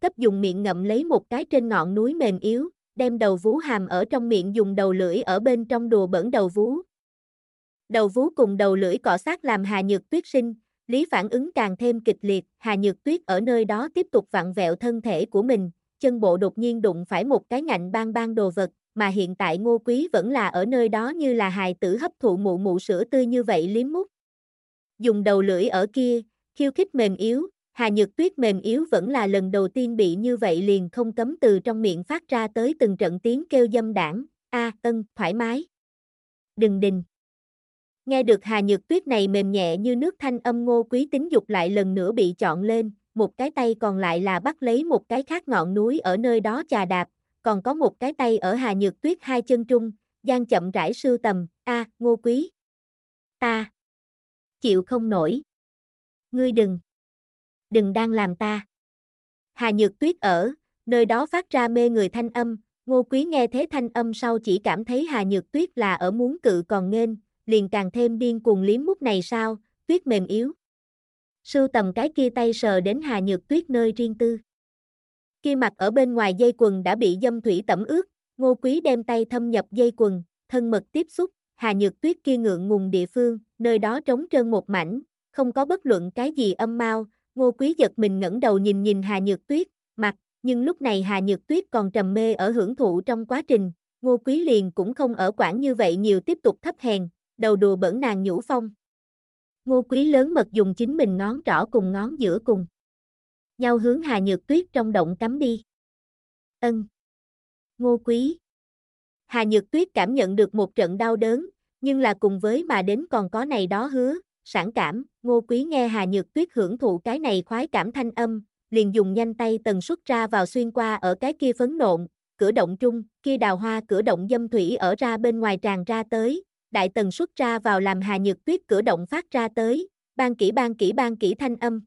cấp dùng miệng ngậm lấy một cái trên ngọn núi mềm yếu, đem đầu vú hàm ở trong miệng dùng đầu lưỡi ở bên trong đùa bỡn đầu vú. Đầu vú cùng đầu lưỡi cọ sát làm Hà Nhược Tuyết sinh lý phản ứng càng thêm kịch liệt, Hà Nhược Tuyết ở nơi đó tiếp tục vặn vẹo thân thể của mình, chân bộ đột nhiên đụng phải một cái ngạnh bang bang đồ vật, mà hiện tại Ngô Quý vẫn là ở nơi đó như là hài tử hấp thụ mụ mụ sữa tươi như vậy liếm mút. Dùng đầu lưỡi ở kia, khiêu khích mềm yếu, Hà Nhược Tuyết mềm yếu vẫn là lần đầu tiên bị như vậy liền không cấm từ trong miệng phát ra tới từng trận tiếng kêu dâm đảng, thoải mái. Đừng đình. Nghe được Hà Nhược Tuyết này mềm nhẹ như nước thanh âm, Ngô Quý tính dục lại lần nữa bị chọn lên, một cái tay còn lại là bắt lấy một cái khác ngọn núi ở nơi đó chà đạp, còn có một cái tay ở Hà Nhược Tuyết hai chân trung, gian chậm rãi sưu tầm, Ngô Quý. Ta chịu không nổi. Ngươi đừng đang làm ta. Hà Nhược Tuyết ở nơi đó phát ra mê người thanh âm, Ngô Quý nghe thế thanh âm sau chỉ cảm thấy Hà Nhược Tuyết là ở muốn cự còn nghênh, liền càng thêm điên cuồng liếm mút này sao, Tuyết mềm yếu. Sưu tầm cái kia tay sờ đến Hà Nhược Tuyết nơi riêng tư. Kia mặt ở bên ngoài dây quần đã bị dâm thủy tẩm ướt, Ngô Quý đem tay thâm nhập dây quần, thân mật tiếp xúc, Hà Nhược Tuyết kia ngượng ngùng địa phương, nơi đó trống trơn một mảnh, không có bất luận cái gì âm mao, Ngô Quý giật mình ngẩng đầu nhìn Hà Nhược Tuyết, mặt, nhưng lúc này Hà Nhược Tuyết còn trầm mê ở hưởng thụ trong quá trình, Ngô Quý liền cũng không ở quản như vậy nhiều tiếp tục thấp hèn, đầu đùa bỡn nàng nhũ phong. Ngô Quý lớn mật dùng chính mình ngón trỏ cùng ngón giữa cùng nhau hướng Hà Nhược Tuyết trong động cắm đi. Ngô Quý. Hà Nhược Tuyết cảm nhận được một trận đau đớn, nhưng là cùng với mà đến còn có này đó hứa, sảng cảm, Ngô Quý nghe Hà Nhược Tuyết hưởng thụ cái này khoái cảm thanh âm, liền dùng nhanh tay tần suất ra vào xuyên qua ở cái kia phấn nộn, cửa động trung, kia đào hoa cửa động dâm thủy ở ra bên ngoài tràn ra tới, đại tần suất ra vào làm Hà Nhược Tuyết cửa động phát ra tới, ban kỹ thanh âm.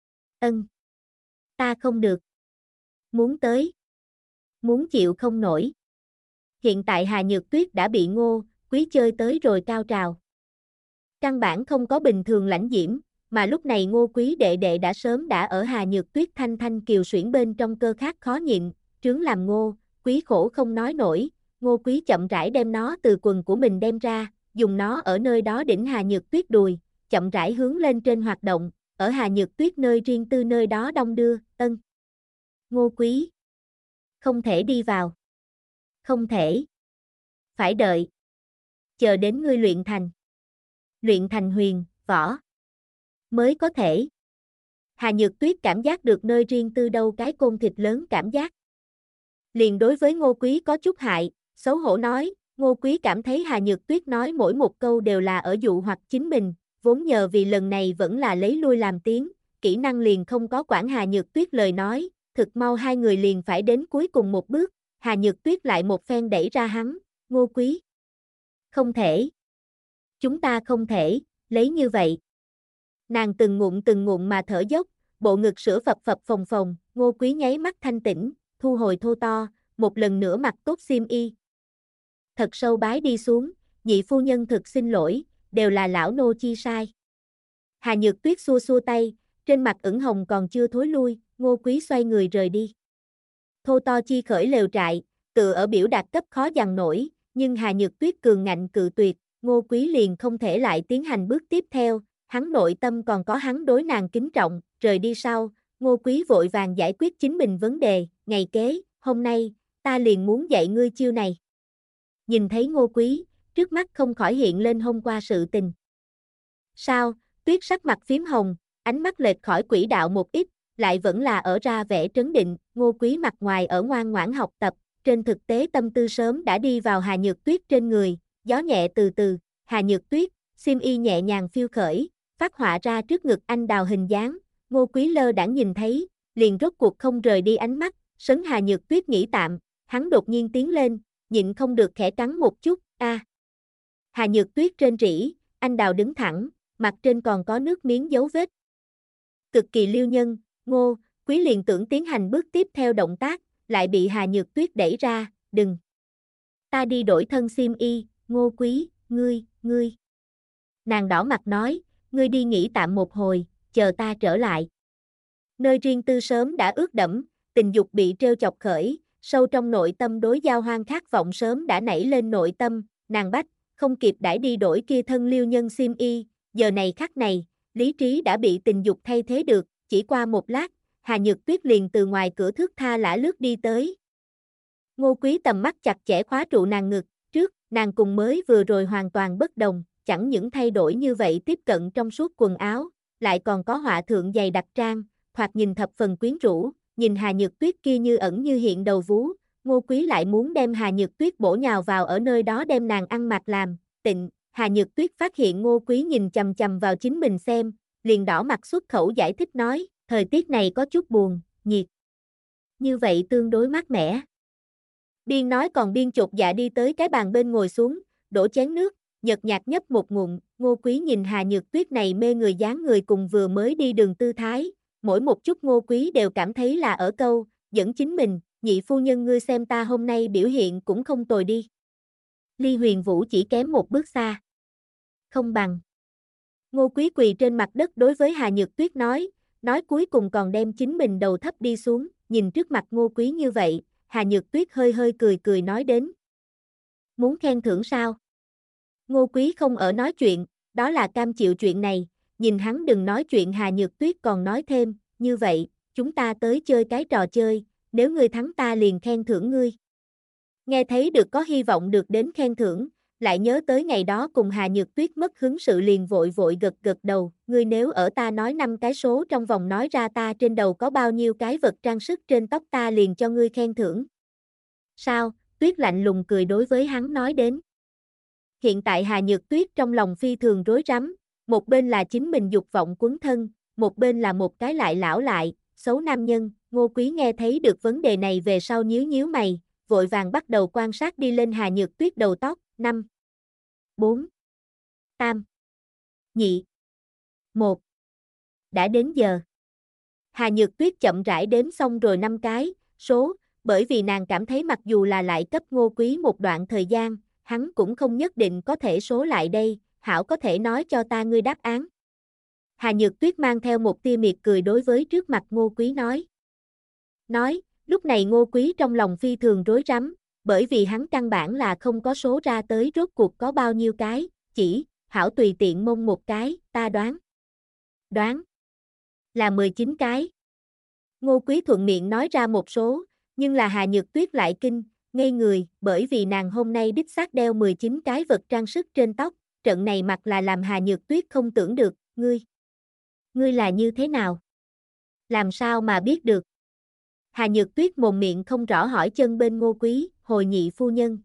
Ta không được. Muốn tới. Muốn chịu không nổi. Hiện tại Hà Nhược Tuyết đã bị Ngô Quý chơi tới rồi cao trào. Căn bản không có bình thường lãnh diễm, mà lúc này Ngô Quý đệ đệ đã sớm đã ở Hà Nhược Tuyết thanh kiều xuyển bên trong cơ khát khó nhịn, trướng làm Ngô Quý khổ không nói nổi, Ngô Quý chậm rãi đem nó từ quần của mình đem ra, dùng nó ở nơi đó đỉnh Hà Nhược Tuyết đùi, chậm rãi hướng lên trên hoạt động, ở Hà Nhược Tuyết nơi riêng tư nơi đó đong đưa, Ngô Quý. Không thể đi vào. Không thể. Phải đợi. Chờ đến ngươi luyện thành huyền, võ. Mới có thể. Hà Nhược Tuyết cảm giác được nơi riêng tư đâu cái côn thịt lớn cảm giác. Liền đối với Ngô Quý có chút hại, xấu hổ nói, Ngô Quý cảm thấy Hà Nhược Tuyết nói mỗi một câu đều là ở dụ hoặc chính mình, vốn nhờ vì lần này vẫn là lấy lui làm tiếng, kỹ năng liền không có quản Hà Nhược Tuyết lời nói, thực mau hai người liền phải đến cuối cùng một bước, Hà Nhược Tuyết lại một phen đẩy ra hắn, Ngô Quý. Không thể. Chúng ta không thể, lấy như vậy. Nàng từng ngụm mà thở dốc, bộ ngực sữa phập phập phồng phồng, Ngô Quý nháy mắt thanh tĩnh, thu hồi thô to, một lần nữa mặc tốt xiêm y. Thật sâu bái đi xuống, nhị phu nhân thực xin lỗi, đều là lão nô chi sai. Hà Nhược Tuyết xua xua tay, trên mặt ửng hồng còn chưa thối lui, Ngô Quý xoay người rời đi. Thô to chi khởi lều trại, tự ở biểu đạt cấp khó dằn nổi, nhưng Hà Nhược Tuyết cường ngạnh cự tuyệt, Ngô Quý liền không thể lại tiến hành bước tiếp theo, hắn nội tâm còn có hắn đối nàng kính trọng, rời đi sau, Ngô Quý vội vàng giải quyết chính mình vấn đề, ngày kế, hôm nay, ta liền muốn dạy ngươi chiêu này. Nhìn thấy Ngô Quý, trước mắt không khỏi hiện lên hôm qua sự tình. Sao, Tuyết sắc mặt phím hồng, ánh mắt lệch khỏi quỹ đạo một ít, lại vẫn là ở ra vẻ trấn định, Ngô Quý mặt ngoài ở ngoan ngoãn học tập, trên thực tế tâm tư sớm đã đi vào Hà Nhược Tuyết trên người, gió nhẹ từ từ, Hà Nhược Tuyết, xiêm y nhẹ nhàng phiêu khởi, phát họa ra trước ngực anh đào hình dáng, Ngô Quý lơ đãng nhìn thấy, liền rốt cuộc không rời đi ánh mắt, sấn Hà Nhược Tuyết nghỉ tạm, hắn đột nhiên tiến lên, nhịn không được khẽ cắn một chút, Hà Nhược Tuyết trên rỉ, anh đào đứng thẳng, mặt trên còn có nước miếng dấu vết. Cực kỳ liêu nhân, Ngô Quý liền tưởng tiến hành bước tiếp theo động tác, lại bị Hà Nhược Tuyết đẩy ra, đừng. Ta đi đổi thân xiêm y, Ngô Quý, ngươi. Nàng đỏ mặt nói, ngươi đi nghỉ tạm một hồi, chờ ta trở lại. Nơi riêng tư sớm đã ướt đẫm, tình dục bị trêu chọc khởi, sâu trong nội tâm đối Giao Hoang khát vọng sớm đã nảy lên nội tâm, nàng bách, không kịp đãi đi đổi kia thân liêu nhân xiêm y, giờ này khắc này, lý trí đã bị tình dục thay thế được, chỉ qua một lát, Hà Nhược Tuyết liền từ ngoài cửa thước tha lả lướt đi tới. Ngô Quý tầm mắt chặt chẽ khóa trụ nàng ngực, trước, nàng cùng mới vừa rồi hoàn toàn bất đồng, chẳng những thay đổi như vậy tiếp cận trong suốt quần áo, lại còn có họa thượng dày đặc trang, thoạt nhìn thập phần quyến rũ, nhìn Hà Nhược Tuyết kia như ẩn như hiện đầu vú, Ngô Quý lại muốn đem Hà Nhược Tuyết bổ nhào vào ở nơi đó đem nàng ăn mặc làm, tịnh, Hà Nhược Tuyết phát hiện Ngô Quý nhìn chầm chầm vào chính mình xem, liền đỏ mặt xuất khẩu giải thích nói, thời tiết này có chút buồn, nhiệt. Như vậy tương đối mát mẻ. Biên nói còn biên chột dạ đi tới cái bàn bên ngồi xuống, đổ chén nước, nhợt nhạt nhấp một ngụm, Ngô Quý nhìn Hà Nhược Tuyết này mê người dáng người cùng vừa mới đi đường tư thái, mỗi một chút Ngô Quý đều cảm thấy là ở câu, dẫn chính mình, nhị phu nhân ngươi xem ta hôm nay biểu hiện cũng không tồi đi. Ly Huyền Vũ chỉ kém một bước xa. Không bằng. Ngô Quý quỳ trên mặt đất đối với Hà Nhược Tuyết nói cuối cùng còn đem chính mình đầu thấp đi xuống, nhìn trước mặt Ngô Quý như vậy, Hà Nhược Tuyết hơi hơi cười cười nói đến. Muốn khen thưởng sao? Ngô Quý không ở nói chuyện, đó là cam chịu chuyện này, nhìn hắn đừng nói chuyện Hà Nhược Tuyết còn nói thêm, như vậy, chúng ta tới chơi cái trò chơi, nếu ngươi thắng ta liền khen thưởng ngươi. Nghe thấy được có hy vọng được đến khen thưởng, lại nhớ tới ngày đó cùng Hà Nhược Tuyết mất hứng sự liền vội vội gật gật đầu, ngươi nếu ở ta nói 5 cái số trong vòng nói ra ta trên đầu có bao nhiêu cái vật trang sức trên tóc ta liền cho ngươi khen thưởng. Sao? Tuyết lạnh lùng cười đối với hắn nói đến. Hiện tại Hà Nhược Tuyết trong lòng phi thường rối rắm, một bên là chính mình dục vọng quấn thân, một bên là một cái lại lão lại, xấu nam nhân, Ngô Quý nghe thấy được vấn đề này về sau nhíu nhíu mày, vội vàng bắt đầu quan sát đi lên Hà Nhược Tuyết đầu tóc, 5, 4, 3, 2, 1. Đã đến giờ. Hà Nhược Tuyết chậm rãi đếm xong rồi 5 cái số, bởi vì nàng cảm thấy mặc dù là lại cấp Ngô Quý một đoạn thời gian, hắn cũng không nhất định có thể số lại đây, hảo có thể nói cho ta ngươi đáp án. Hà Nhược Tuyết mang theo một tia miệt cười đối với trước mặt Ngô Quý nói. Lúc này Ngô Quý trong lòng phi thường rối rắm, bởi vì hắn căn bản là không có số ra tới rốt cuộc có bao nhiêu cái, chỉ, hảo tùy tiện mông một cái, ta đoán là 19 cái. Ngô Quý thuận miệng nói ra một số, nhưng là Hà Nhược Tuyết lại ngây người, bởi vì nàng hôm nay đích xác đeo 19 cái vật trang sức trên tóc, trận này mặt là làm Hà Nhược Tuyết không tưởng được, ngươi là như thế nào? Làm sao mà biết được? Hà Nhược Tuyết mồm miệng không rõ hỏi chân bên Ngô Quý, hồi nhị phu nhân.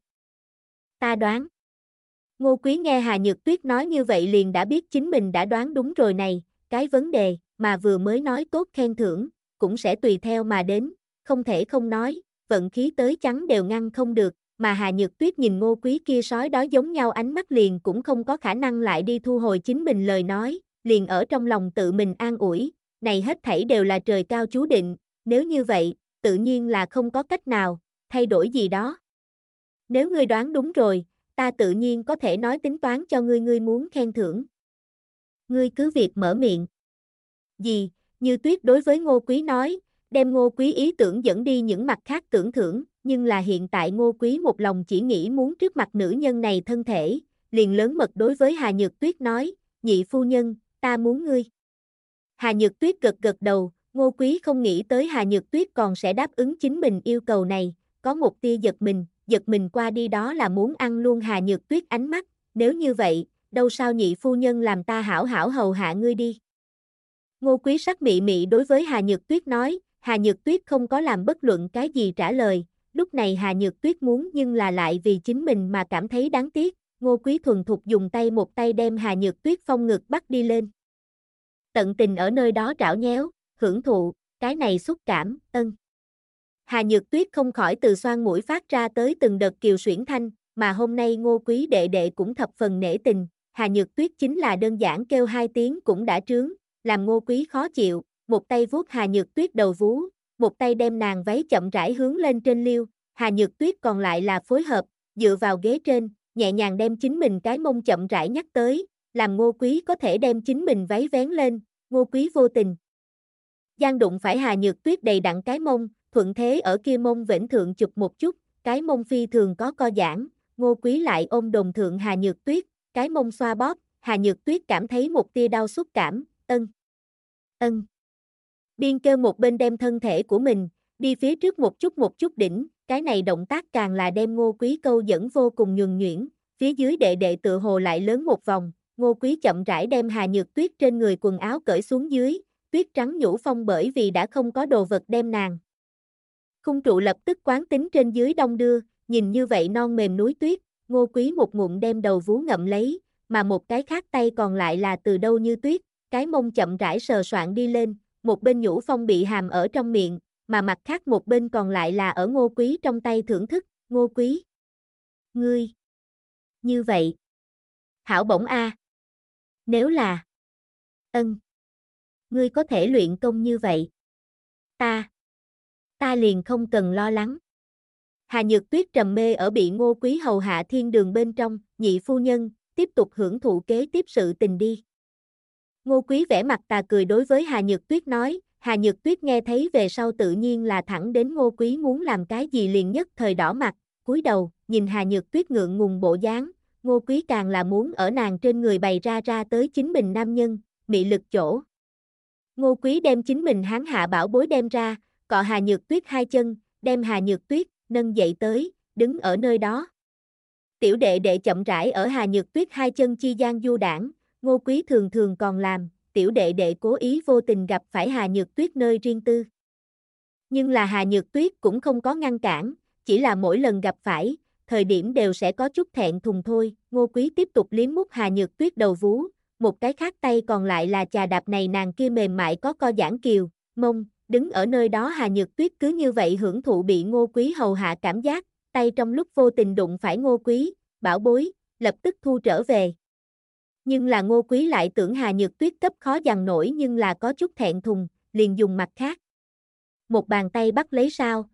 Ta đoán. Ngô Quý nghe Hà Nhược Tuyết nói như vậy liền đã biết chính mình đã đoán đúng rồi này, cái vấn đề mà vừa mới nói tốt khen thưởng, cũng sẽ tùy theo mà đến, không thể không nói, vận khí tới chắn đều ngăn không được, mà Hà Nhược Tuyết nhìn Ngô Quý kia sói đói giống nhau ánh mắt liền cũng không có khả năng lại đi thu hồi chính mình lời nói, liền ở trong lòng tự mình an ủi, này hết thảy đều là trời cao chú định, nếu như vậy, tự nhiên là không có cách nào, thay đổi gì đó. Nếu ngươi đoán đúng rồi, ta tự nhiên có thể nói tính toán cho ngươi muốn khen thưởng. Ngươi cứ việc mở miệng. Gì, Như Tuyết đối với Ngô Quý nói, đem Ngô Quý ý tưởng dẫn đi những mặt khác tưởng thưởng, nhưng là hiện tại Ngô Quý một lòng chỉ nghĩ muốn trước mặt nữ nhân này thân thể, liền lớn mật đối với Hà Nhược Tuyết nói, nhị phu nhân, ta muốn ngươi. Hà Nhược Tuyết gật gật đầu, Ngô Quý không nghĩ tới Hà Nhược Tuyết còn sẽ đáp ứng chính mình yêu cầu này, có một tia giật mình qua đi đó là muốn ăn luôn Hà Nhược Tuyết ánh mắt, nếu như vậy, đâu sao nhị phu nhân làm ta hảo hảo hầu hạ ngươi đi. Ngô Quý sắc mị mị đối với Hà Nhược Tuyết nói, Hà Nhược Tuyết không có làm bất luận cái gì trả lời, lúc này Hà Nhược Tuyết muốn nhưng là lại vì chính mình mà cảm thấy đáng tiếc, Ngô Quý thuần thục dùng tay một tay đem Hà Nhược Tuyết phong ngực bắt đi lên. Tận tình ở nơi đó trảo nhéo, hưởng thụ, cái này xúc cảm, Hà Nhược Tuyết không khỏi từ xoang mũi phát ra tới từng đợt kiều xuyển thanh, mà hôm nay Ngô Quý đệ đệ cũng thập phần nể tình, Hà Nhược Tuyết chính là đơn giản kêu 2 tiếng cũng đã trướng, làm Ngô Quý khó chịu, một tay vuốt Hà Nhược Tuyết đầu vú, một tay đem nàng váy chậm rãi hướng lên trên liêu, Hà Nhược Tuyết còn lại là phối hợp, dựa vào ghế trên, nhẹ nhàng đem chính mình cái mông chậm rãi nhắc tới, làm Ngô Quý có thể đem chính mình váy vén lên, Ngô Quý vô tình. Giang đụng phải Hà Nhược Tuyết đầy đặn cái mông, thuận thế ở kia mông vểnh thượng chụp một chút, cái mông phi thường có co giãn, Ngô Quý lại ôm đồn thượng Hà Nhược Tuyết, cái mông xoa bóp, Hà Nhược Tuyết cảm thấy một tia đau xúc cảm, ân. Biên kêu một bên đem thân thể của mình, đi phía trước một chút đỉnh, cái này động tác càng là đem Ngô Quý câu dẫn vô cùng nhuần nhuyễn, phía dưới đệ đệ tựa hồ lại lớn một vòng, Ngô Quý chậm rãi đem Hà Nhược Tuyết trên người quần áo cởi xuống dưới, tuyết trắng nhũ phong bởi vì đã không có đồ vật đem nàng. Khung trụ lập tức quán tính trên dưới đông đưa, nhìn như vậy non mềm núi tuyết, Ngô Quý một ngụm đem đầu vú ngậm lấy, mà một cái khác tay còn lại là từ đâu như tuyết, cái mông chậm rãi sờ soạn đi lên, một bên nhũ phong bị hàm ở trong miệng, mà mặt khác một bên còn lại là ở Ngô Quý trong tay thưởng thức, Ngô Quý. Ngươi. Như vậy. Hảo bổng a. Nếu là. Ngươi có thể luyện công như vậy. Ta liền không cần lo lắng. Hà Nhược Tuyết trầm mê ở bị Ngô Quý hầu hạ thiên đường bên trong, nhị phu nhân, tiếp tục hưởng thụ kế tiếp sự tình đi. Ngô Quý vẻ mặt tà cười đối với Hà Nhược Tuyết nói, Hà Nhược Tuyết nghe thấy về sau tự nhiên là thẳng đến Ngô Quý muốn làm cái gì liền nhất thời đỏ mặt, cúi đầu, nhìn Hà Nhược Tuyết ngượng ngùng bộ dáng, Ngô Quý càng là muốn ở nàng trên người bày ra tới chính mình nam nhân, mị lực chỗ. Ngô Quý đem chính mình hán hạ bảo bối đem ra, cọ Hà Nhược Tuyết hai chân, đem Hà Nhược Tuyết nâng dậy tới, đứng ở nơi đó. Tiểu đệ đệ chậm rãi ở Hà Nhược Tuyết hai chân chi gian du đảng, Ngô Quý thường thường còn làm, tiểu đệ đệ cố ý vô tình gặp phải Hà Nhược Tuyết nơi riêng tư. Nhưng là Hà Nhược Tuyết cũng không có ngăn cản, chỉ là mỗi lần gặp phải, thời điểm đều sẽ có chút thẹn thùng thôi, Ngô Quý tiếp tục liếm mút Hà Nhược Tuyết đầu vú, một cái khác tay còn lại là chà đạp này nàng kia mềm mại có co giãn kiều, mông, đứng ở nơi đó Hà Nhược Tuyết cứ như vậy hưởng thụ bị Ngô Quý hầu hạ cảm giác, tay trong lúc vô tình đụng phải Ngô Quý, bảo bối, lập tức thu trở về. Nhưng là Ngô Quý lại tưởng Hà Nhược Tuyết cấp khó dằn nổi nhưng là có chút thẹn thùng, liền dùng mặt khác. Một bàn tay bắt lấy sao.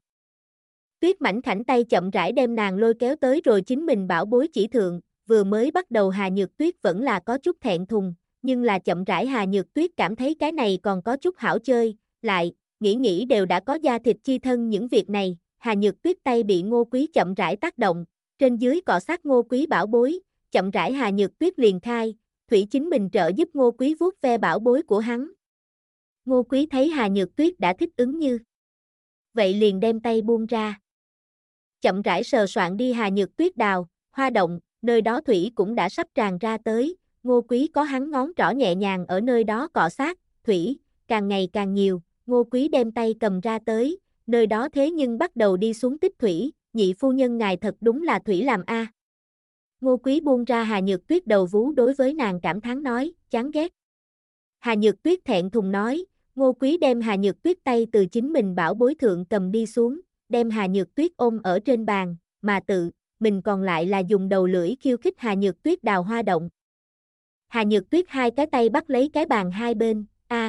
Tuyết mảnh khảnh tay chậm rãi đem nàng lôi kéo tới rồi chính mình bảo bối chỉ thượng, vừa mới bắt đầu Hà Nhược Tuyết vẫn là có chút thẹn thùng, nhưng là chậm rãi Hà Nhược Tuyết cảm thấy cái này còn có chút hảo chơi, lại, nghĩ đều đã có da thịt chi thân những việc này, Hà Nhược Tuyết tay bị Ngô Quý chậm rãi tác động, trên dưới cọ sát Ngô Quý bảo bối, chậm rãi Hà Nhược Tuyết liền khai, Thủy chính mình trợ giúp Ngô Quý vuốt ve bảo bối của hắn. Ngô Quý thấy Hà Nhược Tuyết đã thích ứng như vậy liền đem tay buông ra. Chậm rãi sờ soạn đi Hà Nhược Tuyết đào, hoa động, nơi đó thủy cũng đã sắp tràn ra tới, Ngô Quý có hắn ngón trỏ nhẹ nhàng ở nơi đó cọ sát, thủy, càng ngày càng nhiều, Ngô Quý đem tay cầm ra tới, nơi đó thế nhưng bắt đầu đi xuống tích thủy, nhị phu nhân ngài thật đúng là thủy làm a. Ngô Quý buông ra Hà Nhược Tuyết đầu vú đối với nàng cảm thán nói, chán ghét. Hà Nhược Tuyết thẹn thùng nói, Ngô Quý đem Hà Nhược Tuyết tay từ chính mình bảo bối thượng cầm đi xuống, đem Hà Nhược Tuyết ôm ở trên bàn, mà mình còn lại là dùng đầu lưỡi khiêu khích Hà Nhược Tuyết đào hoa động. Hà Nhược Tuyết hai cái tay bắt lấy cái bàn hai bên,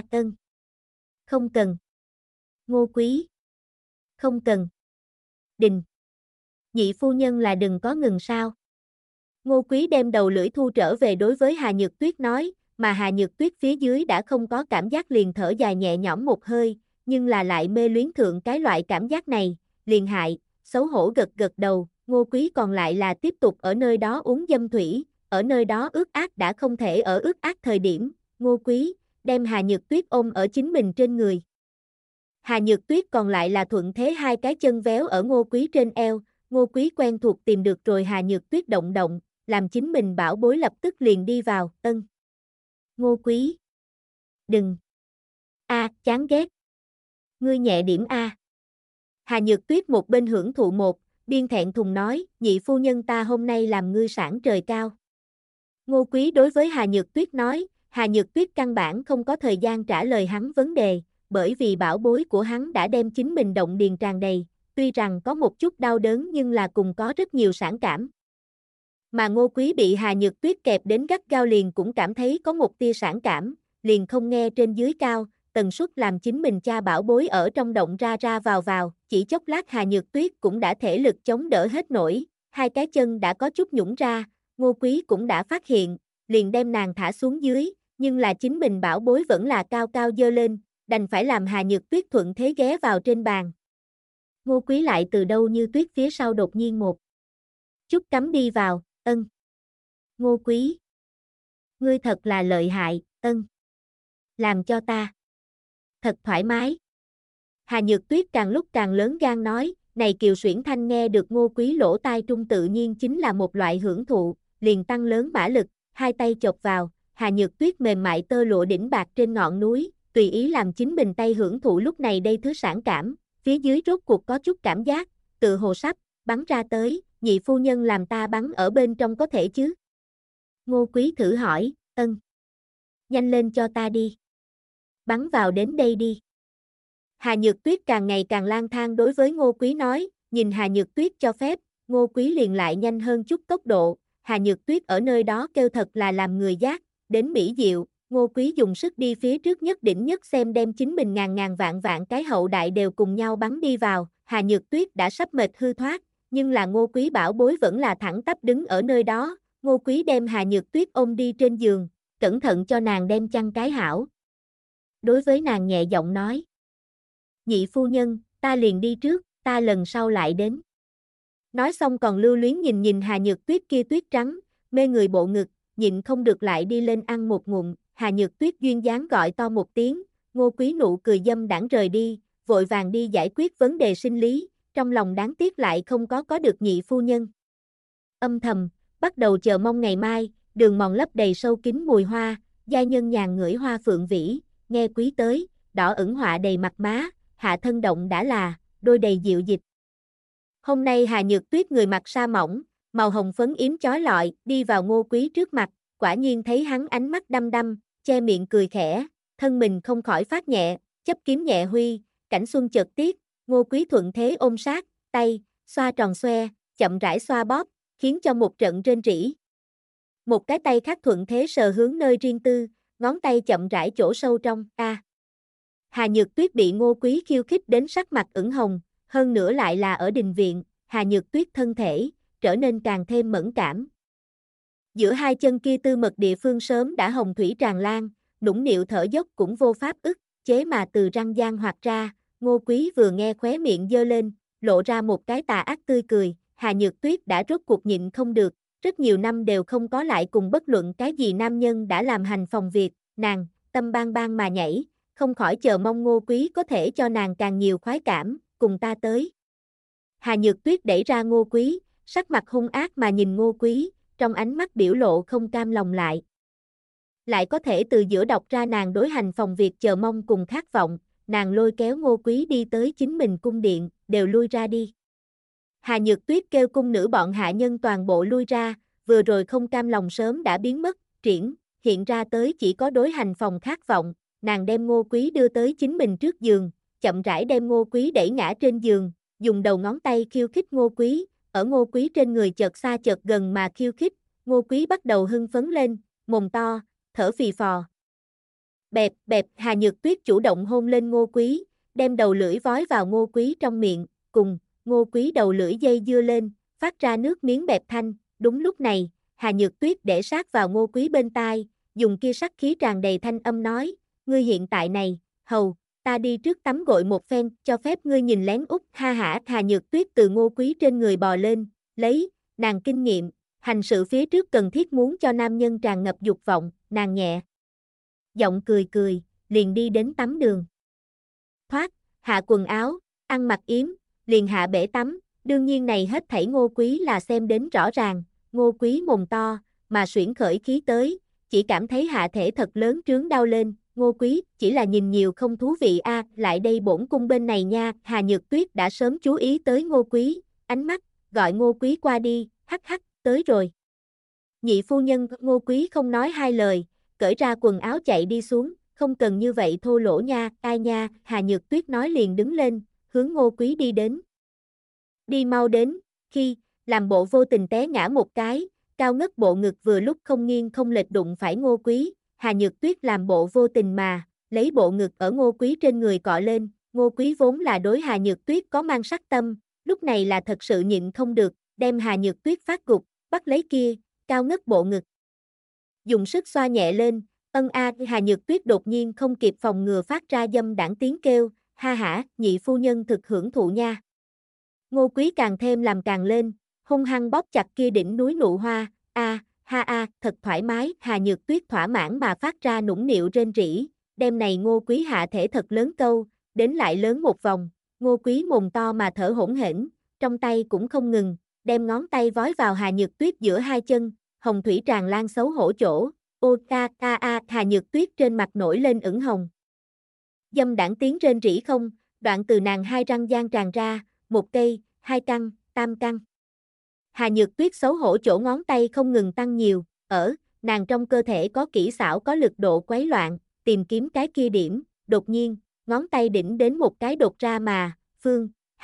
không cần. Ngô Quý. Không cần. Đình. Nhị phu nhân là đừng có ngừng sao. Ngô Quý đem đầu lưỡi thu trở về đối với Hà Nhược Tuyết nói, mà Hà Nhược Tuyết phía dưới đã không có cảm giác liền thở dài nhẹ nhõm một hơi, nhưng là lại mê luyến thượng cái loại cảm giác này, liền hại, xấu hổ gật gật đầu, Ngô Quý còn lại là tiếp tục ở nơi đó uống dâm thủy, ở nơi đó ướt át đã không thể ở ướt át thời điểm, Ngô Quý, đem Hà Nhược Tuyết ôm ở chính mình trên người. Hà Nhược Tuyết còn lại là thuận thế hai cái chân véo ở Ngô Quý trên eo, Ngô Quý quen thuộc tìm được rồi Hà Nhược Tuyết động động, làm chính mình bảo bối lập tức liền đi vào, Ngô Quý. Đừng. Chán ghét. Ngươi nhẹ điểm a. Hà Nhược Tuyết một bên hưởng thụ biên thẹn thùng nói, nhị phu nhân ta hôm nay làm ngươi sản trời cao. Ngô Quý đối với Hà Nhược Tuyết nói, Hà Nhược Tuyết căn bản không có thời gian trả lời hắn vấn đề, bởi vì bảo bối của hắn đã đem chính mình động điền tràn đầy, tuy rằng có một chút đau đớn nhưng là cùng có rất nhiều sản cảm. Mà Ngô Quý bị Hà Nhược Tuyết kẹp đến gắt gao liền cũng cảm thấy có một tia sản cảm, liền không nghe trên dưới cao, tần suất làm chính mình cha bảo bối ở trong động ra ra vào, chỉ chốc lát Hà Nhược Tuyết cũng đã thể lực chống đỡ hết nổi, hai cái chân đã có chút nhũn ra, Ngô Quý cũng đã phát hiện, liền đem nàng thả xuống dưới, nhưng là chính mình bảo bối vẫn là cao cao dơ lên, đành phải làm Hà Nhược Tuyết thuận thế ghé vào trên bàn. Ngô Quý lại từ đâu như tuyết phía sau đột nhiên một chút cắm đi vào, ân. Ngô Quý. Ngươi thật là lợi hại, ân. Làm cho ta. Thật thoải mái. Hà Nhược Tuyết càng lúc càng lớn gan nói, này Kiều Xuyển Thanh nghe được Ngô Quý lỗ tai trung tự nhiên chính là một loại hưởng thụ, liền tăng lớn mã lực, hai tay chộp vào, Hà Nhược Tuyết mềm mại tơ lụa đỉnh bạc trên ngọn núi, tùy ý làm chính mình tay hưởng thụ lúc này đây thứ sản cảm, phía dưới rốt cuộc có chút cảm giác, tự hồ sắp, bắn ra tới, nhị phu nhân làm ta bắn ở bên trong có thể chứ? Ngô Quý thử hỏi, ân. Nhanh lên cho ta đi. Bắn vào đến đây đi. Hà Nhược Tuyết càng ngày càng lang thang đối với Ngô Quý nói, nhìn Hà Nhược Tuyết cho phép, Ngô Quý liền lại nhanh hơn chút tốc độ, Hà Nhược Tuyết ở nơi đó kêu thật là làm người giác, đến mỹ diệu, Ngô Quý dùng sức đi phía trước nhất đỉnh nhất xem đem chính mình ngàn ngàn vạn vạn cái hậu đại đều cùng nhau bắn đi vào, Hà Nhược Tuyết đã sắp mệt hư thoát, nhưng là Ngô Quý bảo bối vẫn là thẳng tắp đứng ở nơi đó, Ngô Quý đem Hà Nhược Tuyết ôm đi trên giường, cẩn thận cho nàng đem chăn cái hảo. Đối với nàng nhẹ giọng nói, nhị phu nhân, ta liền đi trước, ta lần sau lại đến. Nói xong còn lưu luyến nhìn nhìn Hà Nhược Tuyết kia tuyết trắng, mê người bộ ngực, nhịn không được lại đi lên ăn một ngụm, Hà Nhược Tuyết duyên dáng gọi to một tiếng, Ngô Quý nụ cười dâm đãng rời đi, vội vàng đi giải quyết vấn đề sinh lý, trong lòng đáng tiếc lại không có được nhị phu nhân. Âm thầm, bắt đầu chờ mong ngày mai, đường mòn lấp đầy sâu kín mùi hoa, giai nhân nhàn ngửi hoa phượng vĩ, nghe Quý tới, đỏ ửng họa đầy mặt má, hạ thân động đã là, đôi đầy dịu dịch. Hôm nay Hà Nhược Tuyết người mặc sa mỏng, màu hồng phấn yếm chói lọi, đi vào Ngô Quý trước mặt, quả nhiên thấy hắn ánh mắt đăm đăm, che miệng cười khẽ, thân mình không khỏi phát nhẹ, chấp kiếm nhẹ huy, cảnh xuân chợt tiết, Ngô Quý thuận thế ôm sát, tay, xoa tròn xoe, chậm rãi xoa bóp, khiến cho một trận rên rỉ. Một cái tay khác thuận thế sờ hướng nơi riêng tư, ngón tay chậm rãi chỗ sâu trong, Hà Nhược Tuyết bị Ngô Quý khiêu khích đến sắc mặt ửng hồng, hơn nữa lại là ở đình viện, Hà Nhược Tuyết thân thể, trở nên càng thêm mẫn cảm. Giữa hai chân kia tư mật địa phương sớm đã hồng thủy tràn lan, nũng nịu thở dốc cũng vô pháp ức, chế mà từ răng gian hoạt ra, Ngô Quý vừa nghe khóe miệng dơ lên, lộ ra một cái tà ác tươi cười, Hà Nhược Tuyết đã rốt cuộc nhịn không được, rất nhiều năm đều không có lại cùng bất luận cái gì nam nhân đã làm hành phòng việc, nàng, tâm bang bang mà nhảy, không khỏi chờ mong Ngô Quý có thể cho nàng càng nhiều khoái cảm, cùng ta tới. Hà Nhược Tuyết đẩy ra Ngô Quý, sắc mặt hung ác mà nhìn Ngô Quý, trong ánh mắt biểu lộ không cam lòng lại. Lại có thể từ giữa đọc ra nàng đối hành phòng việc chờ mong cùng khát vọng, nàng lôi kéo Ngô Quý đi tới chính mình cung điện, đều lui ra đi. Hà Nhược Tuyết kêu cung nữ bọn hạ nhân toàn bộ lui ra, vừa rồi không cam lòng sớm đã biến mất, hiện ra tới chỉ có đối hành phòng khát vọng, nàng đem Ngô Quý đưa tới chính mình trước giường, chậm rãi đem Ngô Quý đẩy ngã trên giường, dùng đầu ngón tay khiêu khích Ngô Quý, ở Ngô Quý trên người chợt xa chợt gần mà khiêu khích, Ngô Quý bắt đầu hưng phấn lên, mồm to, thở phì phò. Bẹp bẹp, Hà Nhược Tuyết chủ động hôn lên Ngô Quý, đem đầu lưỡi vói vào Ngô Quý trong miệng, cùng, Ngô Quý đầu lưỡi dây dưa lên, phát ra nước miếng bẹp thanh, đúng lúc này, Hà Nhược Tuyết để sát vào Ngô Quý bên tai, dùng kia sắc khí tràn đầy thanh âm nói, ngươi hiện tại này, hầu, ta đi trước tắm gội một phen, cho phép ngươi nhìn lén út, ha hả, Hà Nhược Tuyết từ Ngô Quý trên người bò lên, lấy, nàng kinh nghiệm, hành sự phía trước cần thiết muốn cho nam nhân tràn ngập dục vọng, nàng nhẹ. Giọng cười cười, liền đi đến tắm đường. Thoát, hạ quần áo, ăn mặc yếm, liền hạ bể tắm, đương nhiên này hết thảy Ngô Quý là xem đến rõ ràng, Ngô Quý mồm to, mà xuyển khởi khí tới, chỉ cảm thấy hạ thể thật lớn trướng đau lên, Ngô Quý, chỉ là nhìn nhiều không thú vị lại đây bổn cung bên này nha, Hà Nhược Tuyết đã sớm chú ý tới Ngô Quý, ánh mắt, gọi Ngô Quý qua đi, hắc hắc, tới rồi. Nhị phu nhân, Ngô Quý không nói hai lời, cởi ra quần áo chạy đi xuống, không cần như vậy thô lỗ nha, ai nha, Hà Nhược Tuyết nói liền đứng lên, hướng Ngô Quý đi đến. Đi mau đến, khi, làm bộ vô tình té ngã một cái, cao ngất bộ ngực vừa lúc không nghiêng không lệch đụng phải Ngô Quý, Hà Nhược Tuyết làm bộ vô tình mà, lấy bộ ngực ở Ngô Quý trên người cọ lên, Ngô Quý vốn là đối Hà Nhược Tuyết có mang sắc tâm, lúc này là thật sự nhịn không được, đem Hà Nhược Tuyết phát gục, bắt lấy kia, cao ngất bộ ngực. Dùng sức xoa nhẹ lên, Hà Nhược Tuyết đột nhiên không kịp phòng ngừa phát ra dâm đãng tiếng kêu, ha hả, nhị phu nhân thực hưởng thụ nha. Ngô Quý càng thêm làm càng lên, hung hăng bóp chặt kia đỉnh núi nụ hoa, thật thoải mái, Hà Nhược Tuyết thỏa mãn mà phát ra nũng nịu rên rỉ, đêm này Ngô Quý hạ thể thật lớn câu, đến lại lớn một vòng, Ngô Quý mồm to mà thở hổn hển, trong tay cũng không ngừng, đem ngón tay vói vào Hà Nhược Tuyết giữa hai chân, hồng thủy tràn lan xấu hổ chỗ, Hà Nhược Tuyết trên mặt nổi lên ửng hồng. Dâm đảng tiếng rên rỉ không, đoạn từ nàng hai răng gian tràn ra, một cây, hai căn, tam căn. Hà Nhược Tuyết xấu hổ chỗ ngón tay không ngừng tăng nhiều, nàng trong cơ thể có kỹ xảo có lực độ quấy loạn, tìm kiếm cái kia điểm, đột nhiên, ngón tay đỉnh đến một cái đột ra mà, Phương,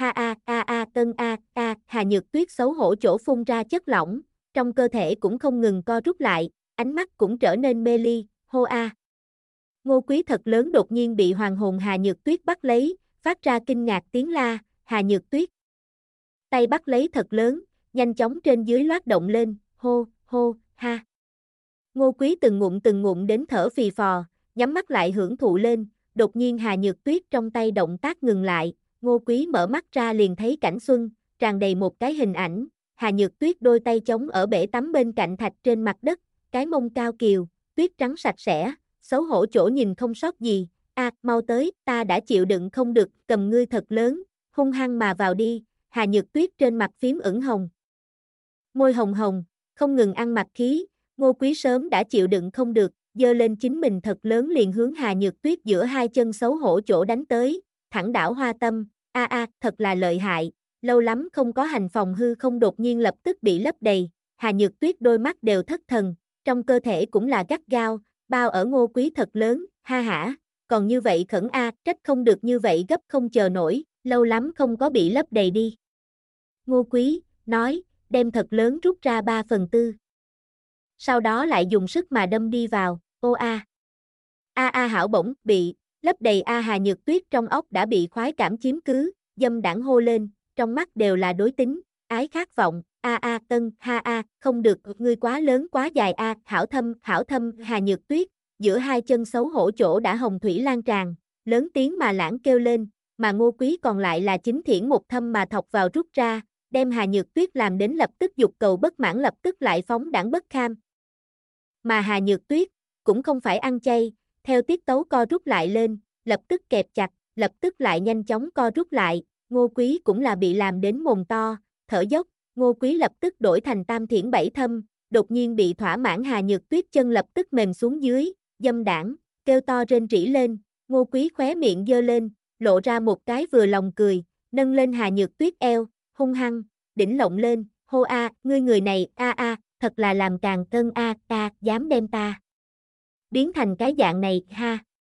Hà Nhược Tuyết xấu hổ chỗ phun ra chất lỏng, trong cơ thể cũng không ngừng co rút lại, ánh mắt cũng trở nên mê ly, hô a. Ngô Quý thật lớn đột nhiên bị hoàng hồn Hà Nhược Tuyết bắt lấy, phát ra kinh ngạc tiếng la, Hà Nhược Tuyết. Tay bắt lấy thật lớn, nhanh chóng trên dưới loát động lên, hô, hô, ha. Ngô Quý từng ngụm đến thở phì phò, nhắm mắt lại hưởng thụ lên, đột nhiên Hà Nhược Tuyết trong tay động tác ngừng lại, Ngô Quý mở mắt ra liền thấy cảnh xuân, tràn đầy một cái hình ảnh, Hà Nhược Tuyết đôi tay chống ở bể tắm bên cạnh thạch trên mặt đất, cái mông cao kiều, tuyết trắng sạch sẽ, xấu hổ chỗ nhìn không sót gì, mau tới, ta đã chịu đựng không được, cầm ngươi thật lớn, hung hăng mà vào đi, Hà Nhược Tuyết trên mặt phím ửng hồng. Môi hồng hồng, không ngừng ăn mặc khí, Ngô Quý sớm đã chịu đựng không được, giơ lên chính mình thật lớn liền hướng Hà Nhược Tuyết giữa hai chân xấu hổ chỗ đánh tới, thẳng đảo hoa tâm, thật là lợi hại, lâu lắm không có hành phòng hư không đột nhiên lập tức bị lấp đầy, Hà Nhược Tuyết đôi mắt đều thất thần, trong cơ thể cũng là gắt gao, bao ở Ngô Quý thật lớn, ha hả, còn như vậy khẩn trách không được như vậy gấp không chờ nổi, lâu lắm không có bị lấp đầy đi. Ngô Quý, nói, đem thật lớn rút ra 3/4. Sau đó lại dùng sức mà đâm đi vào, hảo bổng, bị, lấp đầy Hà Nhược Tuyết trong óc đã bị khoái cảm chiếm cứ, dâm đảng hô lên, trong mắt đều là đối tính, ái khát vọng, không được, ngươi quá lớn quá dài hảo thâm, Hà Nhược Tuyết, giữa hai chân xấu hổ chỗ đã hồng thủy lan tràn, lớn tiếng mà lãng kêu lên, mà Ngô Quý còn lại là chính thiển một thâm mà thọc vào rút ra, đem Hà Nhược Tuyết làm đến lập tức dục cầu bất mãn lập tức lại phóng đãng bất kham. Mà Hà Nhược Tuyết, cũng không phải ăn chay, theo tiết tấu co rút lại lên, lập tức kẹp chặt, lập tức lại nhanh chóng co rút lại, Ngô Quý cũng là bị làm đến mồm to, thở dốc, Ngô Quý lập tức đổi thành tam thiển bảy thâm, đột nhiên bị thỏa mãn Hà Nhược Tuyết chân lập tức mềm xuống dưới, dâm đảng, kêu to rên rỉ lên, Ngô Quý khóe miệng giơ lên, lộ ra một cái vừa lòng cười, nâng lên Hà Nhược Tuyết eo, hung hăng, đỉnh lộng lên, hô ngươi người này, thật là làm càng cân dám đem ta biến thành cái dạng này, ha.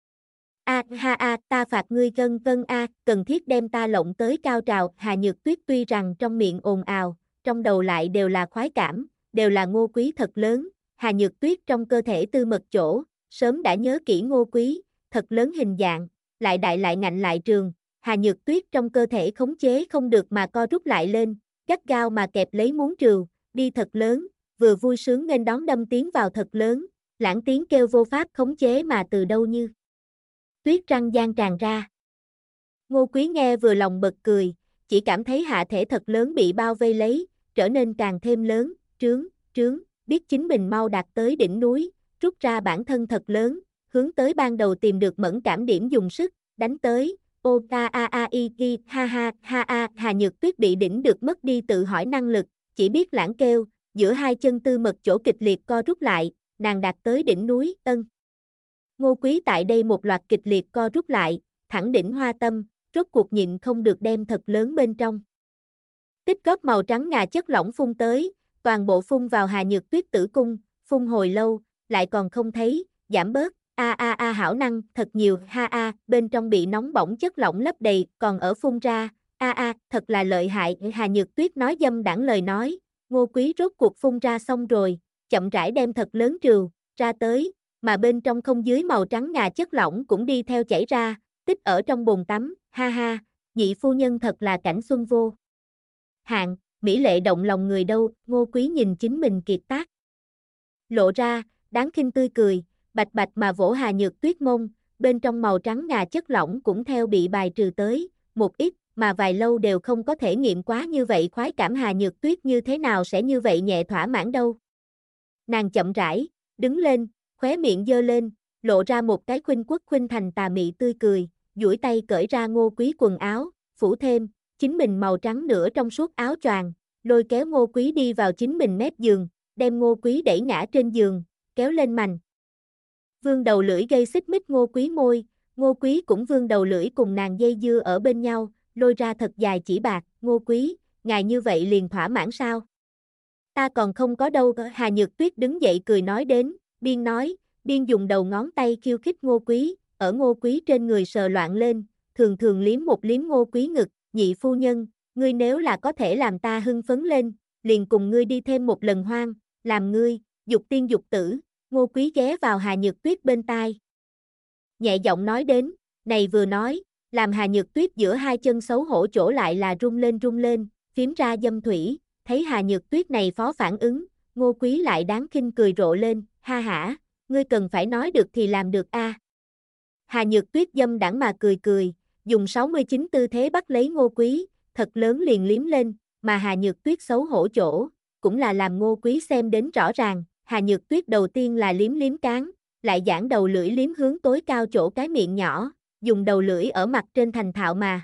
Ta phạt ngươi gân cần thiết đem ta lộng tới cao trào, Hà Nhược Tuyết tuy rằng trong miệng ồn ào, trong đầu lại đều là khoái cảm, đều là Ngô Quý thật lớn, Hà Nhược Tuyết trong cơ thể tư mật chỗ, sớm đã nhớ kỹ Ngô Quý, thật lớn hình dạng, lại đại lại ngạnh lại trường, Hà Nhược Tuyết trong cơ thể khống chế không được mà co rút lại lên, gắt gao mà kẹp lấy muốn trừu, đi thật lớn, vừa vui sướng nghênh đón đâm tiến vào thật lớn, lãng tiếng kêu vô pháp khống chế mà từ đâu như tuyết răng gian tràn ra. Ngô Quý nghe vừa lòng bật cười, chỉ cảm thấy hạ thể thật lớn bị bao vây lấy, trở nên càng thêm lớn, trướng, biết chính mình mau đạt tới đỉnh núi, rút ra bản thân thật lớn, hướng tới ban đầu tìm được mẫn cảm điểm dùng sức, đánh tới, Hà Nhược Tuyết bị đỉnh được mất đi tự hỏi năng lực, chỉ biết lãng kêu, giữa hai chân tư mật chỗ kịch liệt co rút lại, nàng đạt tới đỉnh núi, Ngô Quý tại đây một loạt kịch liệt co rút lại, thẳng đỉnh hoa tâm, rốt cuộc nhịn không được đem thật lớn bên trong. Tích góp màu trắng ngà chất lỏng phun tới, toàn bộ phun vào Hà Nhược Tuyết tử cung, phun hồi lâu, lại còn không thấy, giảm bớt, hảo năng, thật nhiều, bên trong bị nóng bỏng chất lỏng lấp đầy, còn ở phun ra, thật là lợi hại, Hà Nhược Tuyết nói dâm đảng lời nói, Ngô Quý rốt cuộc phun ra xong rồi, chậm rãi đem thật lớn trừu ra tới, mà bên trong không dưới màu trắng ngà chất lỏng cũng đi theo chảy ra, tích ở trong bồn tắm, nhị phu nhân thật là cảnh xuân vô hạn, mỹ lệ động lòng người đâu, Ngô Quý nhìn chính mình kiệt tác. Lộ ra, đáng khinh tươi cười, bạch bạch mà vỗ Hà Nhược Tuyết mông, bên trong màu trắng ngà chất lỏng cũng theo bị bài trừ tới, một ít, mà vài lâu đều không có thể nghiệm quá như vậy khoái cảm, Hà Nhược Tuyết như thế nào sẽ như vậy nhẹ thỏa mãn đâu. Nàng chậm rãi, đứng lên, khóe miệng giơ lên, lộ ra một cái khuynh quốc khuynh thành tà mị tươi cười, duỗi tay cởi ra Ngô Quý quần áo, phủ thêm, chính mình màu trắng nửa trong suốt áo choàng, lôi kéo Ngô Quý đi vào chính mình mép giường, đem Ngô Quý đẩy ngã trên giường, kéo lên mành. Vương đầu lưỡi gây xích mích Ngô Quý môi, Ngô Quý cũng vương đầu lưỡi cùng nàng dây dưa ở bên nhau, lôi ra thật dài chỉ bạc, Ngô Quý, ngài như vậy liền thỏa mãn sao? Ta còn không có đâu. Hà Nhược Tuyết đứng dậy cười nói đến, biên nói, biên dùng đầu ngón tay khiêu khích Ngô Quý, ở Ngô Quý trên người sờ loạn lên, thường thường liếm một liếm Ngô Quý ngực, nhị phu nhân, ngươi nếu là có thể làm ta hưng phấn lên, liền cùng ngươi đi thêm một lần hoang, làm ngươi, dục tiên dục tử, Ngô Quý ghé vào Hà Nhược Tuyết bên tai. Nhẹ giọng nói đến, này vừa nói, làm Hà Nhược Tuyết giữa hai chân xấu hổ chỗ lại là rung lên, phím ra dâm thủy, thấy Hà Nhược Tuyết này phó phản ứng, Ngô Quý lại đáng khinh cười rộ lên, ha hả, ngươi cần phải nói được thì làm được a. Hà Nhược Tuyết dâm đãng mà cười, dùng 69 tư thế bắt lấy Ngô Quý, thật lớn liền liếm lên, mà Hà Nhược Tuyết xấu hổ chỗ, cũng là làm Ngô Quý xem đến rõ ràng, Hà Nhược Tuyết đầu tiên là liếm cán, lại giãn đầu lưỡi liếm hướng tối cao chỗ cái miệng nhỏ, dùng đầu lưỡi ở mặt trên thành thạo mà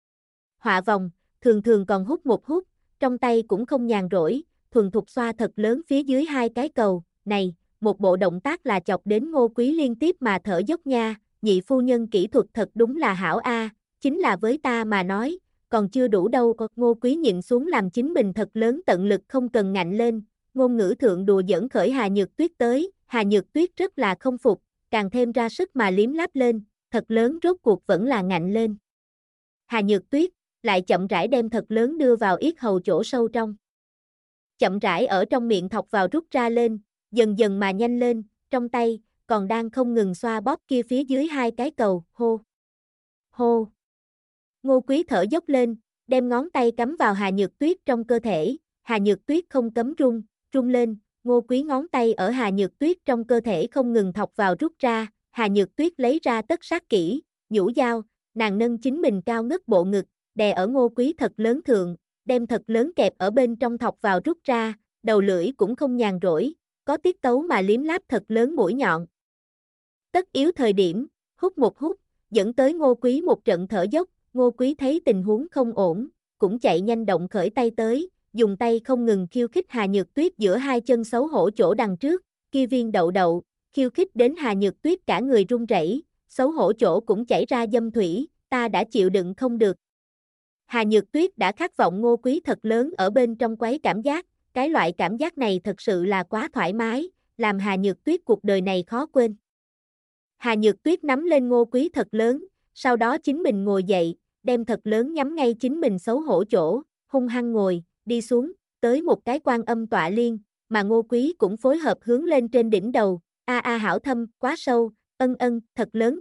họa vòng, thường thường còn hút một hút, trong tay cũng không nhàn rỗi, thuần thục xoa thật lớn phía dưới hai cái cầu, này, một bộ động tác là chọc đến Ngô Quý liên tiếp mà thở dốc nha, nhị phu nhân kỹ thuật thật đúng là hảo a, chính là với ta mà nói, còn chưa đủ đâu. Ngô Quý nhịn xuống làm chính mình thật lớn tận lực không cần ngạnh lên, ngôn ngữ thượng đùa giỡn khởi Hà Nhược Tuyết tới, Hà Nhược Tuyết rất là không phục, càng thêm ra sức mà liếm láp lên, thật lớn rốt cuộc vẫn là ngạnh lên. Hà Nhược Tuyết lại chậm rãi đem thật lớn đưa vào yết hầu chỗ sâu trong. Chậm rãi ở trong miệng thọc vào rút ra lên, dần dần mà nhanh lên, trong tay, còn đang không ngừng xoa bóp kia phía dưới hai cái cầu, hô. Hô. Ngô Quý thở dốc lên, đem ngón tay cắm vào Hà Nhược Tuyết trong cơ thể, Hà Nhược Tuyết không cấm rung lên, Ngô Quý ngón tay ở Hà Nhược Tuyết trong cơ thể không ngừng thọc vào rút ra, Hà Nhược Tuyết lấy ra tất sát kỹ, nhũ dao, nàng nâng chính mình cao ngất bộ ngực, đè ở Ngô Quý thật lớn thượng, đem thật lớn kẹp ở bên trong thọc vào rút ra, đầu lưỡi cũng không nhàn rỗi, có tiết tấu mà liếm láp thật lớn mũi nhọn. Tất yếu thời điểm, hút một hút, dẫn tới Ngô Quý một trận thở dốc, Ngô Quý thấy tình huống không ổn, cũng chạy nhanh động khởi tay tới, dùng tay không ngừng khiêu khích Hà Nhược Tuyết giữa hai chân xấu hổ chỗ đằng trước, kia viên đậu, khiêu khích đến Hà Nhược Tuyết cả người run rẩy, xấu hổ chỗ cũng chảy ra dâm thủy, ta đã chịu đựng không được. Hà Nhược Tuyết đã khát vọng Ngô Quý thật lớn ở bên trong quấy cảm giác, cái loại cảm giác này thật sự là quá thoải mái, làm Hà Nhược Tuyết cuộc đời này khó quên. Hà Nhược Tuyết nắm lên Ngô Quý thật lớn, sau đó chính mình ngồi dậy, đem thật lớn nhắm ngay chính mình xấu hổ chỗ, hung hăng ngồi, đi xuống, tới một cái quan âm tọa liên, mà Ngô Quý cũng phối hợp hướng lên trên đỉnh đầu, hảo thâm, quá sâu, thật lớn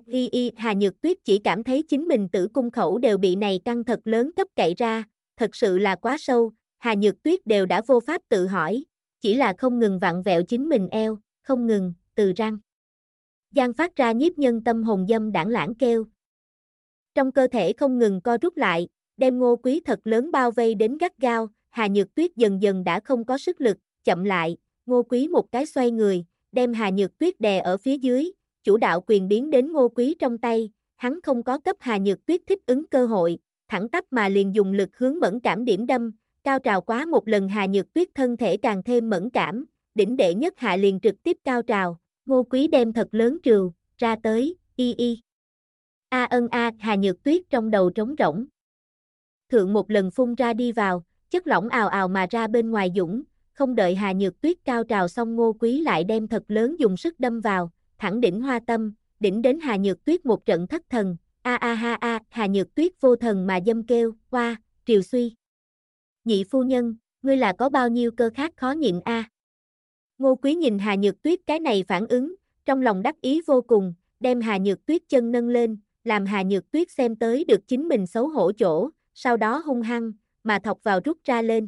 Hà Nhược Tuyết chỉ cảm thấy chính mình tử cung khẩu đều bị này căng thật lớn cấp cậy ra, thật sự là quá sâu, Hà Nhược Tuyết đều đã vô pháp tự hỏi, chỉ là không ngừng vặn vẹo chính mình eo, không ngừng, từ răng Giang phát ra nhiếp nhân tâm hồn dâm đảng lãng kêu. Trong cơ thể không ngừng co rút lại, đem Ngô Quý thật lớn bao vây đến gắt gao, Hà Nhược Tuyết dần dần đã không có sức lực, chậm lại, Ngô Quý một cái xoay người, đem Hà Nhược Tuyết đè ở phía dưới, chủ đạo quyền biến đến Ngô Quý trong tay, hắn không có cấp Hà Nhược Tuyết thích ứng cơ hội, thẳng tắp mà liền dùng lực hướng mẫn cảm điểm đâm, cao trào quá một lần Hà Nhược Tuyết thân thể càng thêm mẫn cảm, đỉnh đệ nhất hạ liền trực tiếp cao trào, Ngô Quý đem thật lớn trừu, ra tới, Hà Nhược Tuyết trong đầu trống rỗng. Thượng một lần phun ra đi vào, chất lỏng ào ào mà ra bên ngoài dũng, không đợi Hà Nhược Tuyết cao trào xong Ngô Quý lại đem thật lớn dùng sức đâm vào, thẳng đỉnh hoa tâm, đỉnh đến Hà Nhược Tuyết một trận thất thần, Hà Nhược Tuyết vô thần mà dâm kêu, hoa, triều suy. Nhị phu nhân, ngươi là có bao nhiêu cơ khát khó nhịn a? Ngô Quý nhìn Hà Nhược Tuyết cái này phản ứng, trong lòng đắc ý vô cùng, đem Hà Nhược Tuyết chân nâng lên, làm Hà Nhược Tuyết xem tới được chính mình xấu hổ chỗ, sau đó hung hăng, mà thọc vào rút ra lên.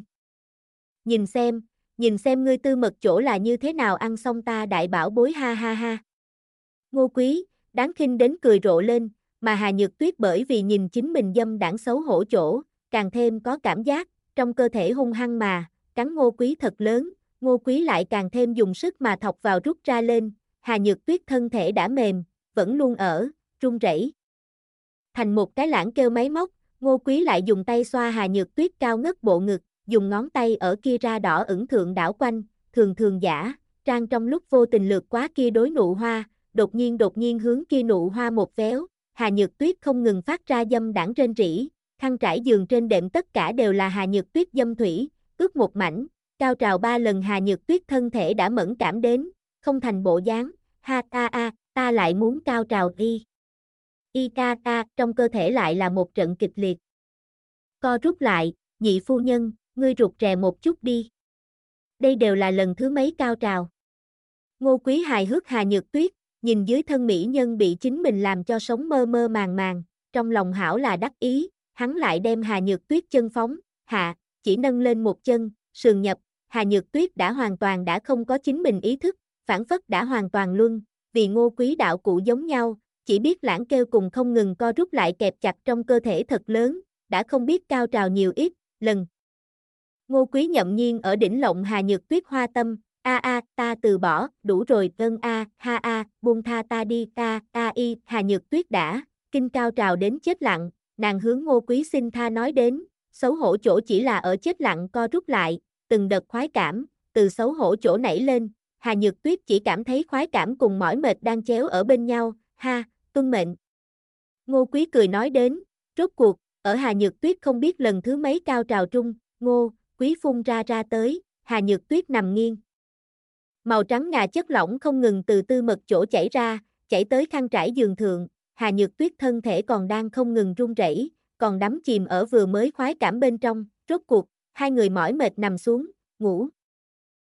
Nhìn xem ngươi tư mật chỗ là như thế nào ăn xong ta đại bảo bối ha ha ha. Ngô Quý, đáng khinh đến cười rộ lên, mà Hà Nhược Tuyết bởi vì nhìn chính mình dâm đãng xấu hổ chỗ, càng thêm có cảm giác, trong cơ thể hung hăng mà, cắn Ngô Quý thật lớn, Ngô Quý lại càng thêm dùng sức mà thọc vào rút ra lên, Hà Nhược Tuyết thân thể đã mềm, vẫn luôn ở, run rẩy. Thành một cái lãng kêu máy móc, Ngô Quý lại dùng tay xoa Hà Nhược Tuyết cao ngất bộ ngực, dùng ngón tay ở kia ra đỏ ửng thượng đảo quanh, thường giả, trang trong lúc vô tình lướt quá kia đối nụ hoa, đột nhiên hướng kia nụ hoa một véo, Hà Nhược Tuyết không ngừng phát ra dâm đãng rên rỉ, khăn trải giường trên đệm tất cả đều là Hà Nhược Tuyết dâm thủy, ướt một mảnh, cao trào 3 lần Hà Nhược Tuyết thân thể đã mẫn cảm đến, không thành bộ dáng, ha ta lại muốn cao trào trong cơ thể lại là một trận kịch liệt. Co rút lại, nhị phu nhân, ngươi rụt rè một chút đi. Đây đều là lần thứ mấy cao trào. Ngô Quý hài hước Hà Nhược Tuyết, nhìn dưới thân mỹ nhân bị chính mình làm cho sống mơ màng, trong lòng hảo là đắc ý, hắn lại đem Hà Nhược Tuyết chân phóng, hạ, chỉ nâng lên một chân, sườn nhập, Hà Nhược Tuyết đã hoàn toàn đã không có chính mình ý thức, phản phất đã hoàn toàn luân, vì Ngô Quý đạo cụ giống nhau, chỉ biết lãng kêu cùng không ngừng co rút lại kẹp chặt trong cơ thể thật lớn, đã không biết cao trào nhiều ít, lần. Ngô Quý nhậm nhiên ở đỉnh lộng Hà Nhược Tuyết hoa tâm, ta từ bỏ, đủ rồi, buông tha ta đi, Hà Nhược Tuyết đã, kinh cao trào đến chết lặng, nàng hướng Ngô Quý xin tha nói đến, xấu hổ chỗ chỉ là ở chết lặng co rút lại, từng đợt khoái cảm, từ xấu hổ chỗ nảy lên, Hà Nhược Tuyết chỉ cảm thấy khoái cảm cùng mỏi mệt đang chéo ở bên nhau, tuân mệnh. Ngô Quý cười nói đến, rốt cuộc, ở Hà Nhược Tuyết không biết lần thứ mấy cao trào trung, Ngô Quý phun ra tới, Hà Nhược Tuyết nằm nghiêng. Màu trắng ngà chất lỏng không ngừng từ tư mật chỗ chảy ra, chảy tới khăn trải giường thượng, Hà Nhược Tuyết thân thể còn đang không ngừng run rẩy, còn đắm chìm ở vừa mới khoái cảm bên trong, rốt cuộc, hai người mỏi mệt nằm xuống, ngủ.